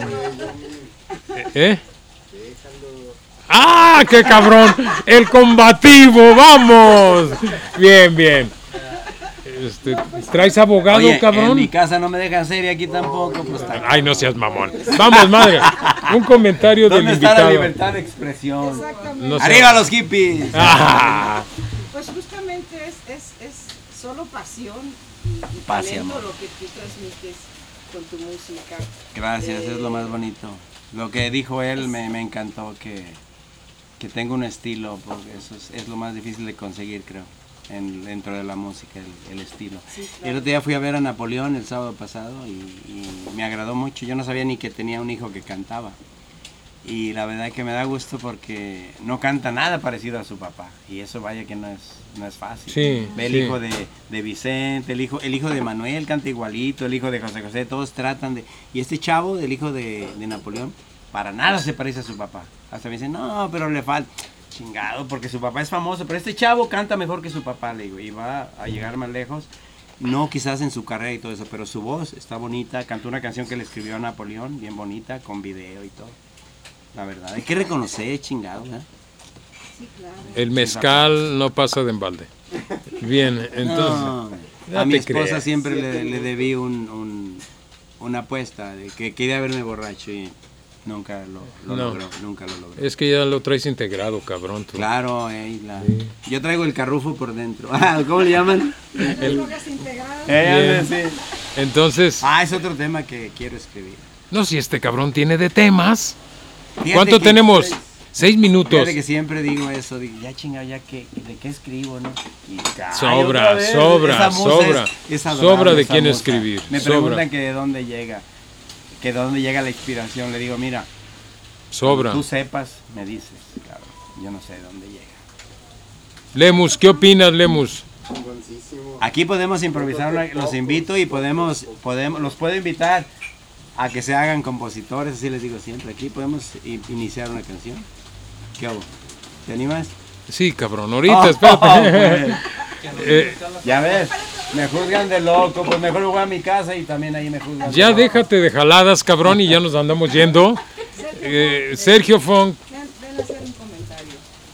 ¿Eh? ¡Ah, qué cabrón! ¡El combativo! ¡Vamos! Bien, bien. Este, ¿traes abogado, Oye, cabrón? En mi casa no me dejan serie aquí tampoco. Pues, ay, no seas mamón. Vamos, madre. Un comentario del ¿Dónde invitado. está la libertad de expresión? Exactamente. No ¡arriba los hippies! Ah. Pues justamente es, es, es solo pasión y, y pasión, talento lo que tú transmites con tu música. Gracias, eh, es lo más bonito. Lo que dijo él es, me, me encantó, que, que tengo un estilo, porque eso es, es lo más difícil de conseguir, creo. En, dentro de la música, el, el estilo. Sí, claro. El otro día fui a ver a Napoleón el sábado pasado y, y me agradó mucho. Yo no sabía ni que tenía un hijo que cantaba. Y la verdad es que me da gusto porque no canta nada parecido a su papá. Y eso vaya que no es, no es fácil. Sí, Ve el sí. hijo de, de Vicente, el hijo, el hijo de Manuel canta igualito, el hijo de José José, todos tratan de... Y este chavo, el hijo de, de Napoleón, para nada se parece a su papá. Hasta me dicen, no, pero le falta... Chingado, porque su papá es famoso, pero este chavo canta mejor que su papá, le digo, y va a llegar más lejos. No quizás en su carrera y todo eso, pero su voz está bonita. Cantó una canción que le escribió a Napoleón, bien bonita, con video y todo. La verdad, hay que reconocer, chingado, ¿eh? Sí, claro. El mezcal no pasa de embalde. Bien, entonces... No, no a mi esposa creas. siempre le, le debí un, un, una apuesta de que quería verme borracho y Nunca lo, lo No. logró, nunca lo logró. Es que ya lo traes integrado, cabrón. Tú. Claro, eh, la- Sí. yo traigo el carrufo por dentro. Ah, ¿cómo le llaman? El- Eh, Bien. sí. Entonces, Ah, es otro tema que quiero escribir. no, si este cabrón tiene de temas. Fíjate ¿Cuánto que- tenemos? Seis minutos. Fíjate que siempre digo eso, digo, ya chingado, ya que, ¿de qué escribo, no? Y, ay, Sobra, otra vez, sobra, esa musa sobra. es- es adorable, Sobra de esa quién musa. escribir, Me sobra. preguntan que de dónde llega, que de dónde llega la inspiración. Le digo, mira, Sobra. cuando tú sepas, me dices, claro, yo no sé de dónde llega. Lemus, ¿qué opinas, Lemus? Chingoncísimo. Aquí podemos improvisar, una- los invito y podemos, podemos, los puedo invitar a que se hagan compositores, así les digo siempre. Aquí podemos i- iniciar una canción. ¿Qué hago? ¿Te animas? Sí, cabrón, ahorita, Oh, espérate. pues. Eh, Ya ves, me juzgan de loco, pues mejor voy a mi casa y también ahí me juzgan. ya de loco. déjate de jaladas, cabrón, y ya nos andamos yendo. Eh, Sergio Funk, Ven, ven a hacer un comentario.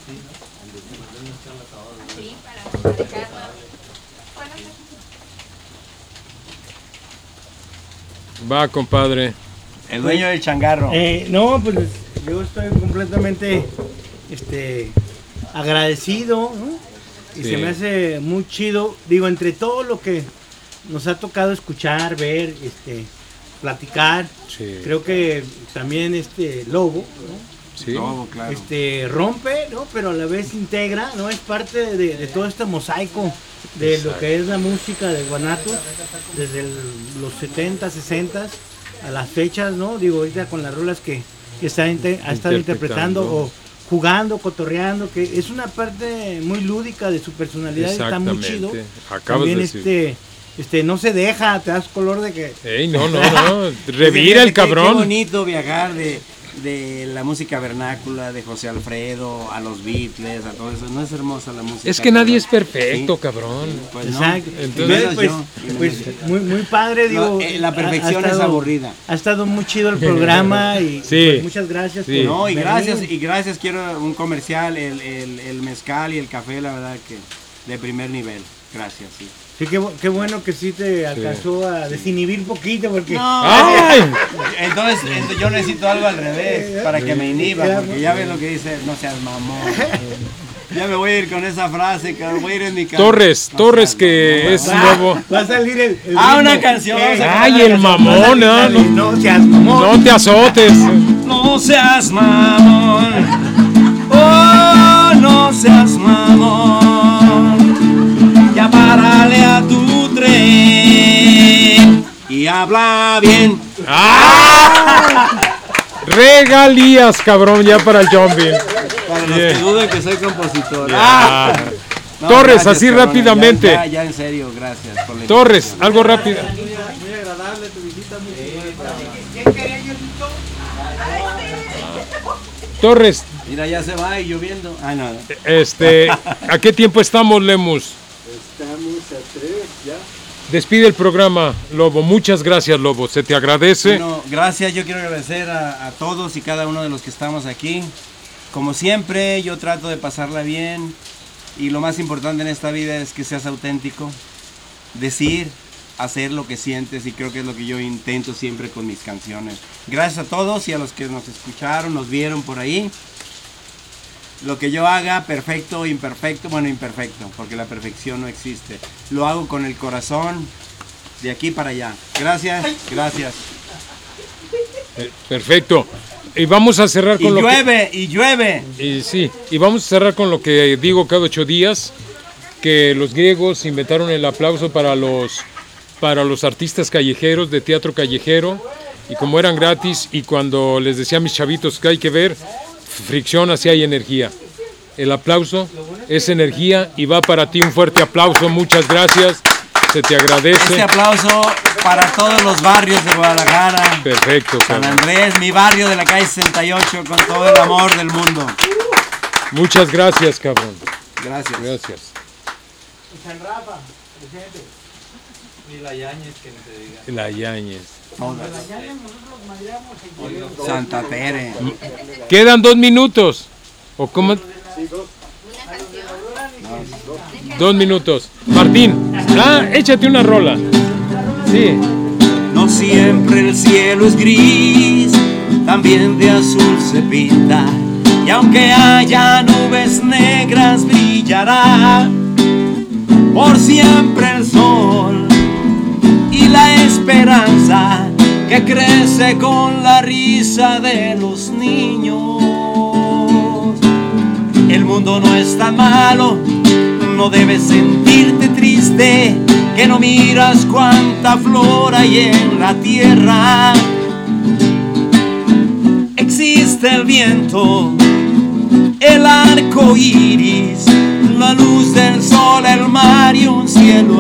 va, compadre. El dueño del changarro. Eh, no, pues yo estoy completamente este, agradecido, ¿no? Y Sí. se me hace muy chido, digo, entre todo lo que nos ha tocado escuchar, ver, este, platicar, Sí. creo que también este Lobo, ¿no? Sí. Lobo, claro. este rompe, ¿no? Pero a la vez integra, ¿no? Es parte de, de todo este mosaico de lo que es la música de Guanatos desde el- los setenta, sesenta a las fechas, ¿no? Digo, ahorita con las rolas que, que está inte- ha estado Interpretando. interpretando o jugando, cotorreando, que es una parte muy lúdica de su personalidad, está muy chido. Exactamente. Acabas También de decir. este, este, no se deja, te das color de que Ey, no, no, no. Revira Fíjate el qué- cabrón. Qué bonito viajar de, de la música vernácula, de José Alfredo, a los Beatles, a todo eso. No es hermosa la música. Es que nadie es ¿verdad? perfecto, Sí. cabrón. Pues no. Exacto. Entonces- Menos pues, yo, y menos pues, yo. muy, muy padre, digo. No, eh, la ha- ha perfección es estado- aburrida. Ha estado muy chido el programa y Sí. pues, muchas gracias. Sí. por No, y venir. gracias, y gracias, quiero un comercial, el, el, el mezcal y el café, la verdad que de primer nivel. Gracias, sí. Sí, qué, bu- qué bueno que sí te alcanzó a desinhibir un poquito porque ¡Ay! Entonces, entonces yo necesito algo al revés para que me inhiba, porque ya ves lo que dice, no seas mamón. Ya me voy a ir con esa frase, que voy a ir en mi casa. Torres, No Torres seas que mamón. es va, nuevo. va a salir el, el Ah, ritmo. una canción, vamos a Eh, Ay, una el canción, mamón, va a salir, ah, dale, no. no seas mamón. No te azotes. No seas mamón. Oh, no seas mamón. Ya párale a tu tren y habla bien. ¡Ah! Regalías, cabrón, ya para el Zombie. Para los Bien. que dudan que soy compositor. Ah. No, Torres, gracias, así cabrones, rápidamente. Ya, ya, ya en serio, gracias por la Torres, algo rápido. Torres, invitación. Mira, ya se va y lloviendo. Ah, no. este, ¿a qué tiempo estamos, Lemus? Estamos a tres ya. Despide el programa, Lobo. Muchas gracias, Lobo. Se te agradece. Bueno, gracias. Yo quiero agradecer a, a todos y cada uno de los que estamos aquí. Como siempre, yo trato de pasarla bien. Y lo más importante en esta vida es que seas auténtico. Decir, hacer lo que sientes. Y creo que es lo que yo intento siempre con mis canciones. Gracias a todos y a los que nos escucharon, nos vieron por ahí. Lo que yo haga, perfecto o imperfecto, bueno, imperfecto, porque la perfección no existe. Lo hago con el corazón, de aquí para allá. Gracias, gracias. Eh, Perfecto. Y vamos a cerrar Y con lo que... llueve, y llueve. Y sí, y vamos a cerrar con lo que digo cada ocho días, que los griegos inventaron el aplauso para los, para los artistas callejeros de teatro callejero, y como eran gratis, y cuando les decía a mis chavitos que hay que ver, fricción así hay energía. El aplauso es energía y va para ti un fuerte aplauso, muchas gracias, se te agradece. Este aplauso para todos los barrios de Guadalajara. Perfecto, San cabrón. Andrés, mi barrio de la calle sesenta y ocho, con todo el amor del mundo. Muchas gracias, cabrón. Gracias. Gracias. San Rafa, presente. La Yáñez. Todas. Santa Tere. Quedan dos minutos. ¿O cómo? Dos minutos. Martín, ah, échate una rola. Sí. No siempre el cielo es gris, también de azul se pinta, y aunque haya nubes negras brillará por siempre el sol y la esperanza que crece con la risa de los niños. El mundo no es tan malo, no debes sentirte triste, que no miras cuánta flor hay en la tierra. Existe el viento, el arco iris, la luz del sol, el mar y un cielo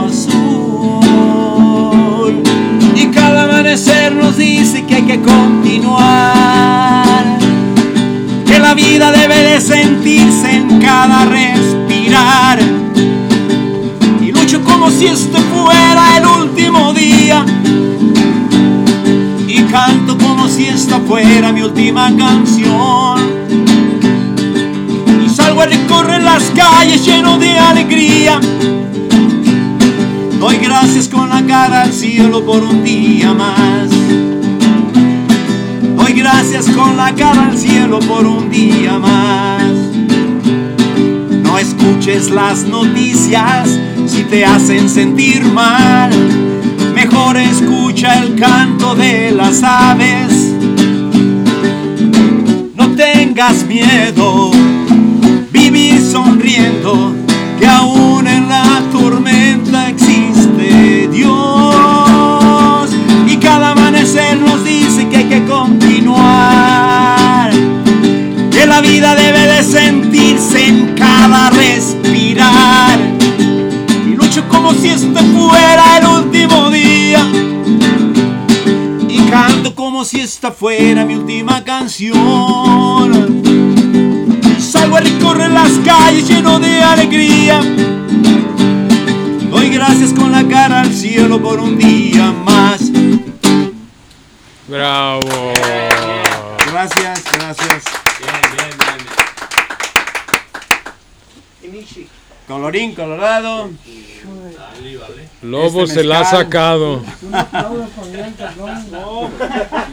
azul. Y cada amanecer nos dice que hay que continuar, que la vida debe de sentirse en cada respirar. Y lucho como si este fuera el último día, y canto como si esta fuera mi última canción. Y salgo a recorrer las calles lleno de alegría, doy gracias con la cara al cielo por un día más. Doy gracias con la cara al cielo por un día más. No escuches las noticias si te hacen sentir mal, mejor escucha el canto de las aves. No tengas miedo, viví sonriendo, que aún en la tormenta existe Dios. Y cada amanecer nos dice que hay que continuar, que la vida debe de sentirse en cada respirar. Y lucho como si este fuera el último día, y canto como si esta fuera mi última canción. Salgo a recorrer las calles lleno de alegría, doy gracias con la cara al cielo por un día más. Bravo. Gracias, gracias. Bien, bien, bien. Colorín colorado. Lobo Este se la ha mezcal. sacado. Un aplauso con llantas, ¿no?